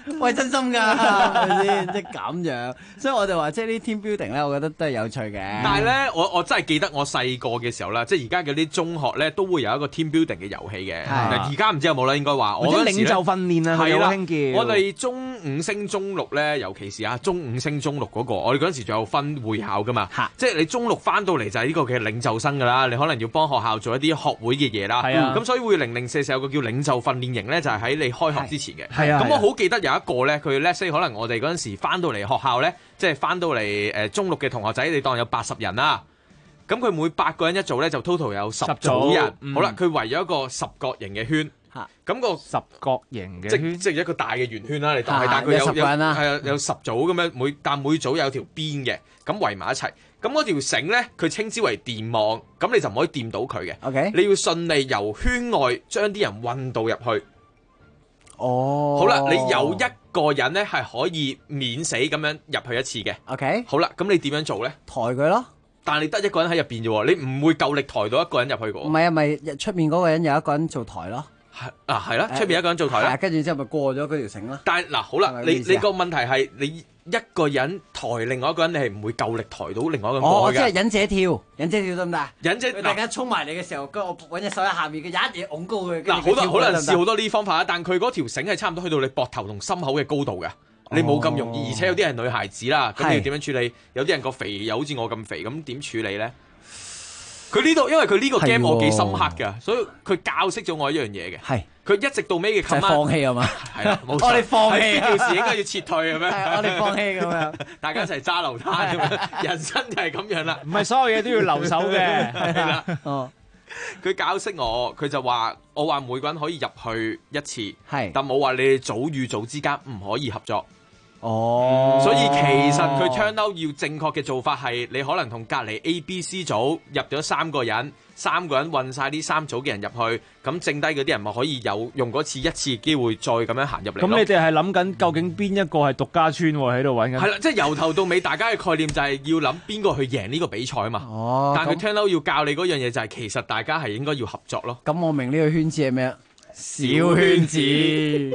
S7: 喂，真心㗎，係咪先？即係咁樣，所以我就話即係呢 team building 咧，我覺得都係有趣嘅。
S12: 但係咧，我真係記得我細個嘅時候啦，即係而家嗰啲中學咧都會有一個 team building 嘅遊戲嘅。而家唔知有冇啦，應該話我嗰陣時咧，
S21: 領袖訓練啊，
S12: 係啦，
S21: 興叫
S12: 我哋中五升中六咧，尤其是中五升中六嗰個，我哋嗰陣時仲有分會考噶嘛，即係你中六翻到嚟就係呢個嘅領袖生㗎啦，你可能要幫學校做一啲學會嘅嘢啦。咁所以會零零舍舍有個叫領袖訓練營咧，就係喺你開學之前嘅。咁我好記得有一個咧，佢咧，所以可能我哋嗰陣時翻到嚟學校咧，即係翻到嚟中六嘅同學仔，你當有80人啦。咁佢每8個人一組咧，就 total 有10組人。好啦，佢圍咗一個10角形嘅圈。咁個
S21: 10角形嘅圈，
S12: 即係一個大嘅圓圈啦。你當係大概有10個人啦，係啊，有10組咁樣，但每組有條邊嘅，咁圍埋一齊。咁嗰條繩咧，佢稱之為電網，咁你就唔可以掂到佢嘅。
S7: OK，
S12: 你要順利由圈外將啲人運到入去。
S7: 哦，
S12: 好啦，你有一個人咧係可以免死咁樣入去一次嘅。
S7: OK，
S12: 好啦，咁你點樣做咧？
S7: 抬佢咯。
S12: 但係你得一個人喺入邊啫喎，你唔會夠力抬到一個人入去嘅。
S7: 唔係啊，咪出面嗰個人有一個人做抬咯。
S12: 係啦，出面一個人做抬啦。
S7: 跟住之後咪過咗嗰條繩咯。
S12: 但係嗱，好啦，你個問題係你一個人抬另外一個人，你係唔會夠力抬到另外一個人過去嘅。
S7: 即係忍者跳，忍者跳得唔得？
S12: 忍者
S7: 佢大家衝埋嚟嘅時候，跟住我揾隻手喺下面嘅，一嘢擁高佢。
S12: 嗱，好多人試好多呢啲方法啦，但佢嗰條繩係差唔多去到你膊頭同心口嘅高度嘅。你冇咁容易，而且有啲係女孩子啦，咁你要點樣處理？有啲人個肥又好似我咁肥，咁點處理咧？佢呢度，因為佢呢個 game 我幾深刻㗎，所以佢教識咗我一樣嘢嘅。係，佢一直到尾嘅 command
S7: 放棄啊嘛？
S12: 係啦，冇錯。
S7: 我哋放棄
S12: 呢件事應該要撤退咁樣。
S7: 係，我哋放棄咁樣，
S12: 大家一齊揸流灘咁樣，人生就係咁樣啦。
S21: 唔係所有嘢都要留守嘅。
S12: 係啦。哦。佢教識我，佢就話：我話每個人可以入去一次，係，但冇話你哋組與組之間唔可以合作。
S7: 哦，
S12: 所以其實佢 turn out 要正確嘅做法係，你可能同隔離 A、B、C 組入咗3個人，3個人運晒呢3組嘅人入去，咁剩低嗰啲人咪可以有用嗰一次機會再咁樣行入嚟。
S21: 咁你哋係諗緊究竟邊一個係獨家村喺度揾緊？
S12: 係啦，即係由頭到尾，大家嘅概念就係要諗邊個去贏呢個比賽啊嘛。哦，但係佢 turn out 要教你嗰樣嘢就係，其實大家係應該要合作咯。
S7: 咁我明呢個圈子係咩啊？小圈子。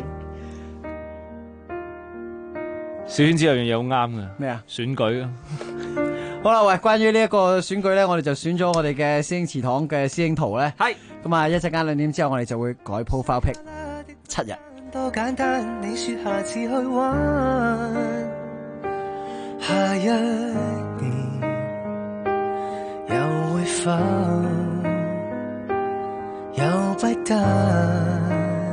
S21: 小圈子有樣嘢好啱嘅，
S7: 咩啊？
S21: 選舉啊！
S7: 好啦，喂，關於呢一個選舉咧，我哋就選咗我哋嘅師兄祠堂嘅師兄圖咧。係咁啊，一陣間2點之後，我哋就會改 profile pic 7日。
S10: 多簡單，你說下次去玩，下一年又會否有不得？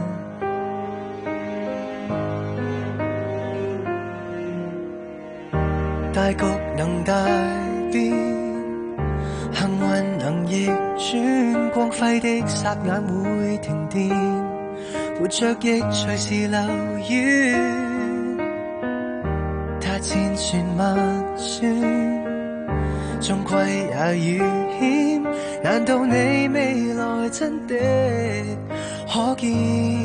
S10: 大局能大變，幸運能逆轉，光輝的霎眼會停電，活着亦隨時流遠，他千算萬算，終歸也遇險，難道你未來真的可見？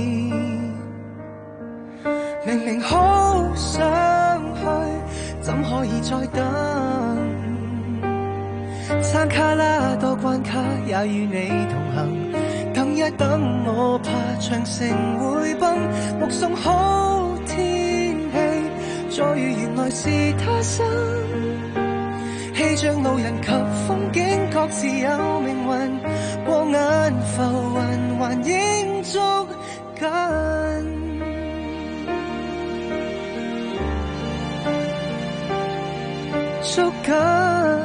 S10: 明明好想去，怎可以再等？山卡拉多關卡，也與你同行。等一等，我怕長城會崩。目送好天氣，再遇原來是他生。氣象路人及風景各自有命運，過眼浮雲還應捉緊。捉緊，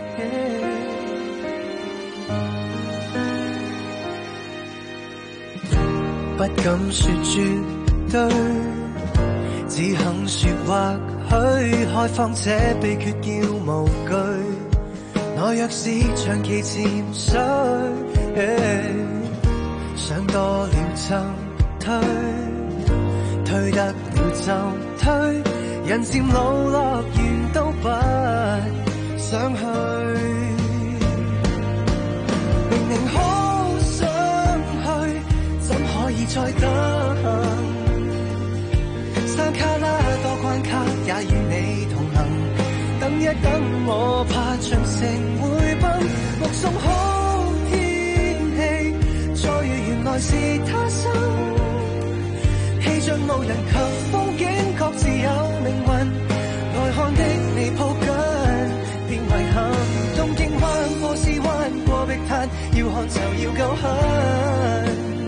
S10: 不敢說絕對，只肯說或許開放這秘訣叫無懼。我若是長期潛水，想多了就推，推得了就推。人漸老，樂園都不想去。明明好想去，怎可以再等？山卡拉多關卡，也與你同行。等一等，我怕長城會崩。目送好天氣，再遇原來是他生。氣象路人及風景。 嘆，要看就要夠狠。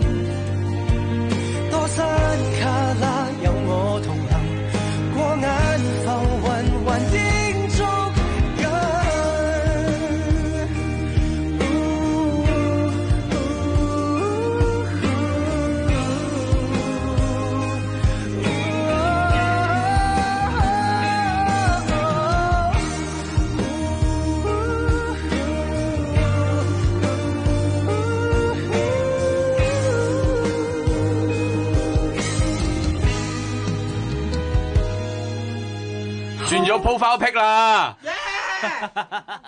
S10: 多山卡拉有我同行，過眼浮雲還應捉緊。
S12: 轉咗 profile pic 啦！